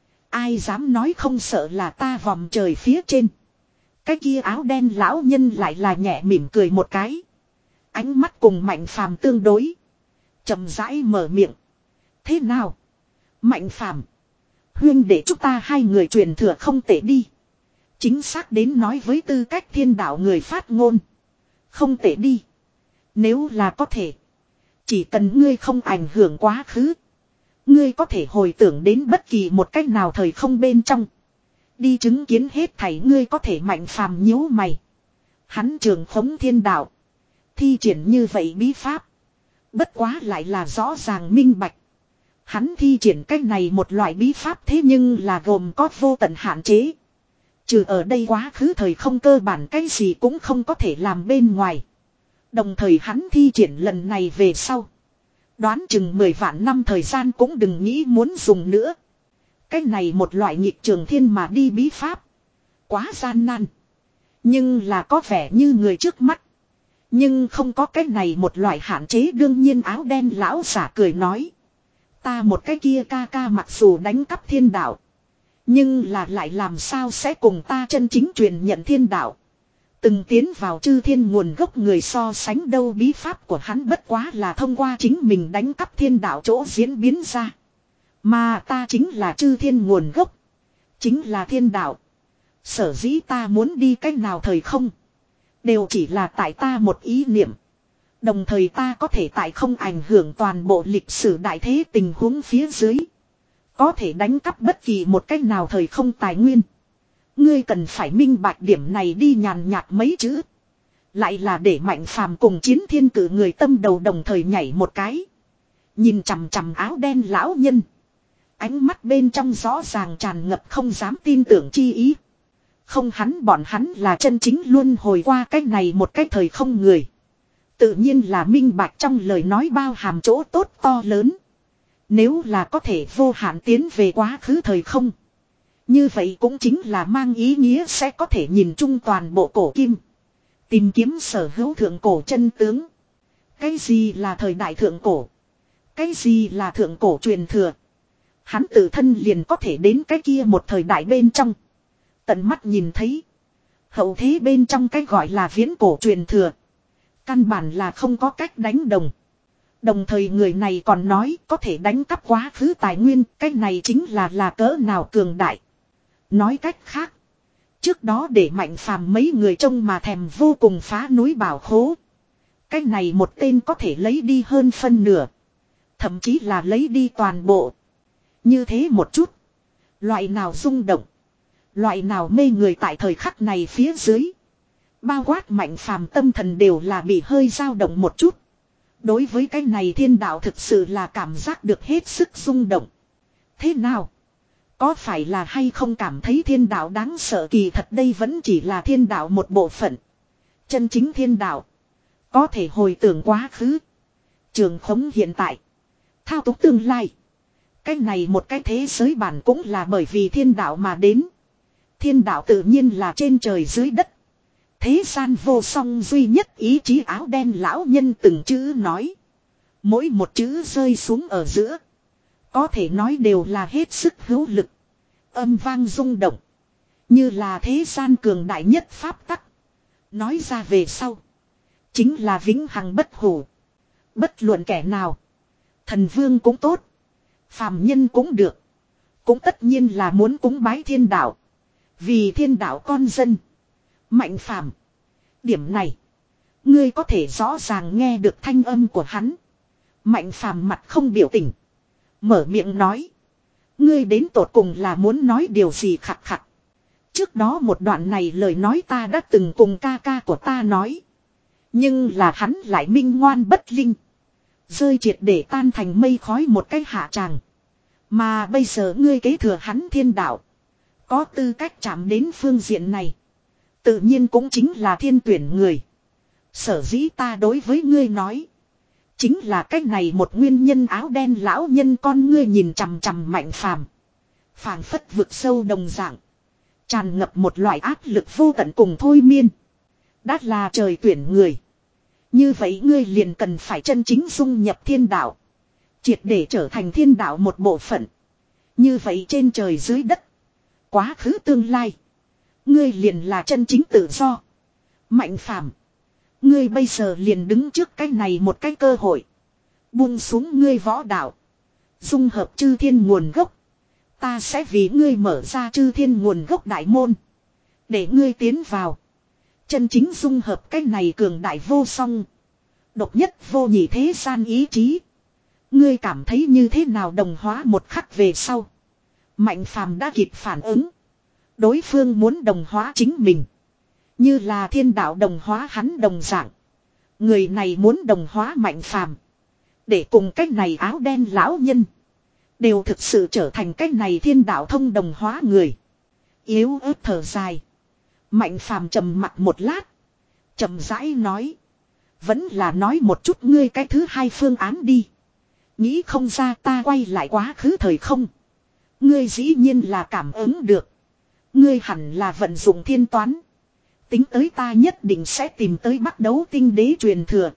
Ai dám nói không sợ là ta vòng trời phía trên. Cái kia áo đen lão nhân lại là nhẹ mỉm cười một cái. Ánh mắt cùng mạnh phàm tương đối. Chậm rãi mở miệng. Thế nào? Mạnh phàm. Huyên để chúng ta hai người truyền thừa không tệ đi. Chính xác đến nói với tư cách thiên đạo người phát ngôn. Không tệ đi. Nếu là có thể. Chỉ cần ngươi không ảnh hưởng quá khứ. Ngươi có thể hồi tưởng đến bất kỳ một cách nào thời không bên trong. Đi chứng kiến hết thảy ngươi có thể mạnh phàm nhíu mày. Hắn trường khống thiên đạo. Thi triển như vậy bí pháp. Bất quá lại là rõ ràng minh bạch. Hắn thi triển cách này một loại bí pháp thế nhưng là gồm có vô tận hạn chế. Trừ ở đây quá khứ thời không cơ bản cái gì cũng không có thể làm bên ngoài. Đồng thời hắn thi triển lần này về sau. Đoán chừng mười vạn năm thời gian cũng đừng nghĩ muốn dùng nữa. Cái này một loại nghịch trường thiên mà đi bí pháp. Quá gian nan. Nhưng là có vẻ như người trước mắt. Nhưng không có cái này một loại hạn chế đương nhiên áo đen lão giả cười nói. Ta một cái kia ca ca mặc dù đánh cắp thiên đạo. Nhưng là lại làm sao sẽ cùng ta chân chính truyền nhận thiên đạo. Từng tiến vào chư thiên nguồn gốc người so sánh đâu bí pháp của hắn bất quá là thông qua chính mình đánh cắp thiên đạo chỗ diễn biến ra. Mà ta chính là chư thiên nguồn gốc. Chính là thiên đạo. Sở dĩ ta muốn đi cách nào thời không. Đều chỉ là tại ta một ý niệm. Đồng thời ta có thể tại không ảnh hưởng toàn bộ lịch sử đại thế tình huống phía dưới. Có thể đánh cắp bất kỳ một cách nào thời không tài nguyên. Ngươi cần phải minh bạch điểm này đi nhàn nhạt mấy chữ. Lại là để mạnh phàm cùng chiến thiên cử người tâm đầu đồng thời nhảy một cái. Nhìn chằm chằm áo đen lão nhân. Ánh mắt bên trong rõ ràng tràn ngập không dám tin tưởng chi ý. Không hắn bọn hắn là chân chính luôn hồi qua cách này một cách thời không người. Tự nhiên là minh bạch trong lời nói bao hàm chỗ tốt to lớn. Nếu là có thể vô hạn tiến về quá khứ thời không. Như vậy cũng chính là mang ý nghĩa sẽ có thể nhìn chung toàn bộ cổ kim. Tìm kiếm sở hữu thượng cổ chân tướng. Cái gì là thời đại thượng cổ? Cái gì là thượng cổ truyền thừa? Hắn tự thân liền có thể đến cái kia một thời đại bên trong. Tận mắt nhìn thấy. Hậu thế bên trong cái gọi là viễn cổ truyền thừa. Căn bản là không có cách đánh đồng. Đồng thời người này còn nói có thể đánh cắp quá khứ tài nguyên, cái này chính là là cỡ nào cường đại. Nói cách khác, trước đó để Mạnh Phàm mấy người trông mà thèm vô cùng phá núi bảo khố. Cái này một tên có thể lấy đi hơn phân nửa. Thậm chí là lấy đi toàn bộ. Như thế một chút. Loại nào rung động. Loại nào mê người tại thời khắc này phía dưới. Bao quát Mạnh Phàm tâm thần đều là bị hơi dao động một chút. Đối với cái này thiên đạo thực sự là cảm giác được hết sức rung động. Thế nào? Có phải là hay không cảm thấy thiên đạo đáng sợ? Kỳ thật đây vẫn chỉ là thiên đạo một bộ phận. Chân chính thiên đạo có thể hồi tưởng quá khứ, trường khống hiện tại, thao túng tương lai. Cái này một cái thế giới bản cũng là bởi vì thiên đạo mà đến. Thiên đạo tự nhiên là trên trời dưới đất. Thế gian vô song duy nhất ý chí áo đen lão nhân từng chữ nói. Mỗi một chữ rơi xuống ở giữa, có thể nói đều là hết sức hữu lực. Âm vang rung động. Như là thế gian cường đại nhất pháp tắc. Nói ra về sau, chính là vĩnh hằng bất hủ. Bất luận kẻ nào, thần vương cũng tốt, phàm nhân cũng được, cũng tất nhiên là muốn cúng bái thiên đạo. Vì thiên đạo con dân. Mạnh Phàm, điểm này ngươi có thể rõ ràng nghe được thanh âm của hắn. Mạnh Phàm mặt không biểu tình, mở miệng nói. Ngươi đến tột cùng là muốn nói điều gì? Khặt khặt. Trước đó một đoạn này lời nói ta đã từng cùng ca ca của ta nói. Nhưng là hắn lại minh ngoan bất linh. Rơi triệt để tan thành mây khói một cái hạ tràng. Mà bây giờ ngươi kế thừa hắn thiên đạo, có tư cách chạm đến phương diện này, tự nhiên cũng chính là thiên tuyển người. Sở dĩ ta đối với ngươi nói, chính là cách này một nguyên nhân. Áo đen lão nhân con ngươi nhìn chằm chằm Mạnh Phàm, phảng phất vực sâu đồng dạng, tràn ngập một loại áp lực vô tận cùng thôi miên. Đã là trời tuyển người, như vậy ngươi liền cần phải chân chính dung nhập thiên đạo, triệt để trở thành thiên đạo một bộ phận. Như vậy trên trời dưới đất, quá khứ tương lai, ngươi liền là chân chính tự do. Mạnh Phàm, ngươi bây giờ liền đứng trước cái này một cái cơ hội. Buông xuống ngươi võ đạo, dung hợp chư thiên nguồn gốc. Ta sẽ vì ngươi mở ra chư thiên nguồn gốc đại môn, để ngươi tiến vào, chân chính dung hợp cái này cường đại vô song, độc nhất vô nhị thế gian ý chí. Ngươi cảm thấy như thế nào? Đồng hóa một khắc về sau, Mạnh Phàm đã kịp phản ứng. Đối phương muốn đồng hóa chính mình, như là thiên đạo đồng hóa hắn đồng dạng. Người này muốn đồng hóa Mạnh Phàm, để cùng cách này áo đen lão nhân đều thực sự trở thành cách này thiên đạo thông đồng hóa người. Yếu ớt thở dài, Mạnh Phàm trầm mặt một lát, chậm rãi nói. Vẫn là nói một chút ngươi cái thứ hai phương án đi. Nghĩ không ra ta quay lại quá khứ thời không. Ngươi dĩ nhiên là cảm ứng được. Ngươi hẳn là vận dụng thiên toán. Tính tới ta nhất định sẽ tìm tới bắt đấu tinh đế truyền thừa.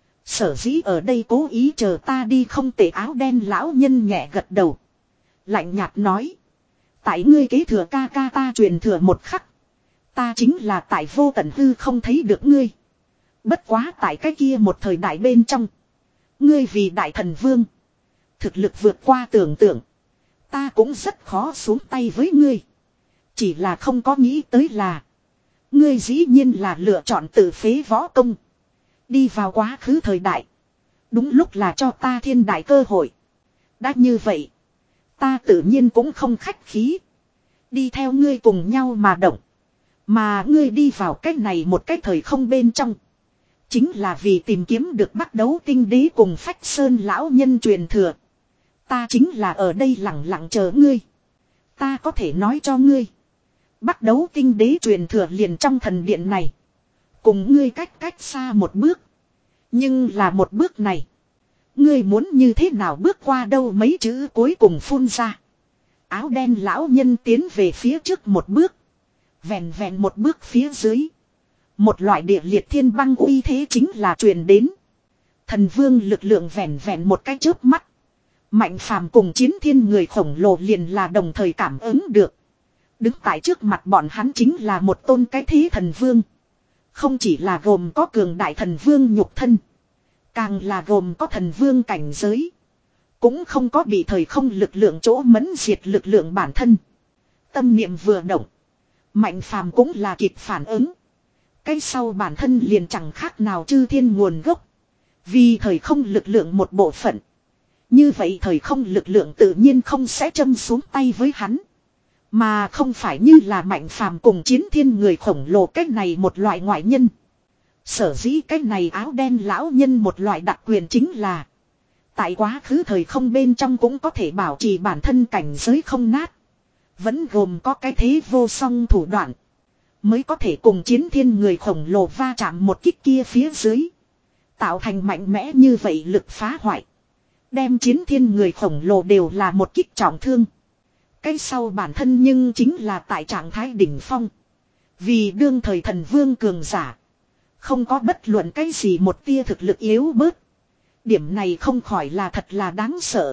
Sở dĩ ở đây cố ý chờ ta đi. Không tệ. Áo đen lão nhân nhẹ gật đầu, lạnh nhạt nói. Tại ngươi kế thừa ca ca ta truyền thừa một khắc, ta chính là tại vô tận hư không thấy được ngươi. Bất quá tại cái kia một thời đại bên trong, ngươi vì đại thần vương, thực lực vượt qua tưởng tượng, ta cũng rất khó xuống tay với ngươi. Chỉ là không có nghĩ tới là, ngươi dĩ nhiên là lựa chọn tự phế võ công, đi vào quá khứ thời đại. Đúng lúc là cho ta thiên đại cơ hội. Đã như vậy, ta tự nhiên cũng không khách khí, đi theo ngươi cùng nhau mà động. Mà ngươi đi vào cách này một cái thời không bên trong, chính là vì tìm kiếm được bắt đấu tinh đế cùng Phách Sơn lão nhân truyền thừa. Ta chính là ở đây lặng lặng chờ ngươi. Ta có thể nói cho ngươi, bắt đấu tinh đế truyền thừa liền trong thần điện này, cùng ngươi cách cách xa một bước. Nhưng là một bước này, ngươi muốn như thế nào bước qua đâu? Mấy chữ cuối cùng phun ra, áo đen lão nhân tiến về phía trước một bước. Vẹn vẹn một bước phía dưới, một loại địa liệt thiên băng uy thế chính là truyền đến. Thần vương lực lượng vẹn vẹn một cái chớp mắt, Mạnh Phàm cùng chiến thiên người khổng lồ liền là đồng thời cảm ứng được. Đứng tại trước mặt bọn hắn chính là một tôn cái thế thần vương. Không chỉ là gồm có cường đại thần vương nhục thân. Càng là gồm có thần vương cảnh giới. Cũng không có bị thời không lực lượng chỗ mẫn diệt lực lượng bản thân. Tâm niệm vừa động. Mạnh phàm cũng là kịp phản ứng. Cái sau bản thân liền chẳng khác nào chư thiên nguồn gốc. Vì thời không lực lượng một bộ phận. Như vậy thời không lực lượng tự nhiên không sẽ châm xuống tay với hắn. Mà không phải như là mạnh phàm cùng chiến thiên người khổng lồ cách này một loại ngoại nhân. Sở dĩ cách này áo đen lão nhân một loại đặc quyền chính là. Tại quá khứ thời không bên trong cũng có thể bảo trì bản thân cảnh giới không nát. Vẫn gồm có cái thế vô song thủ đoạn. Mới có thể cùng chiến thiên người khổng lồ va chạm một kích kia phía dưới. Tạo thành mạnh mẽ như vậy lực phá hoại. Đem chiến thiên người khổng lồ đều là một kích trọng thương. Cái sau bản thân nhưng chính là tại trạng thái đỉnh phong. Vì đương thời thần vương cường giả. Không có bất luận cái gì một tia thực lực yếu bớt. Điểm này không khỏi là thật là đáng sợ.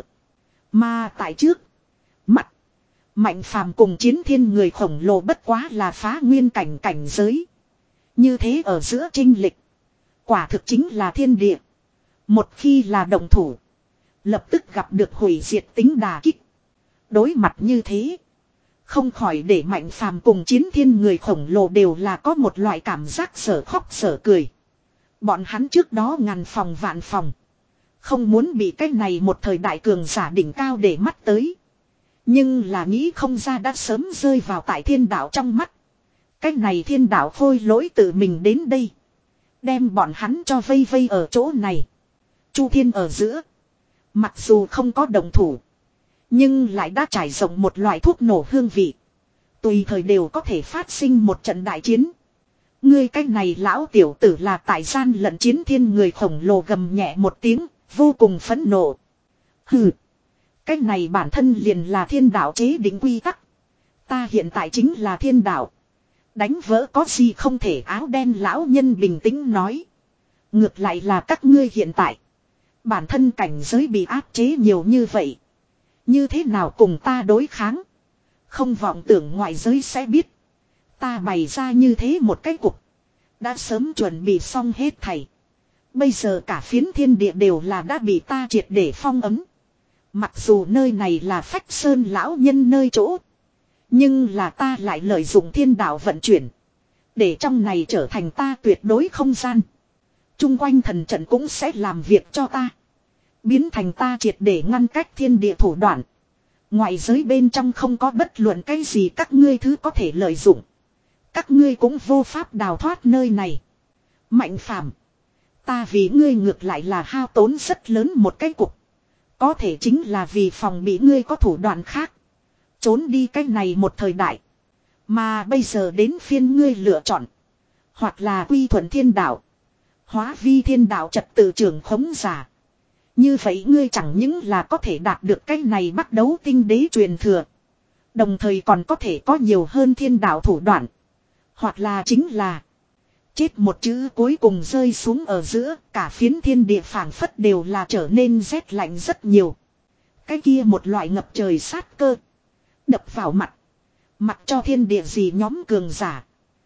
Mà tại trước. Mặt. Mạnh phàm cùng chiến thiên người khổng lồ bất quá là phá nguyên cảnh cảnh giới. Như thế ở giữa trinh lịch. Quả thực chính là thiên địa. Một khi là đồng thủ. Lập tức gặp được hủy diệt tính đà kích. Đối mặt như thế. Không khỏi để mạnh phàm cùng chiến thiên người khổng lồ đều là có một loại cảm giác sở khóc sở cười. Bọn hắn trước đó ngàn phòng vạn phòng. Không muốn bị cái này một thời đại cường giả đỉnh cao để mắt tới. Nhưng là nghĩ không ra đã sớm rơi vào tại thiên đạo trong mắt. Cái này thiên đạo khôi lỗi tự mình đến đây. Đem bọn hắn cho vây vây ở chỗ này. Chu thiên ở giữa. Mặc dù không có đồng thủ. Nhưng lại đã trải rộng một loại thuốc nổ hương vị. Tùy thời đều có thể phát sinh một trận đại chiến. Ngươi cái này lão tiểu tử là tại gian lận chiến thiên người khổng lồ gầm nhẹ một tiếng. Vô cùng phẫn nộ. Hừ. Cái này bản thân liền là thiên đạo chế định quy tắc. Ta hiện tại chính là thiên đạo. Đánh vỡ có gì không thể áo đen lão nhân bình tĩnh nói. Ngược lại là các ngươi hiện tại. Bản thân cảnh giới bị áp chế nhiều như vậy. Như thế nào cùng ta đối kháng. Không vọng tưởng ngoại giới sẽ biết. Ta bày ra như thế một cái cục. Đã sớm chuẩn bị xong hết thảy. Bây giờ cả phiến thiên địa đều là đã bị ta triệt để phong ấm. Mặc dù nơi này là Phách Sơn lão nhân nơi chỗ. Nhưng là ta lại lợi dụng thiên đạo vận chuyển. Để trong này trở thành ta tuyệt đối không gian. Trung quanh thần trận cũng sẽ làm việc cho ta. Biến thành ta triệt để ngăn cách thiên địa thủ đoạn. Ngoài giới bên trong không có bất luận cái gì các ngươi thứ có thể lợi dụng. Các ngươi cũng vô pháp đào thoát nơi này. Mạnh phàm. Ta vì ngươi ngược lại là hao tốn rất lớn một cái cục. Có thể chính là vì phòng bị ngươi có thủ đoạn khác. Trốn đi cái này một thời đại. Mà bây giờ đến phiên ngươi lựa chọn. Hoặc là quy thuận thiên đạo. Hóa vi thiên đạo trật tự trưởng khống giả. Như vậy ngươi chẳng những là có thể đạt được cái này bắt đấu tinh đế truyền thừa. Đồng thời còn có thể có nhiều hơn thiên đạo thủ đoạn. Hoặc là chính là. Chết một chữ cuối cùng rơi xuống ở giữa. Cả phiến thiên địa phảng phất đều là trở nên rét lạnh rất nhiều. Cái kia một loại ngập trời sát cơ. Đập vào mặt. Mặc cho thiên địa gì nhóm cường giả.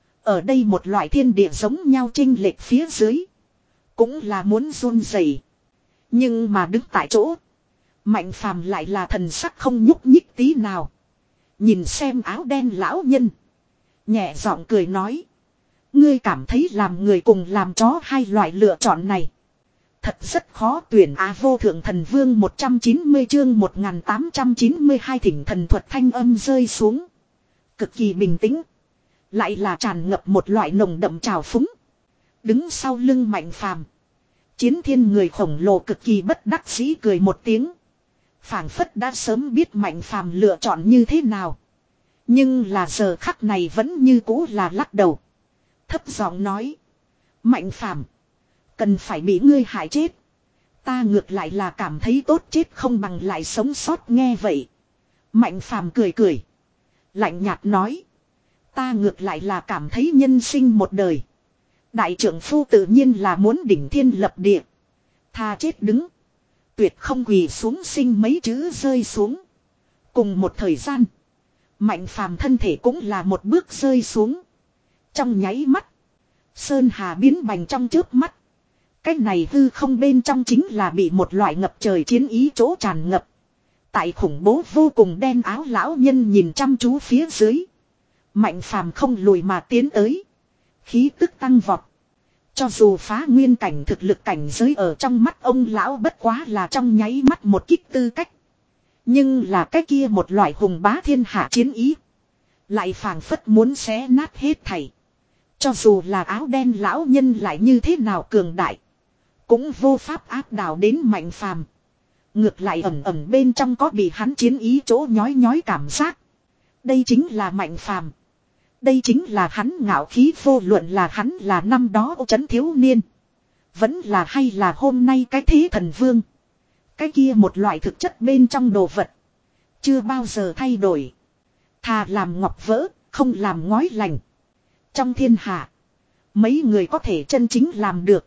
Ở đây một loại thiên địa giống nhau chênh lệch phía dưới. Cũng là muốn run rẩy. Nhưng mà đứng tại chỗ. Mạnh phàm lại là thần sắc không nhúc nhích tí nào. Nhìn xem áo đen lão nhân. Nhẹ giọng cười nói. Ngươi cảm thấy làm người cùng làm chó hai loại lựa chọn này. Thật rất khó tuyển á. Vô thượng thần vương một trăm chín mươi chương một nghìn tám trăm chín mươi hai thỉnh thần thuật thanh âm rơi xuống. Cực kỳ bình tĩnh. Lại là tràn ngập một loại nồng đậm trào phúng. Đứng sau lưng mạnh phàm. Chiến thiên người khổng lồ cực kỳ bất đắc dĩ cười một tiếng. Phảng phất đã sớm biết mạnh phàm lựa chọn như thế nào. Nhưng là giờ khắc này vẫn như cũ là lắc đầu. Thấp giọng nói. Mạnh phàm. Cần phải bị ngươi hại chết. Ta ngược lại là cảm thấy tốt chết không bằng lại sống sót nghe vậy. Mạnh phàm cười cười. Lạnh nhạt nói. Ta ngược lại là cảm thấy nhân sinh một đời. Đại trưởng phu tự nhiên là muốn đỉnh thiên lập địa. Tha chết đứng. Tuyệt không quỳ xuống sinh mấy chữ rơi xuống. Cùng một thời gian. Mạnh phàm thân thể cũng là một bước rơi xuống. Trong nháy mắt. Sơn hà biến bành trong trước mắt. Cái này hư không bên trong chính là bị một loại ngập trời chiến ý chỗ tràn ngập. Tại khủng bố vô cùng đen áo lão nhân nhìn chăm chú phía dưới. Mạnh phàm không lùi mà tiến tới. Khí tức tăng vọt. Cho dù phá nguyên cảnh thực lực cảnh giới ở trong mắt ông lão bất quá là trong nháy mắt một kích tư cách. Nhưng là cái kia một loại hùng bá thiên hạ chiến ý. Lại phảng phất muốn xé nát hết thảy. Cho dù là áo đen lão nhân lại như thế nào cường đại. Cũng vô pháp áp đảo đến mạnh phàm. Ngược lại ẩn ẩn bên trong có bị hắn chiến ý chỗ nhói nhói cảm giác. Đây chính là mạnh phàm. Đây chính là hắn ngạo khí vô luận là hắn là năm đó ô trấn thiếu niên. Vẫn là hay là hôm nay cái thế thần vương. Cái kia một loại thực chất bên trong đồ vật. Chưa bao giờ thay đổi. Thà làm ngọc vỡ, không làm ngói lành. Trong thiên hạ, mấy người có thể chân chính làm được.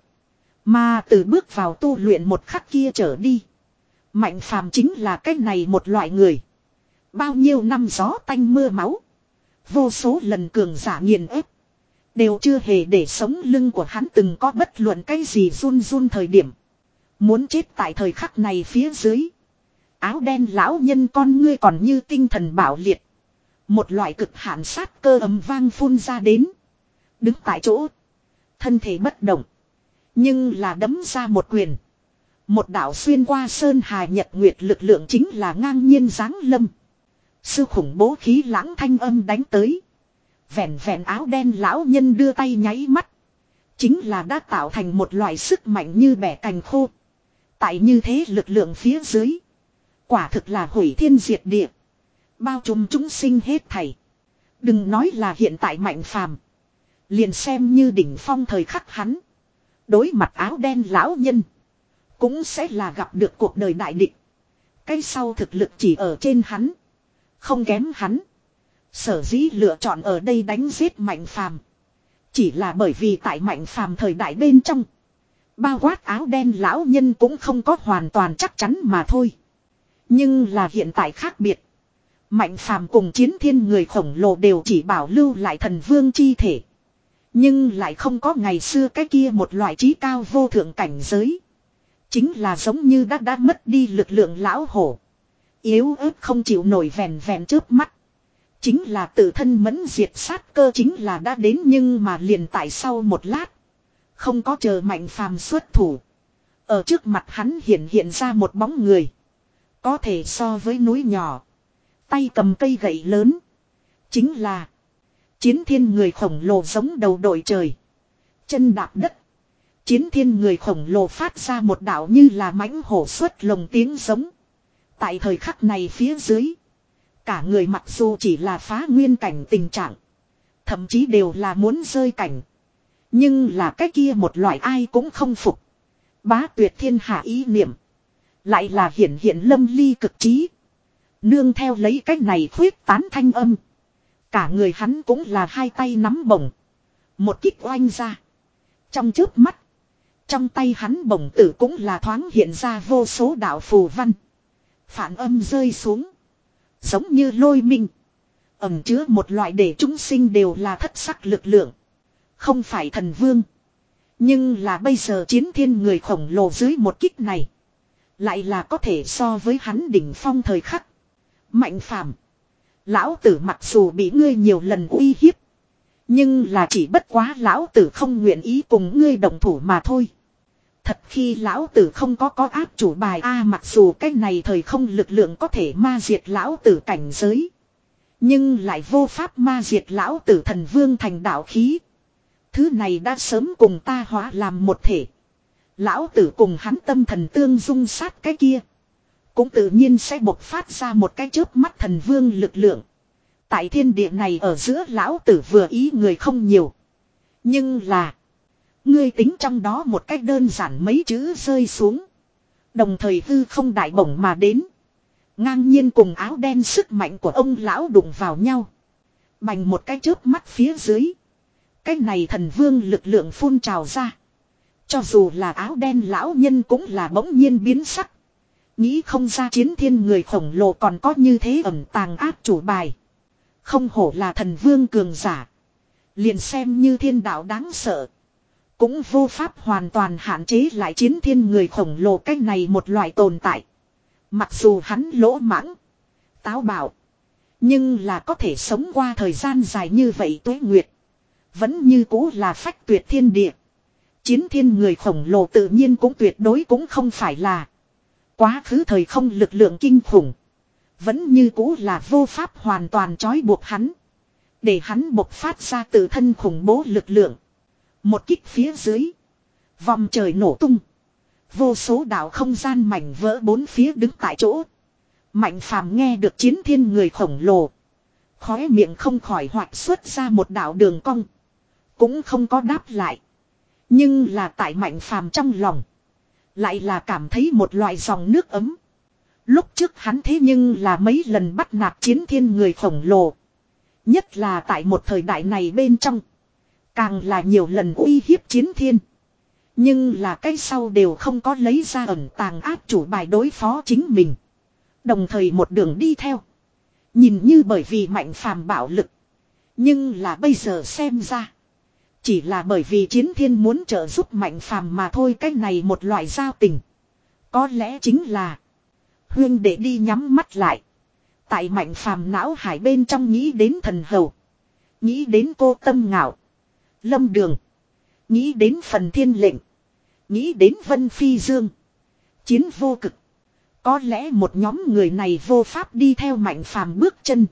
Mà từ bước vào tu luyện một khắc kia trở đi. Mạnh phàm chính là cái này một loại người. Bao nhiêu năm gió tanh mưa máu. Vô số lần cường giả nghiền ép. Đều chưa hề để sống lưng của hắn từng có bất luận cái gì run run thời điểm. Muốn chết tại thời khắc này phía dưới. Áo đen lão nhân con ngươi còn như tinh thần bảo liệt. Một loại cực hạn sát cơ ầm vang phun ra đến. Đứng tại chỗ. Thân thể bất động. Nhưng là đấm ra một quyền. Một đạo xuyên qua sơn hà nhật nguyệt lực lượng chính là ngang nhiên giáng lâm. Sư khủng bố khí lãng thanh âm đánh tới. Vẹn vẹn áo đen lão nhân đưa tay nháy mắt. Chính là đã tạo thành một loại sức mạnh như bẻ cành khô. Tại như thế lực lượng phía dưới. Quả thực là hủy thiên diệt địa. Bao trùm chúng sinh hết thảy. Đừng nói là hiện tại mạnh phàm. Liền xem như đỉnh phong thời khắc hắn. Đối mặt áo đen lão nhân. Cũng sẽ là gặp được cuộc đời đại địch. Cái sau thực lực chỉ ở trên hắn. Không kém hắn. Sở dĩ lựa chọn ở đây đánh giết mạnh phàm. Chỉ là bởi vì tại mạnh phàm thời đại bên trong. Bao quát áo đen lão nhân cũng không có hoàn toàn chắc chắn mà thôi. Nhưng là hiện tại khác biệt. Mạnh phàm cùng chiến thiên người khổng lồ đều chỉ bảo lưu lại thần vương chi thể. Nhưng lại không có ngày xưa cái kia một loại trí cao vô thượng cảnh giới. Chính là giống như đã đã mất đi lực lượng lão hổ. Yếu ớt không chịu nổi vèn vèn trước mắt. Chính là tự thân mẫn diệt sát cơ chính là đã đến nhưng mà liền tại sau một lát. Không có chờ mạnh phàm xuất thủ. Ở trước mặt hắn hiện hiện ra một bóng người. Có thể so với núi nhỏ. Tay cầm cây gậy lớn. Chính là chiến thiên người khổng lồ giống đầu đội trời. Chân đạp đất. Chiến thiên người khổng lồ phát ra một đạo như là mãnh hổ xuất lồng tiếng giống. Tại thời khắc này phía dưới. Cả người mặc dù chỉ là phá nguyên cảnh tình trạng. Thậm chí đều là muốn rơi cảnh. Nhưng là cái kia một loại ai cũng không phục. Bá tuyệt thiên hạ ý niệm. Lại là hiển hiện lâm ly cực trí. Nương theo lấy cách này khuyết tán thanh âm. Cả người hắn cũng là hai tay nắm bổng. Một kích oanh ra. Trong chớp mắt. Trong tay hắn bổng tử cũng là thoáng hiện ra vô số đạo phù văn. Phản âm rơi xuống. Giống như lôi minh. Ẩm chứa một loại để chúng sinh đều là thất sắc lực lượng. Không phải thần vương. Nhưng là bây giờ chiến thiên người khổng lồ dưới một kích này. Lại là có thể so với hắn đỉnh phong thời khắc. Mạnh phàm. Lão tử mặc dù bị ngươi nhiều lần uy hiếp. Nhưng là chỉ bất quá lão tử không nguyện ý cùng ngươi đồng thủ mà thôi. Thật khi lão tử không có có áp chủ bài a mặc dù cái này thời không lực lượng có thể ma diệt lão tử cảnh giới. Nhưng lại vô pháp ma diệt lão tử thần vương thành đạo khí. Thứ này đã sớm cùng ta hóa làm một thể. Lão tử cùng hắn tâm thần tương dung sát cái kia. Cũng tự nhiên sẽ bộc phát ra một cái chớp mắt thần vương lực lượng. Tại thiên địa này ở giữa lão tử vừa ý người không nhiều. Nhưng là. Ngươi tính trong đó một cách đơn giản mấy chữ rơi xuống. Đồng thời hư không đại bổng mà đến. Ngang nhiên cùng áo đen sức mạnh của ông lão đụng vào nhau. Bành một cái chớp mắt phía dưới. Cái này thần vương lực lượng phun trào ra. Cho dù là áo đen lão nhân cũng là bỗng nhiên biến sắc. Nghĩ không ra chiến thiên người khổng lồ còn có như thế ẩn tàng áp chủ bài. Không hổ là thần vương cường giả. Liền xem như thiên đạo đáng sợ. cũng vô pháp hoàn toàn hạn chế lại chiến thiên người khổng lồ cái này một loại tồn tại. Mặc dù hắn lỗ mãng, táo bạo, nhưng là có thể sống qua thời gian dài như vậy tuế nguyệt. Vẫn như cũ là phách tuyệt thiên địa. Chiến thiên người khổng lồ tự nhiên cũng tuyệt đối cũng không phải là quá khứ thời không lực lượng kinh khủng. Vẫn như cũ là vô pháp hoàn toàn trói buộc hắn. Để hắn bộc phát ra tự thân khủng bố lực lượng. Một kích phía dưới. Vòng trời nổ tung. Vô số đạo không gian mảnh vỡ bốn phía đứng tại chỗ. Mạnh phàm nghe được chiến thiên người khổng lồ. Khóe miệng không khỏi hoạt xuất ra một đạo đường cong. Cũng không có đáp lại. Nhưng là tại mạnh phàm trong lòng. Lại là cảm thấy một loại dòng nước ấm. Lúc trước hắn thế nhưng là mấy lần bắt nạt chiến thiên người khổng lồ. Nhất là tại một thời đại này bên trong. Càng là nhiều lần uy hiếp chiến thiên. Nhưng là cái sau đều không có lấy ra ẩn tàng áp chủ bài đối phó chính mình. Đồng thời một đường đi theo. Nhìn như bởi vì mạnh phàm bạo lực. Nhưng là bây giờ xem ra. Chỉ là bởi vì chiến thiên muốn trợ giúp mạnh phàm mà thôi. Cái này một loại giao tình. Có lẽ chính là huyên để đi nhắm mắt lại. Tại mạnh phàm não hải bên trong nghĩ đến thần hầu. Nghĩ đến cô tâm ngạo. Lâm đường. Nghĩ đến phần thiên lệnh. Nghĩ đến vân phi dương. Chiến vô cực. Có lẽ một nhóm người này vô pháp đi theo mạnh phàm bước chân.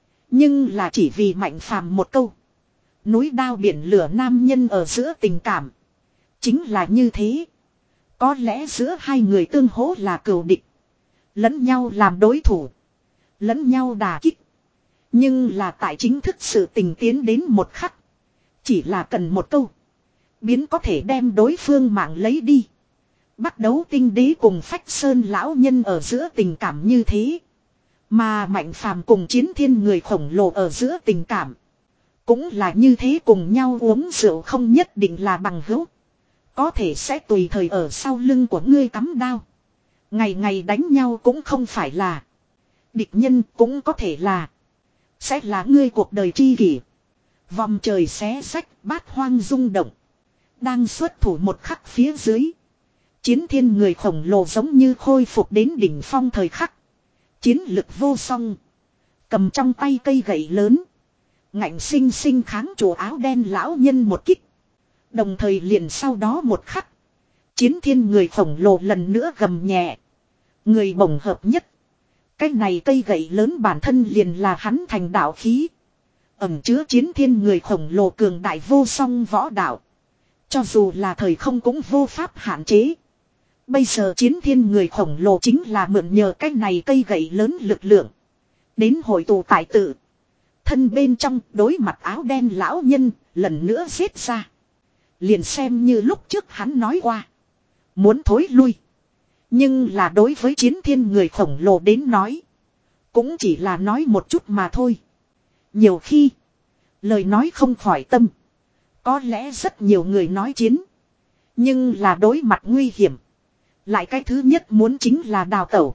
Nhưng là chỉ vì mạnh phàm một câu. Núi đao biển lửa nam nhân ở giữa tình cảm. Chính là như thế. Có lẽ giữa hai người tương hỗ là cừu địch. Lẫn nhau làm đối thủ. Lẫn nhau đà kích. Nhưng là tại chính thức sự tình tiến đến một khắc. Chỉ là cần một câu. Biến có thể đem đối phương mạng lấy đi. Bắt đấu tinh đế cùng phách sơn lão nhân ở giữa tình cảm như thế. Mà mạnh phàm cùng chiến thiên người khổng lồ ở giữa tình cảm. Cũng là như thế, cùng nhau uống rượu không nhất định là bằng hữu. Có thể sẽ tùy thời ở sau lưng của ngươi cắm đao. Ngày ngày đánh nhau cũng không phải là địch nhân, cũng có thể là sẽ là ngươi cuộc đời tri kỷ. Vòng trời xé rách, bát hoang rung động. Đang xuất thủ một khắc phía dưới. Chiến thiên người khổng lồ giống như khôi phục đến đỉnh phong thời khắc. Chiến lực vô song. Cầm trong tay cây gậy lớn. Ngạnh sinh sinh kháng chủ áo đen lão nhân một kích. Đồng thời liền sau đó một khắc. Chiến thiên người khổng lồ lần nữa gầm nhẹ. Người bổng hợp nhất. Cái này cây gậy lớn bản thân liền là hắn thành đạo khí. Ẩm chứa chiến thiên người khổng lồ cường đại vô song võ đạo. Cho dù là thời không cũng vô pháp hạn chế. Bây giờ chiến thiên người khổng lồ chính là mượn nhờ cái này cây gậy lớn lực lượng. Đến hội tụ tại tự. Thân bên trong đối mặt áo đen lão nhân lần nữa giết ra. Liền xem như lúc trước hắn nói qua. Muốn thối lui. Nhưng là đối với chiến thiên người khổng lồ đến nói. Cũng chỉ là nói một chút mà thôi. Nhiều khi. Lời nói không khỏi tâm. Có lẽ rất nhiều người nói chiến. Nhưng là đối mặt nguy hiểm. Lại cái thứ nhất muốn chính là đào tẩu.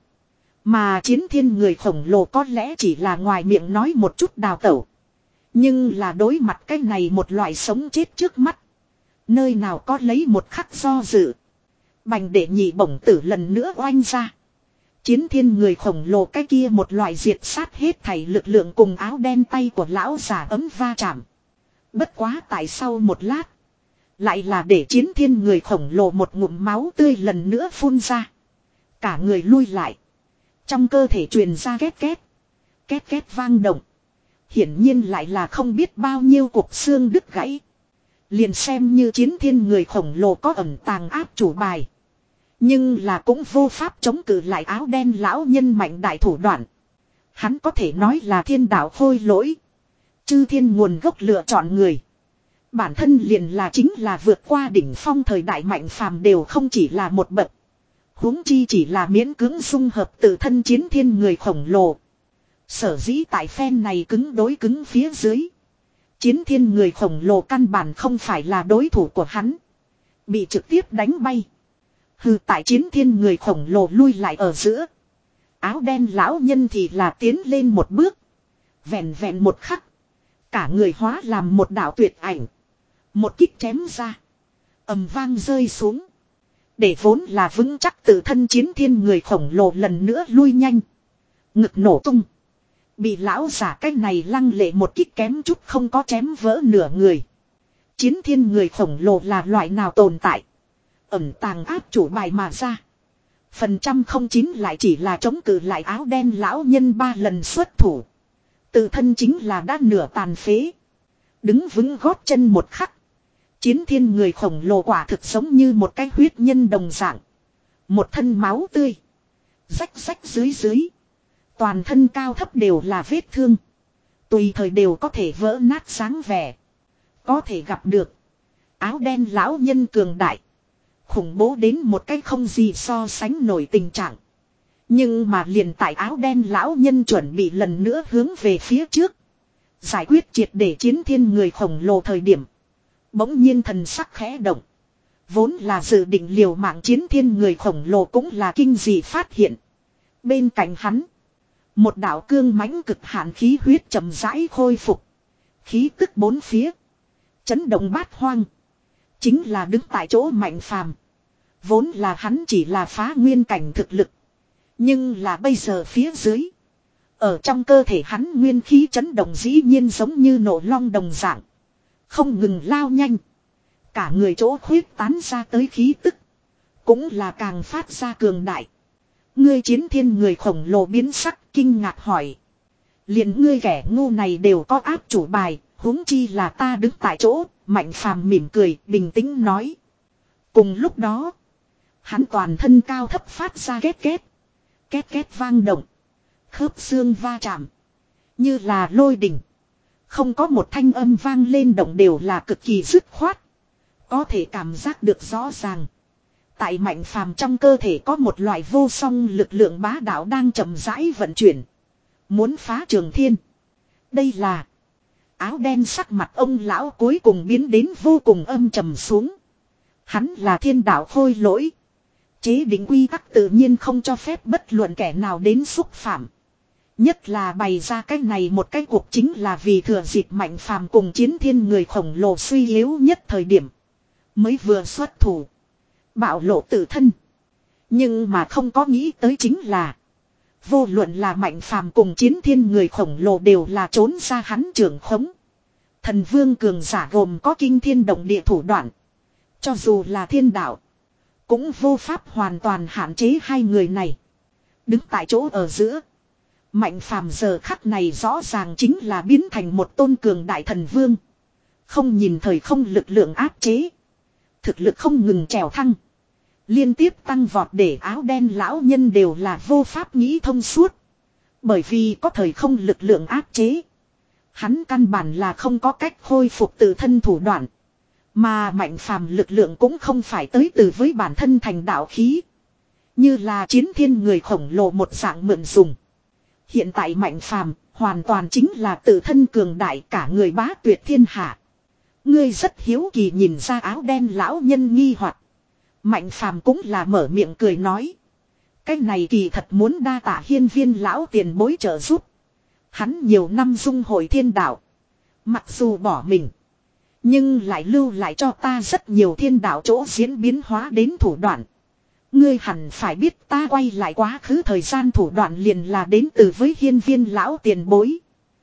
Mà chiến thiên người khổng lồ có lẽ chỉ là ngoài miệng nói một chút đào tẩu. Nhưng là đối mặt cái này một loại sống chết trước mắt. Nơi nào có lấy một khắc do dự. Bành để nhị bổng tử lần nữa oanh ra. Chiến thiên người khổng lồ cái kia một loại diệt sát hết thảy lực lượng cùng áo đen tay của lão già ấm va chạm. Bất quá tại sau một lát. Lại là để chiến thiên người khổng lồ một ngụm máu tươi lần nữa phun ra. Cả người lui lại. Trong cơ thể truyền ra két két. Két két vang động. Hiển nhiên lại là không biết bao nhiêu cục xương đứt gãy. Liền xem như chiến thiên người khổng lồ có ẩn tàng áp chủ bài. Nhưng là cũng vô pháp chống cự lại áo đen lão nhân mạnh đại thủ đoạn. Hắn có thể nói là thiên đạo khôi lỗi. Chư thiên nguồn gốc lựa chọn người. Bản thân liền là chính là vượt qua đỉnh phong thời đại mạnh phàm đều không chỉ là một bậc. Huống chi chỉ là miễn cưỡng dung hợp tự thân chiến thiên người khổng lồ. Sở dĩ tại phen này cứng đối cứng phía dưới. Chiến thiên người khổng lồ căn bản không phải là đối thủ của hắn. Bị trực tiếp đánh bay. Hừ, tại chiến thiên người khổng lồ lui lại ở giữa. Áo đen lão nhân thì là tiến lên một bước. Vẹn vẹn một khắc. Cả người hóa làm một đạo tuyệt ảnh. Một kích chém ra. ầm vang rơi xuống. Để vốn là vững chắc tự thân chiến thiên người khổng lồ lần nữa lui nhanh. Ngực nổ tung. Bị lão giả cái này lăng lệ một kích kém chút không có chém vỡ nửa người. Chiến thiên người khổng lồ là loại nào tồn tại. Ẩn tàng áp chủ bài mà ra. Phần trăm không chín lại chỉ là chống cự lại áo đen lão nhân ba lần xuất thủ. Tự thân chính là đã nửa tàn phế. Đứng vững gót chân một khắc. Chiến thiên người khổng lồ quả thực giống như một cái huyết nhân đồng dạng. Một thân máu tươi. Rách rách dưới dưới. Toàn thân cao thấp đều là vết thương. Tùy thời đều có thể vỡ nát sáng vẻ. Có thể gặp được. Áo đen lão nhân cường đại. Khủng bố đến một cái không gì so sánh nổi tình trạng. Nhưng mà liền tại áo đen lão nhân chuẩn bị lần nữa hướng về phía trước. Giải quyết triệt để chiến thiên người khổng lồ thời điểm. Bỗng nhiên thần sắc khẽ động. Vốn là dự định liều mạng chiến thiên người khổng lồ cũng là kinh dị phát hiện. Bên cạnh hắn. Một đạo cương mãnh cực hạn khí huyết chậm rãi khôi phục. Khí tức bốn phía. Chấn động bát hoang. Chính là đứng tại chỗ Mạnh Phàm. Vốn là hắn chỉ là phá nguyên cảnh thực lực. Nhưng là bây giờ phía dưới. Ở trong cơ thể hắn nguyên khí chấn động dĩ nhiên giống như nổ long đồng dạng. Không ngừng lao nhanh. Cả người chỗ khuyết tán ra tới khí tức. Cũng là càng phát ra cường đại. Ngươi chiến thiên người khổng lồ biến sắc kinh ngạc hỏi. Liền ngươi kẻ ngu này đều có áp chủ bài. Huống chi là ta đứng tại chỗ. Mạnh Phàm mỉm cười bình tĩnh nói. Cùng lúc đó. Hắn toàn thân cao thấp phát ra két két. Két két vang động. Khớp xương va chạm. Như là lôi đỉnh. Không có một thanh âm vang lên động đều là cực kỳ dứt khoát. Có thể cảm giác được rõ ràng. Tại Mạnh Phàm trong cơ thể có một loại vô song lực lượng bá đạo đang chậm rãi vận chuyển. Muốn phá trường thiên. Đây là. Áo đen sắc mặt ông lão cuối cùng biến đến vô cùng âm trầm xuống. Hắn là thiên đạo khôi lỗi. Chế định quy tắc tự nhiên không cho phép bất luận kẻ nào đến xúc phạm. Nhất là bày ra cái này một cái cuộc chính là vì thừa dịp Mạnh Phàm cùng chiến thiên người khổng lồ suy yếu nhất thời điểm. Mới vừa xuất thủ. Bạo lộ tự thân. Nhưng mà không có nghĩ tới chính là. Vô luận là Mạnh Phàm cùng chiến thiên người khổng lồ đều là trốn ra hắn trưởng khống. Thần vương cường giả gồm có kinh thiên động địa thủ đoạn. Cho dù là thiên đạo. Cũng vô pháp hoàn toàn hạn chế hai người này. Đứng tại chỗ ở giữa. Mạnh Phàm giờ khắc này rõ ràng chính là biến thành một tôn cường đại thần vương. Không nhìn thời không lực lượng áp chế. Thực lực không ngừng trèo thăng. Liên tiếp tăng vọt để áo đen lão nhân đều là vô pháp nghĩ thông suốt. Bởi vì có thời không lực lượng áp chế. Hắn căn bản là không có cách khôi phục tự thân thủ đoạn. Mà Mạnh Phàm lực lượng cũng không phải tới từ với bản thân thành đạo khí. Như là chiến thiên người khổng lồ một dạng mượn dùng. Hiện tại Mạnh Phàm hoàn toàn chính là tự thân cường đại cả người bá tuyệt thiên hạ. Ngươi rất hiếu kỳ nhìn ra áo đen lão nhân nghi hoặc. Mạnh Phàm cũng là mở miệng cười nói. Cái này kỳ thật muốn đa tạ hiên viên lão tiền bối trợ giúp. Hắn nhiều năm dung hội thiên đạo. Mặc dù bỏ mình. Nhưng lại lưu lại cho ta rất nhiều thiên đạo chỗ diễn biến hóa đến thủ đoạn. Ngươi hẳn phải biết ta quay lại quá khứ thời gian thủ đoạn liền là đến từ với hiên viên lão tiền bối.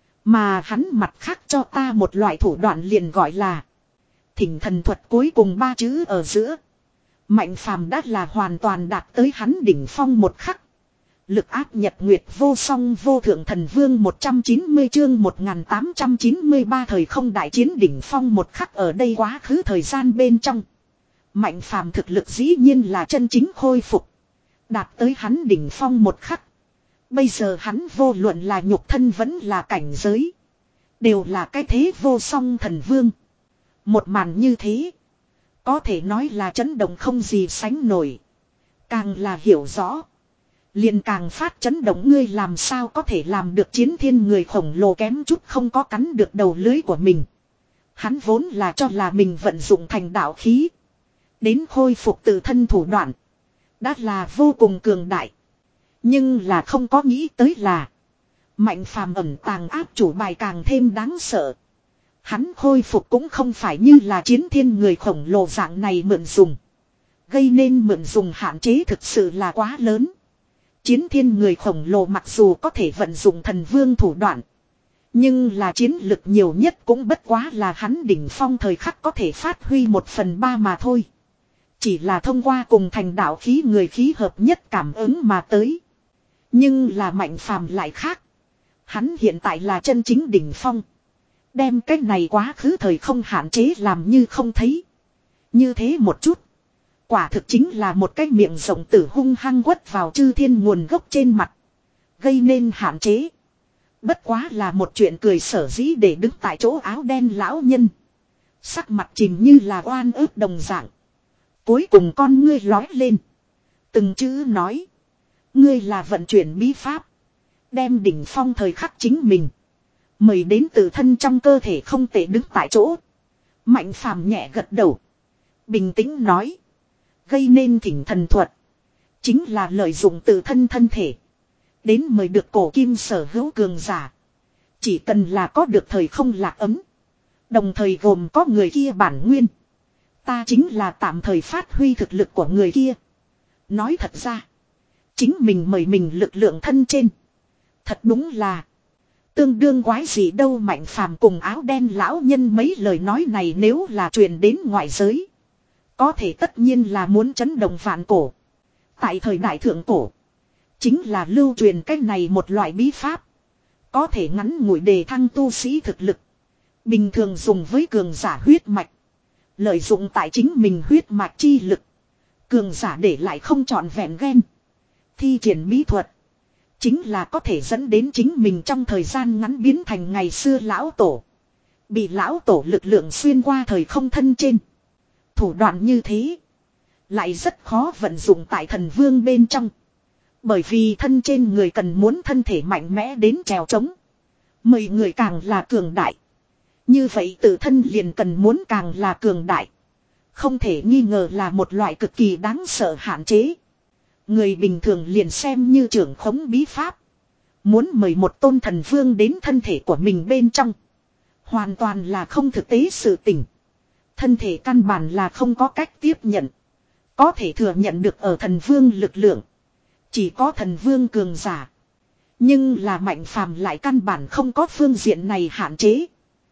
Mà hắn mặt khác cho ta một loại thủ đoạn liền gọi là thỉnh thần thuật cuối cùng ba chữ ở giữa. Mạnh Phàm đã là hoàn toàn đạt tới hắn đỉnh phong một khắc. Lực áp nhật nguyệt vô song vô thượng thần vương một trăm chín mươi chương một nghìn tám trăm chín mươi ba thời không đại chiến đỉnh phong một khắc ở đây quá khứ thời gian bên trong. Mạnh Phàm thực lực dĩ nhiên là chân chính khôi phục. Đạt tới hắn đỉnh phong một khắc. Bây giờ hắn vô luận là nhục thân vẫn là cảnh giới. Đều là cái thế vô song thần vương. Một màn như thế. Có thể nói là chấn động không gì sánh nổi. Càng là hiểu rõ. Liền càng phát chấn động ngươi làm sao có thể làm được chiến thiên người khổng lồ kém chút không có cắn được đầu lưới của mình. Hắn vốn là cho là mình vận dụng thành đạo khí. Đến khôi phục tự thân thủ đoạn. Đã là vô cùng cường đại. Nhưng là không có nghĩ tới là. Mạnh Phàm ẩn tàng áp chủ bài càng thêm đáng sợ. Hắn khôi phục cũng không phải như là chiến thiên người khổng lồ dạng này mượn dùng. Gây nên mượn dùng hạn chế thực sự là quá lớn. Chiến thiên người khổng lồ mặc dù có thể vận dụng thần vương thủ đoạn. Nhưng là chiến lực nhiều nhất cũng bất quá là hắn đỉnh phong thời khắc có thể phát huy một phần ba mà thôi. Chỉ là thông qua cùng thành đạo khí người khí hợp nhất cảm ứng mà tới. Nhưng là Mạnh Phàm lại khác. Hắn hiện tại là chân chính đỉnh phong. Đem cái này quá khứ thời không hạn chế làm như không thấy. Như thế một chút. Quả thực chính là một cái miệng rộng tử hung hăng quất vào chư thiên nguồn gốc trên mặt. Gây nên hạn chế. Bất quá là một chuyện cười sở dĩ để đứng tại chỗ áo đen lão nhân. Sắc mặt chìm như là oan ức đồng dạng. Cuối cùng con ngươi lói lên. Từng chữ nói. Ngươi là vận chuyển bí pháp. Đem đỉnh phong thời khắc chính mình. Mời đến từ thân trong cơ thể không thể đứng tại chỗ. Mạnh Phàm nhẹ gật đầu. Bình tĩnh nói. Gây nên thỉnh thần thuật. Chính là lợi dụng tự thân thân thể. Đến mời được cổ kim sở hữu cường giả. Chỉ cần là có được thời không lạc ấm. Đồng thời gồm có người kia bản nguyên. Ta chính là tạm thời phát huy thực lực của người kia. Nói thật ra. Chính mình mời mình lực lượng thân trên. Thật đúng là. Tương đương quái gì đâu. Mạnh Phàm cùng áo đen lão nhân mấy lời nói này nếu là truyền đến ngoại giới. Có thể tất nhiên là muốn chấn động vạn cổ. Tại thời đại thượng cổ. Chính là lưu truyền cái này một loại bí pháp. Có thể ngắn ngủi đề thăng tu sĩ thực lực. Bình thường dùng với cường giả huyết mạch. Lợi dụng tại chính mình huyết mạch chi lực. Cường giả để lại không trọn vẹn ghen. Thi triển bí thuật. Chính là có thể dẫn đến chính mình trong thời gian ngắn biến thành ngày xưa lão tổ. Bị lão tổ lực lượng xuyên qua thời không thân trên. Thủ đoạn như thế. Lại rất khó vận dụng tại thần vương bên trong. Bởi vì thân trên người cần muốn thân thể mạnh mẽ đến trèo trống. Mười người càng là cường đại. Như vậy tự thân liền cần muốn càng là cường đại. Không thể nghi ngờ là một loại cực kỳ đáng sợ hạn chế. Người bình thường liền xem như trưởng khống bí pháp. Muốn mời một tôn thần vương đến thân thể của mình bên trong. Hoàn toàn là không thực tế sự tình. Thân thể căn bản là không có cách tiếp nhận. Có thể thừa nhận được ở thần vương lực lượng. Chỉ có thần vương cường giả. Nhưng là Mạnh Phàm lại căn bản không có phương diện này hạn chế.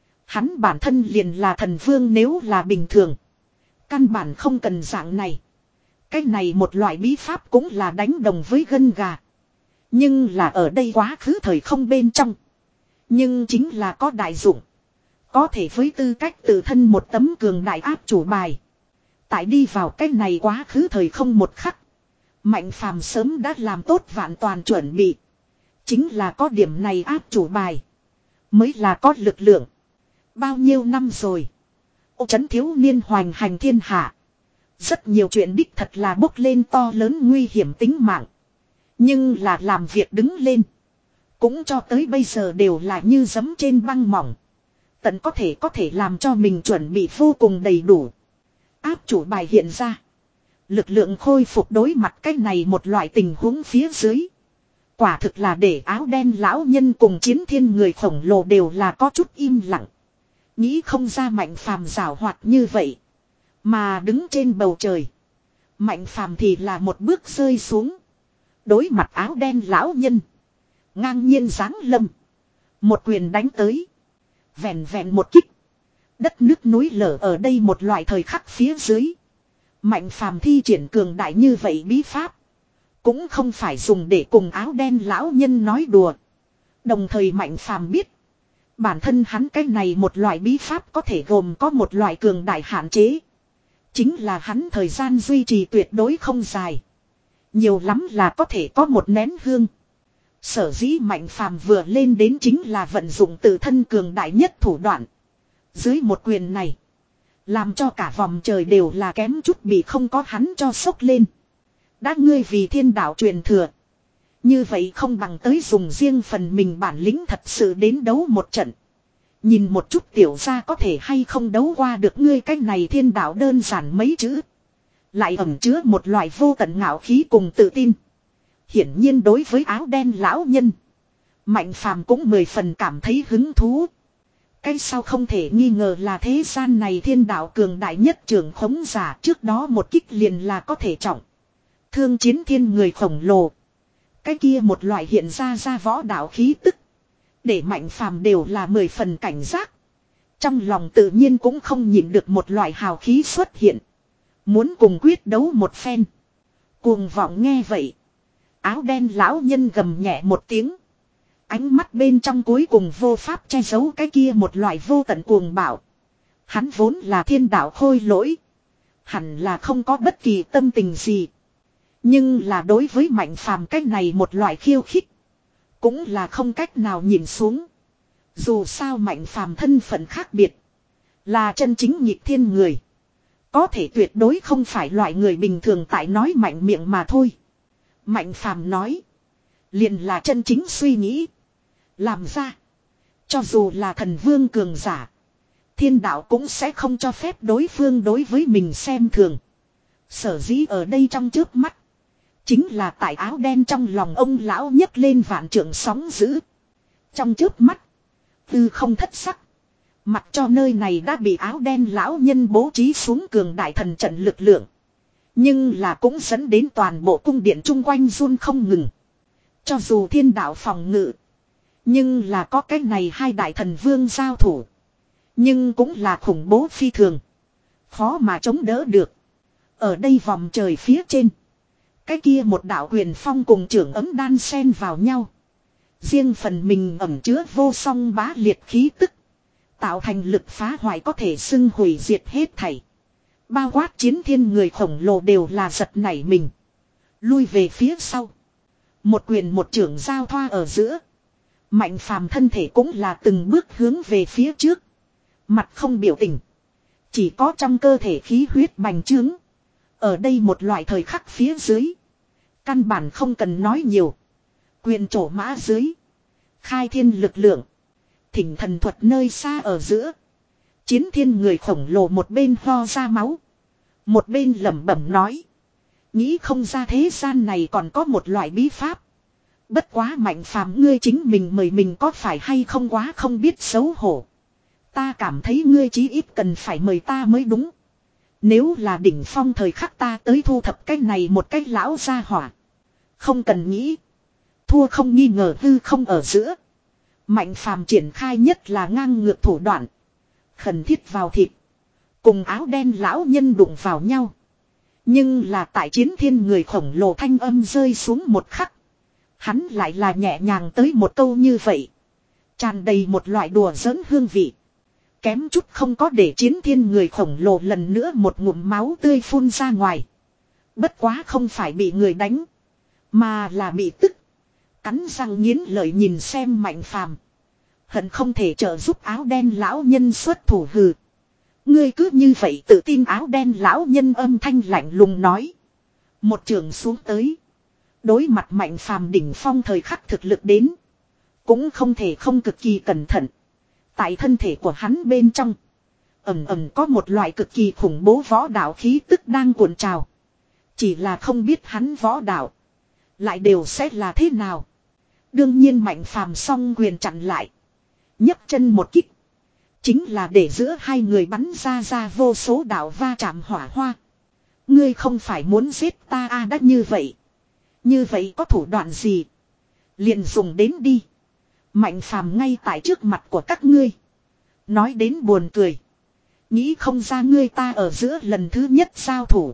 Hắn bản thân liền là thần vương nếu là bình thường. Căn bản không cần dạng này. Cái này một loại bí pháp cũng là đánh đồng với gân gà. Nhưng là ở đây quá khứ thời không bên trong. Nhưng chính là có đại dụng. Có thể với tư cách tự thân một tấm cường đại áp chủ bài. Tại đi vào cái này quá khứ thời không một khắc. Mạnh Phàm sớm đã làm tốt vạn toàn chuẩn bị. Chính là có điểm này áp chủ bài. Mới là có lực lượng. Bao nhiêu năm rồi. Ô trấn thiếu niên hoành hành thiên hạ. Rất nhiều chuyện đích thật là bốc lên to lớn nguy hiểm tính mạng. Nhưng là làm việc đứng lên. Cũng cho tới bây giờ đều là như giấm trên băng mỏng. Tận có thể có thể làm cho mình chuẩn bị vô cùng đầy đủ. Áp chủ bài hiện ra. Lực lượng khôi phục đối mặt cái này một loại tình huống phía dưới. Quả thực là để áo đen lão nhân cùng chiến thiên người khổng lồ đều là có chút im lặng. Nghĩ không ra Mạnh Phàm giảo hoạt như vậy. Mà đứng trên bầu trời. Mạnh Phàm thì là một bước rơi xuống. Đối mặt áo đen lão nhân. Ngang nhiên giáng lâm. Một quyền đánh tới. Vẹn vẹn một kích. Đất nước núi lở ở đây một loại thời khắc phía dưới. Mạnh Phàm thi triển cường đại như vậy bí pháp. Cũng không phải dùng để cùng áo đen lão nhân nói đùa. Đồng thời Mạnh Phàm biết. Bản thân hắn cái này một loại bí pháp có thể gồm có một loại cường đại hạn chế. Chính là hắn thời gian duy trì tuyệt đối không dài. Nhiều lắm là có thể có một nén hương. Sở dĩ Mạnh Phàm vừa lên đến chính là vận dụng tự thân cường đại nhất thủ đoạn. Dưới một quyền này. Làm cho cả vòng trời đều là kém chút bị không có hắn cho sốc lên. Đã ngươi vì thiên đạo truyền thừa. Như vậy không bằng tới dùng riêng phần mình bản lĩnh thật sự đến đấu một trận. Nhìn một chút tiểu ra có thể hay không đấu qua được ngươi cái này thiên đạo đơn giản mấy chữ. Lại ẩn chứa một loại vô tận ngạo khí cùng tự tin. Hiển nhiên đối với áo đen lão nhân. Mạnh Phàm cũng mười phần cảm thấy hứng thú. Cái sau không thể nghi ngờ là thế gian này thiên đạo cường đại nhất trưởng khống giả, trước đó một kích liền là có thể trọng thương chiến thiên người khổng lồ. Cái kia một loại hiện ra ra võ đạo khí tức, để Mạnh Phàm đều là mười phần cảnh giác. Trong lòng tự nhiên cũng không nhịn được một loại hào khí xuất hiện, muốn cùng quyết đấu một phen. Cuồng vọng nghe vậy, áo đen lão nhân gầm nhẹ một tiếng. Ánh mắt bên trong cuối cùng vô pháp che giấu cái kia một loại vô tận cuồng bạo. Hắn vốn là thiên đạo khôi lỗi, hẳn là không có bất kỳ tâm tình gì. Nhưng là đối với Mạnh Phàm cái này một loại khiêu khích, cũng là không cách nào nhìn xuống. Dù sao Mạnh Phàm thân phận khác biệt, là chân chính nhịp thiên người, có thể tuyệt đối không phải loại người bình thường tại nói mạnh miệng mà thôi. Mạnh Phàm nói, liền là chân chính suy nghĩ làm ra. Cho dù là thần vương cường giả, thiên đạo cũng sẽ không cho phép đối phương đối với mình xem thường. Sở dĩ ở đây trong trước mắt, chính là tại áo đen trong lòng ông lão nhấc lên vạn trượng sóng dữ. Trong trước mắt, tư không thất sắc, mặc cho nơi này đã bị áo đen lão nhân bố trí xuống cường đại thần trận lực lượng, nhưng là cũng dẫn đến toàn bộ cung điện chung quanh run không ngừng. Cho dù thiên đạo phòng ngự, nhưng là có cái này hai đại thần vương giao thủ, nhưng cũng là khủng bố phi thường, khó mà chống đỡ được. Ở đây vòng trời phía trên, cái kia một đạo quyền phong cùng trưởng ấm đan xen vào nhau, riêng phần mình ẩn chứa vô song bá liệt khí tức, tạo thành lực phá hoại có thể xưng hủy diệt hết thảy. Bao quát chiến thiên người khổng lồ đều là giật nảy mình, lui về phía sau. Một quyền một trưởng giao thoa ở giữa, Mạnh Phàm thân thể cũng là từng bước hướng về phía trước, mặt không biểu tình, chỉ có trong cơ thể khí huyết bành trướng. Ở đây một loại thời khắc phía dưới, căn bản không cần nói nhiều, quyền trổ mã dưới, khai thiên lực lượng, thỉnh thần thuật nơi xa ở giữa. Chiến thiên người khổng lồ một bên ho ra máu, một bên lẩm bẩm nói, nghĩ không ra thế gian này còn có một loại bí pháp. Bất quá Mạnh Phàm ngươi chính mình mời mình có phải hay không quá không biết xấu hổ. Ta cảm thấy ngươi chí ít cần phải mời ta mới đúng. Nếu là đỉnh phong thời khắc ta tới thu thập cái này một cái lão gia hỏa. Không cần nghĩ, thua không nghi ngờ hư không ở giữa. Mạnh Phàm triển khai nhất là ngang ngược thủ đoạn, khẩn thiết vào thịt, cùng áo đen lão nhân đụng vào nhau. Nhưng là tại chiến thiên người khổng lồ thanh âm rơi xuống một khắc, hắn lại là nhẹ nhàng tới một câu như vậy, tràn đầy một loại đùa giỡn hương vị. Kém chút không có để chiến thiên người khổng lồ lần nữa một ngụm máu tươi phun ra ngoài. Bất quá không phải bị người đánh, mà là bị tức. Cắn răng nghiến lợi nhìn xem Mạnh Phàm, hận không thể trợ giúp áo đen lão nhân xuất thủ. Hừ, ngươi cứ như vậy tự tin. Áo đen lão nhân âm thanh lạnh lùng nói, một trường xuống tới. Đối mặt Mạnh Phàm đỉnh phong thời khắc thực lực đến, cũng không thể không cực kỳ cẩn thận. Tại thân thể của hắn bên trong, ầm ầm có một loại cực kỳ khủng bố võ đạo khí tức đang cuộn trào. Chỉ là không biết hắn võ đạo lại đều sẽ là thế nào. Đương nhiên Mạnh Phàm song quyền chặn lại, nhấc chân một kích, chính là để giữa hai người bắn ra ra vô số đạo va chạm hỏa hoa. Ngươi không phải muốn giết ta à? Đã như vậy, như vậy có thủ đoạn gì liền dùng đến đi. Mạnh Phàm ngay tại trước mặt của các ngươi, nói đến buồn cười, nghĩ không ra ngươi ta ở giữa lần thứ nhất giao thủ,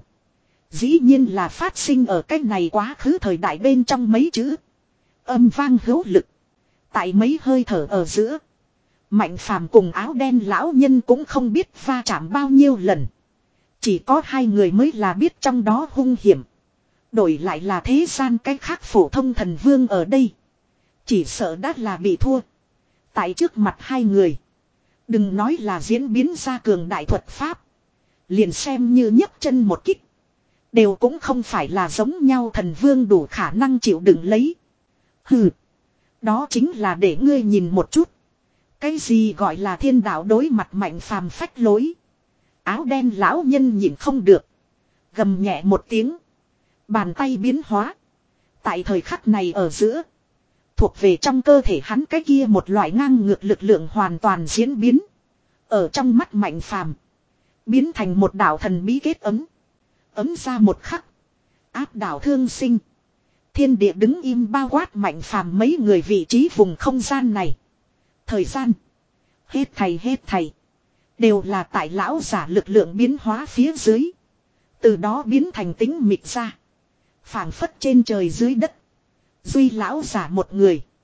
dĩ nhiên là phát sinh ở cách này quá khứ thời đại bên trong mấy chữ. Âm vang hữu lực, tại mấy hơi thở ở giữa, Mạnh Phàm cùng áo đen lão nhân cũng không biết va chạm bao nhiêu lần. Chỉ có hai người mới là biết trong đó hung hiểm. Đổi lại là thế gian cách khác phổ thông thần vương ở đây, chỉ sợ đã là bị thua. Tại trước mặt hai người, đừng nói là diễn biến ra cường đại thuật pháp, liền xem như nhấc chân một kích, đều cũng không phải là giống nhau thần vương đủ khả năng chịu đựng lấy. Hừ, đó chính là để ngươi nhìn một chút, cái gì gọi là thiên đạo đối mặt. Mạnh Phàm phách lối. Áo đen lão nhân nhìn không được, gầm nhẹ một tiếng, bàn tay biến hóa. Tại thời khắc này ở giữa, Thuộc về trong cơ thể hắn cái kia một loại ngang ngược lực lượng hoàn toàn diễn biến. Ở trong mắt Mạnh Phàm biến thành một đạo thần bí kết ấm. Ấm ra một khắc. Áp đảo thương sinh. Thiên địa đứng im bao quát Mạnh Phàm mấy người vị trí vùng không gian này. Thời gian. Hết thầy hết thầy. Đều là tại lão giả lực lượng biến hóa phía dưới. Từ đó biến thành tính mịt ra. Phảng phất trên trời dưới đất. Duy lão giả một người.